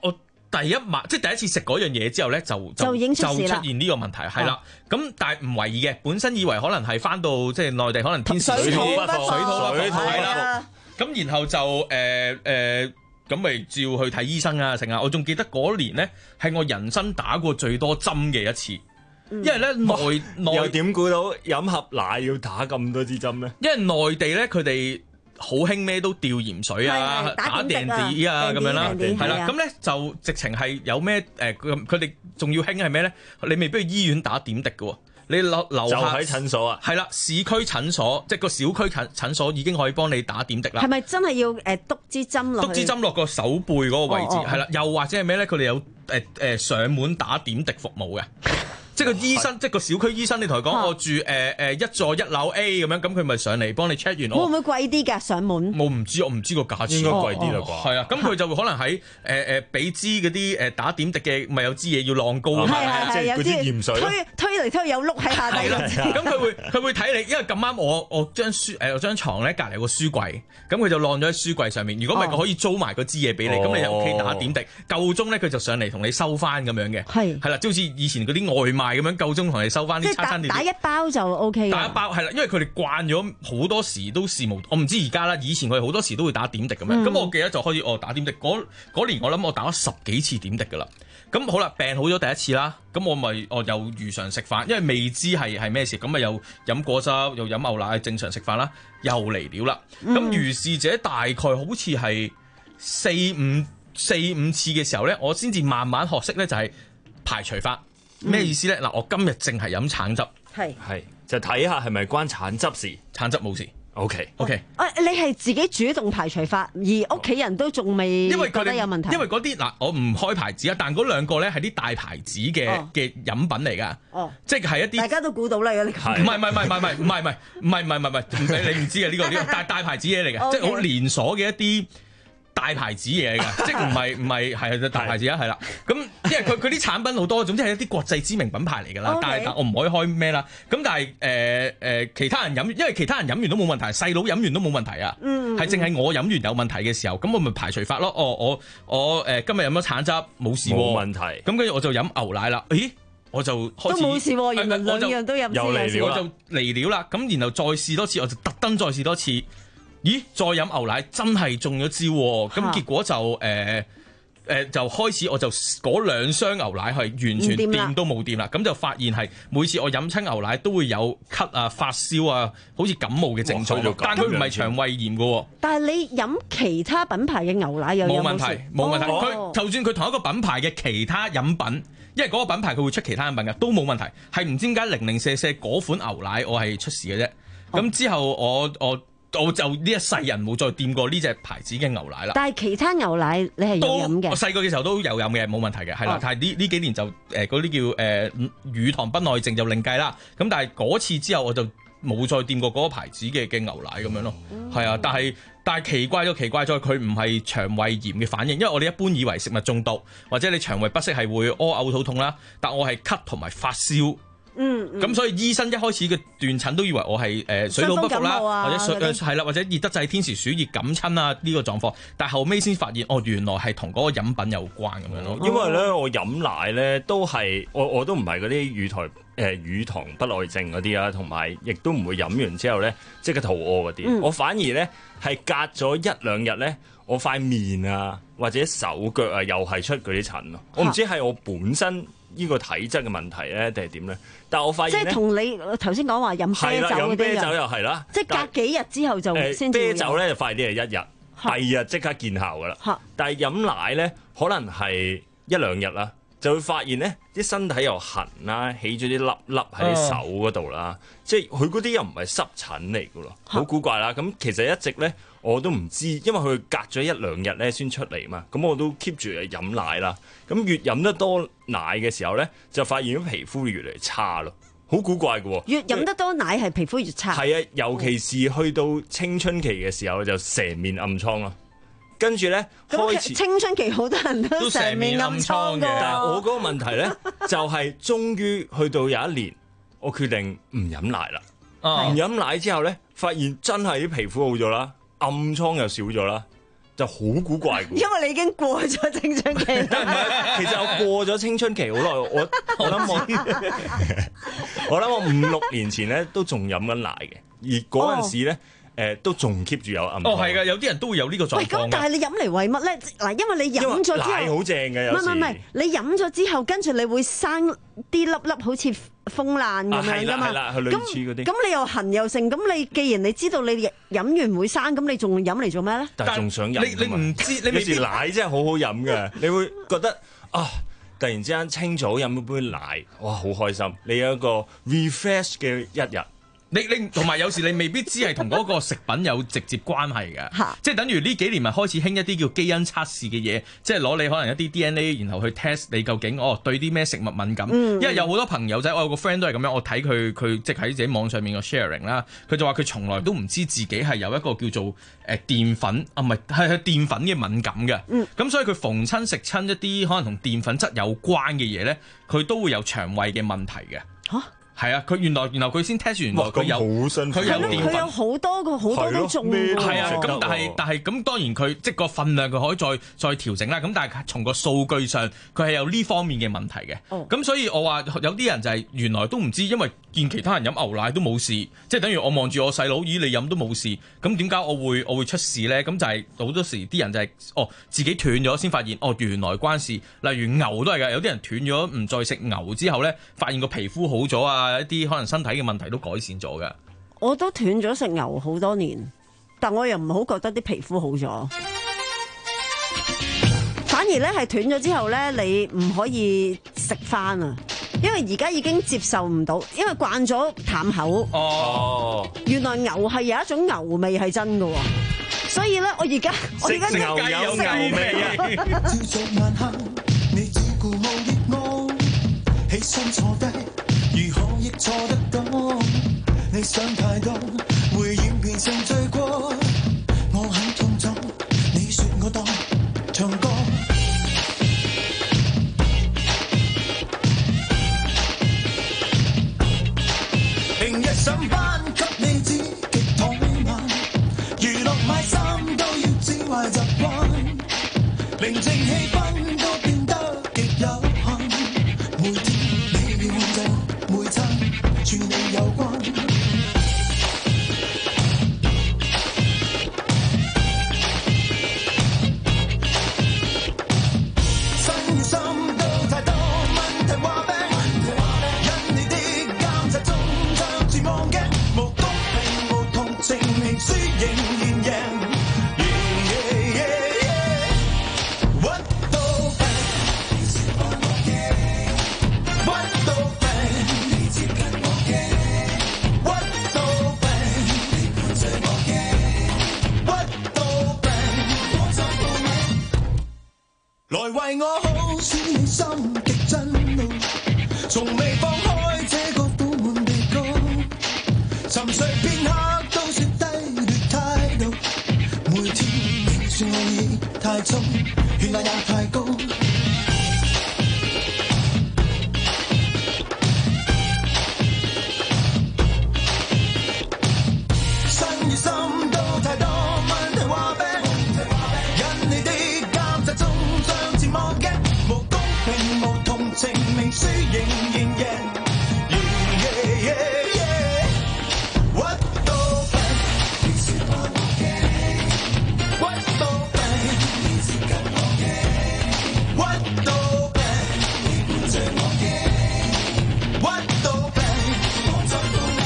第一晚即係第一次食嗰樣嘢之後咧，就就就已經出事啦就出現呢個問題，係啦。咁但係唔為意嘅，本身以為可能係翻到即係內地，可能天時水土不服，水土不服係啦。咁然後就誒誒咁咪照去睇醫生啊，成啊！我仲記得嗰年咧係我人生打過最多針嘅一次，因為咧內內又點估到飲盒奶要打咁多支針咧？ 因為內地咧佢哋好興咩都吊鹽水啊、打定啲啊咁樣啦，係啦，咁咧就直情係有咩誒佢哋仲要興係咩咧？你未必去醫院打點滴嘅喎。你樓樓下就喺診所啊， 係啦，市區診所即係個小區診診所已經可以幫你打點滴啦。 係咪真係要誒篤支針落？ 篤支針落個手背嗰個位置，係啦、哦哦，又或者係咩咧？佢哋有誒誒、呃、上門打點滴服務嘅。即係個醫生，即係個小區醫生，你同佢講我住誒誒一座一樓 A 咁樣，咁佢咪上嚟幫你 check 完我。 會唔會貴啲㗎？上門？ 我唔知，我唔知個價錢。應該貴啲啦啩。係啊，咁佢就會可能喺誒誒俾支嗰啲誒打點滴嘅，咪有支嘢要晾高啊嘛， 即係嗰啲鹽水。推推嚟推去有碌喺下底。 咁佢會佢會睇你，因為咁啱我我張書誒我張牀咧隔離有個書櫃，咁佢就晾咗喺書櫃上面。如果唔係，佢可以租埋嗰支嘢俾你，咁你喺屋企打點滴，夠鐘咧佢就上嚟同你收翻咁樣嘅。係係啦，即好似以前嗰啲外賣咁樣，夠鐘同你收翻啲餐餐碟。打一包就 O K 嘅。打一包係啦，因為佢哋慣咗好多時都事無，我唔知而家啦。以前佢哋好多時都會打點滴咁樣。咁、嗯、我記得就開始哦打點滴。嗰年我諗我打咗十幾次點滴㗎啦。咁好啦，病好咗第一次啦。咁我咪我又如常食飯，因為未知係係咩事。咁咪又飲果汁，又飲牛奶，正常食飯啦。又嚟了啦。咁、嗯、如是者大概好似係四五四五次嘅時候咧，我先至慢慢學識咧，就係排除法。咩意思咧？嗱，我今日淨係飲橙汁， 係係就睇下係咪關橙汁事？ 橙汁冇事。O K O K。 啊，你係自己主動排除法，而屋企人都仲未覺得有問題。 因為嗰啲嗱，我唔開牌子啊，但嗰兩個咧係啲大牌子嘅嘅飲品嚟㗎。哦，即係一啲大家都估到啦，有啲唔係唔係唔係唔係唔係唔係唔係唔係唔係唔係唔使你唔知嘅呢個呢個大大牌子嘢嚟嘅，即係好連鎖嘅一啲。大牌子嘢㗎，即係唔係唔係係大牌子啊，係啦。咁因為佢佢啲產品好多，總之係一啲國際知名品牌嚟㗎啦。Okay. 但係但我唔可以開咩啦。咁但係誒誒其他人飲，因為其他人飲完都冇問題，細佬飲完都冇問題啊。嗯，係淨係我飲完有問題嘅時候，咁我咪排除法咯。哦，我我誒、呃、今日飲咗橙汁冇事喎， 冇問題。 咁跟住我就飲牛奶啦。咦，我就開始都冇事喎，原來兩樣都飲， 又嚟了，我就嚟了啦。咁然後再試多次，我就特登再試多次。咦！再飲牛奶真係中咗招喎，咁結果就誒誒、呃呃、就開始我就嗰兩箱牛奶係完全掂都冇掂啦，咁就發現係每次我飲親牛奶都會有咳啊、發燒啊，好似感冒嘅症狀，但佢唔係腸胃炎嘅喎。 但係你飲其他品牌嘅牛奶又有冇事？ 冇問題，冇問題。佢、 哦、 就算佢同一個品牌嘅其他飲品，因為嗰個品牌佢會出其他飲品嘅，都冇問題。係唔知點解零零舍舍嗰款牛奶我係出事嘅啫。咁、哦、之後我我。我就呢一世人冇再掂過呢隻牌子嘅牛奶啦。 但係其他牛奶你係有飲嘅？ 我細個嘅時候都有飲嘅，冇問題嘅，係啦。哦、但係呢呢幾年就誒嗰啲叫誒、呃、乳糖不耐症就另計啦。咁但係嗰次之後我就冇再掂過嗰個牌子嘅嘅牛奶咁樣咯。係啊、嗯，但係但係奇怪咗奇怪咗，佢唔係腸胃炎嘅反應，因為我哋一般以為食物中毒或者你腸胃不適係會屙嘔肚痛啦，但我係咳同埋發燒。嗯，咁、嗯、所以醫生一開始嘅斷診都以為我係誒、呃、水土不服啦，啊、或者水係啦，或者熱得滯、天時暑熱感親啊呢個狀況，但係後尾先發現哦，原來係同嗰個飲品有關咁樣咯。 因為咧，我飲奶咧都係我我都唔係嗰啲乳糖誒乳糖不耐症嗰啲啊，同埋亦都唔會飲完之後咧即刻肚餓嗰啲。嗯、我反而咧係隔咗一兩日咧，我塊面啊或者手腳啊又係出嗰啲疹咯。我唔知係我本身。呢個體質嘅問題咧，定係點咧？但係我發現咧， 即係同你頭先講話飲啤酒嗰啲飲啤酒又係啦， 即係隔幾日之後就先至、 呃、啤酒咧就快啲係一日，第二日即刻見效噶啦。但係飲奶咧，可能係一兩日啦，就會發現咧啲身體又痕啦，起咗啲粒粒喺手嗰度啦，嗯、即係佢嗰啲又唔係濕疹嚟噶咯，好古怪啦。咁其實一直咧。我都唔知，因為佢隔咗一兩日咧先出嚟嘛，咁我都 keep 住飲奶啦。咁越飲得多奶嘅時候咧，就發現咗皮膚越嚟越差咯，好古怪嘅喎。 越飲得多奶係皮膚越差。 係啊，尤其是去到青春期嘅時候就成面暗瘡咯。跟住咧開始青春期好多人都成面暗瘡嘅。 但係我嗰個問題咧就係終於去到有一年，我決定唔飲奶啦。唔飲奶之後咧，發現真係啲皮膚好咗啦。暗瘡又少咗啦， 就好古怪嘅。 因為你已經過咗青春期。 其實我過咗青春期好耐，我我諗我我諗我五六年前咧都仲飲緊奶嘅，而嗰陣時咧。誒都仲 keep 住有暗瘡。 哦，係㗎，有啲人都會有呢個狀況。 喂，咁但係你飲嚟為乜咧？嗱，因為你飲咗之後， 奶好正嘅，有時。 唔係唔係，你飲咗之後，跟住你會生啲粒粒好似風爛咁樣㗎嘛。 係啦係啦，類似嗰啲。 咁你又痕又剩，咁你既然你知道你飲完會生，咁你仲飲嚟做咩咧？ 但係仲想飲。你你唔知，你有時奶真係好好飲嘅，你會覺得啊，突然之間清早飲一杯奶，哇，好開心！你有一個 refresh 嘅一日。 你你同埋有時你未必知係同嗰個食品有直接關係嘅，即係等於呢幾年咪開始興一啲叫基因測試嘅嘢，即係攞你可能一啲 D N A， 然後去 test 你究竟哦對啲咩食物敏感。嗯、因為有好多朋友仔，我有個 friend 都係咁樣，我睇佢佢即係喺自己網上面個 sharing 啦，佢就話佢從來都唔知自己係有一個叫做誒澱粉啊，唔係係係澱粉嘅敏感嘅。咁、嗯、所以佢逢親食親一啲可能同澱粉質有關嘅嘢咧，佢都會有腸胃嘅問題嘅。嚇！係啊，佢原來然後佢先 test 完，原來佢有佢有澱粉， 佢有好多個好多都中喎。 係啊，咁但係但係咁當然佢即係個分量佢可以再再調整啦。咁但係從個數據上佢係有呢方面嘅問題嘅。咁、哦、所以我話有啲人就係原來都唔知，因為見其他人飲牛奶都冇事，即係等於我望住我細佬，咦你飲都冇事，咁點解我會我會出事咧？咁就係好多時啲人就係、是、哦自己斷咗先發現，哦原來關事。例如牛都係㗎，有啲人斷咗唔再食牛之後咧，發現個皮膚好咗啊！一啲可能身體嘅問題都改善咗㗎。 我都斷咗食牛好多年，但我又唔好覺得啲皮膚好咗，反而咧係斷咗之後咧，你唔可以食翻啊，因為而家已經接受唔到，因為慣咗淡口。哦，原來牛係有一種牛味係真㗎，所以咧我而家我而家牛有牛味啊！ 如何亦錯得到？你想太多，會演變成罪過。我很痛楚，你說我當唱歌。平日上班給你指極怠慢，娛樂買衫都要知壞習慣，寧靜氣氛都變得極有限。每天你要控制每餐，處你有關。身心都太多問題話病，因你的監察中將自望鏡，無公平無同情，明輸仍然贏。來為我好，使你心極震怒，從未放開這個苦悶地高，沉睡片刻都說低劣態度，每天你說我已太重，血壓也太高。身與心都太多問題話病，因你的監察中將自望鏡，無公平無同情，明輸仍然贏。Yeah, yeah, yeah, yeah. 屈到病，你說話我驚，屈到病，你接近我驚，屈到病，你伴着我驚，屈到病，我就到你。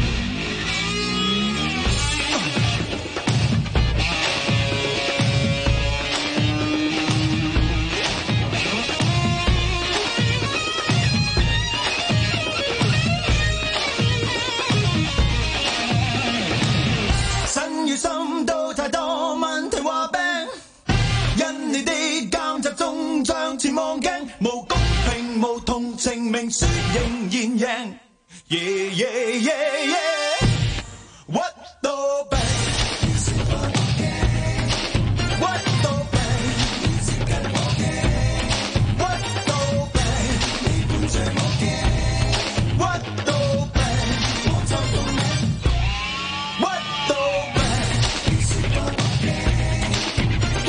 身與心都太多問題話病，因你的監察中將前望鏡，無公平無同情，明輸仍然贏。Yeah, yeah, yeah, yeah. 屈到病，你說話我驚，屈到病，你接近我驚，屈到病，你伴着我驚，屈到病，我就到你。屈到病，你說話我驚，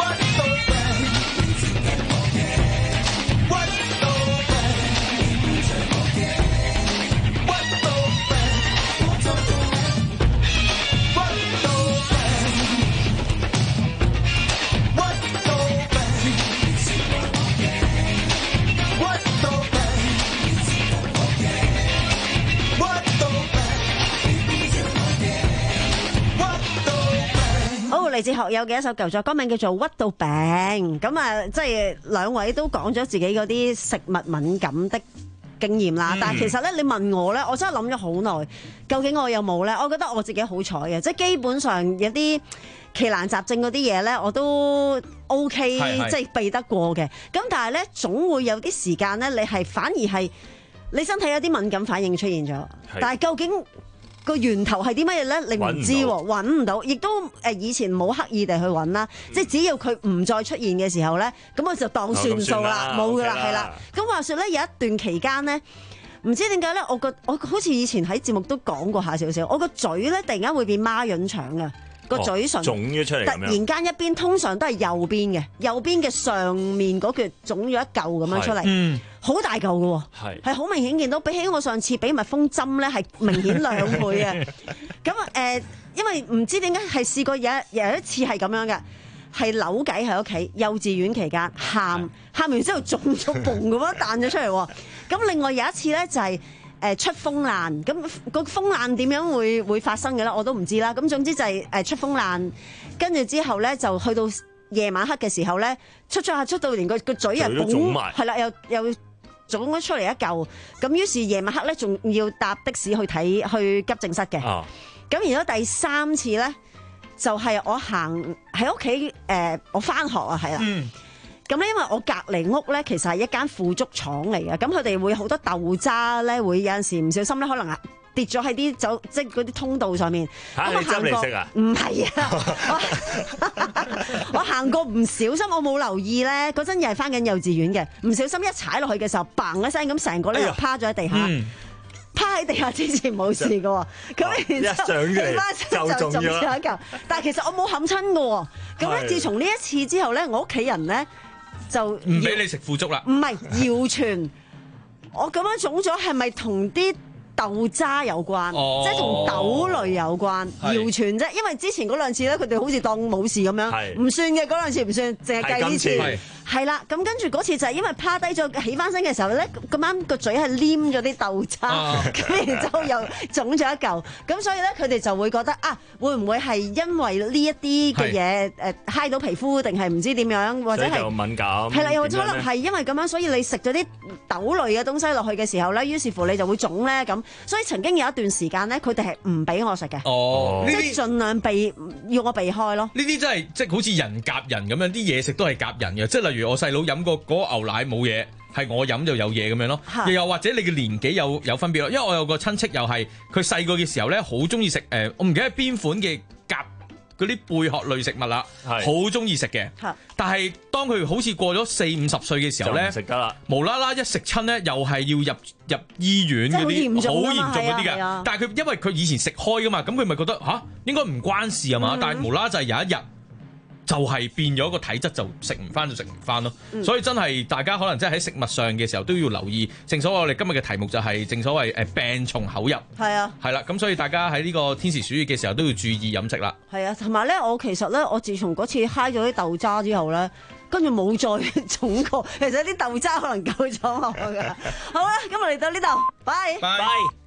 嚟自學友嘅一首舊作，歌名叫做《屈到病》。咁啊，即係兩位都講咗自己嗰啲食物敏感的經驗啦。嗯、但係其實咧，你問我咧，我真係諗咗好耐，究竟我有冇咧？我覺得我自己好彩嘅，即係基本上有啲奇難雜症嗰啲嘢咧，我都 OK，即係避得過嘅。咁但係咧，總會有啲時間咧，你係反而係你身體有啲敏感反應出現咗，但係究竟個源頭係啲乜嘢咧？你唔知喎，揾唔到，亦都誒以前冇刻意地去揾啦。嗯、即係只要佢唔再出現嘅時候咧，咁我就當算數啦，冇噶啦，係啦。咁話說咧，有一段期間咧，唔知點解咧，我個我好似以前喺節目都講過下少少，我個嘴咧突然間會變孖潤腸嘅。個嘴唇腫咗出嚟， 突然間一邊通常都係右邊嘅，右邊嘅上面嗰橛腫咗一嚿咁樣出嚟，好、嗯、大嚿嘅喎，係好明顯見到，比起我上次俾蜜蜂針咧係明顯兩倍嘅。咁誒、呃，因為唔知點解係試過有有一次係咁樣嘅，係扭計喺屋企，幼稚園期間喊喊完之後腫咗嘣咁樣彈咗出嚟喎。咁另外有一次咧就係、是。誒出風爛，咁個風爛點樣會會發生嘅咧？我都唔知啦。咁總之就係誒出風爛，跟住之後咧就去到夜晚黑嘅時候咧，出咗下出到連個個嘴又腫埋，係啦，又又腫咗出嚟一嚿。咁於是夜晚黑咧仲要搭的士去睇去急症室嘅。咁、啊、然後第三次咧就係、是、我行喺屋企誒，我翻學啊，係啦。嗯咁咧，因為我隔離屋咧，其實係一間腐竹廠嚟嘅，咁佢哋會好多豆渣咧，會有陣時唔小心咧，可能跌咗喺啲走即係嗰啲通道上面。嚇、啊！你執嚟食啊？唔係啊！我行過唔小心，我冇留意咧，嗰陣又係翻緊幼稚園嘅，唔小心一踩落去嘅時候，bang一聲咁，成個咧就趴咗喺地下。哎趴喺地下之前冇事嘅喎，咁然之後起翻身就中咗一嚿，但係其實我冇冚親嘅喎。咁咧，自從呢一次之後咧，我屋企人咧就唔俾你食腐竹啦。唔係謠傳，我咁樣腫咗係咪同啲豆渣有關？哦、即係同豆類有關，謠傳啫。因為之前嗰兩次咧，佢哋好似當冇事咁樣，唔算嘅嗰兩次唔算，淨係計呢次。係啦，咁跟住嗰次就係因為趴低咗起翻身嘅時候咧，咁啱個嘴係黏咗啲豆渣，咁、啊、然之後又腫咗一嚿，咁所以咧佢哋就會覺得啊，會唔會係因為呢一啲嘅嘢誒揩到皮膚，定係唔知點樣，或者係敏感？ 係啦，又或者可能係因為咁樣，所以你食咗啲豆類嘅東西落去嘅時候咧，於是乎你就會腫咧咁。所以曾經有一段時間咧，佢哋係唔俾我食嘅， 哦， 即係盡量避要我避開咯。 呢啲真係即係好似人夾人咁樣，啲嘢食都係夾人嘅，即係例如。如我細佬飲過嗰個牛奶冇嘢，係我飲就有嘢咁樣咯。又或者你嘅年紀有有分別咯。因為我有個親戚又係佢細個嘅時候咧，好中意食誒，我唔記得係邊款嘅甲嗰啲貝殼類食物啦，好中意食嘅。但係當佢好似過咗四五十歲嘅時候咧， 食得啦， 無啦啦一食親咧，又係要入入醫院嗰啲，好嚴重嗰啲嘅。但係佢因為佢以前食開噶嘛，咁佢咪覺得吓、啊、應該唔關事啊嘛。嗯、但係無啦啦就係有一日。就係變咗個體質，就食唔翻就食唔翻咯。嗯、所以真係大家可能真係喺食物上嘅時候都要留意。正所謂我哋今日嘅題目就係、是、正所謂誒病從口入。係啊，係啦。咁所以大家喺呢個天時暑熱嘅時候都要注意飲食啦。係啊，同埋咧，我其實咧，我自從嗰次揩咗啲豆渣之後咧，跟住冇再腫過。其實啲豆渣可能夠咗我㗎。好啦，今日嚟到呢度，拜拜。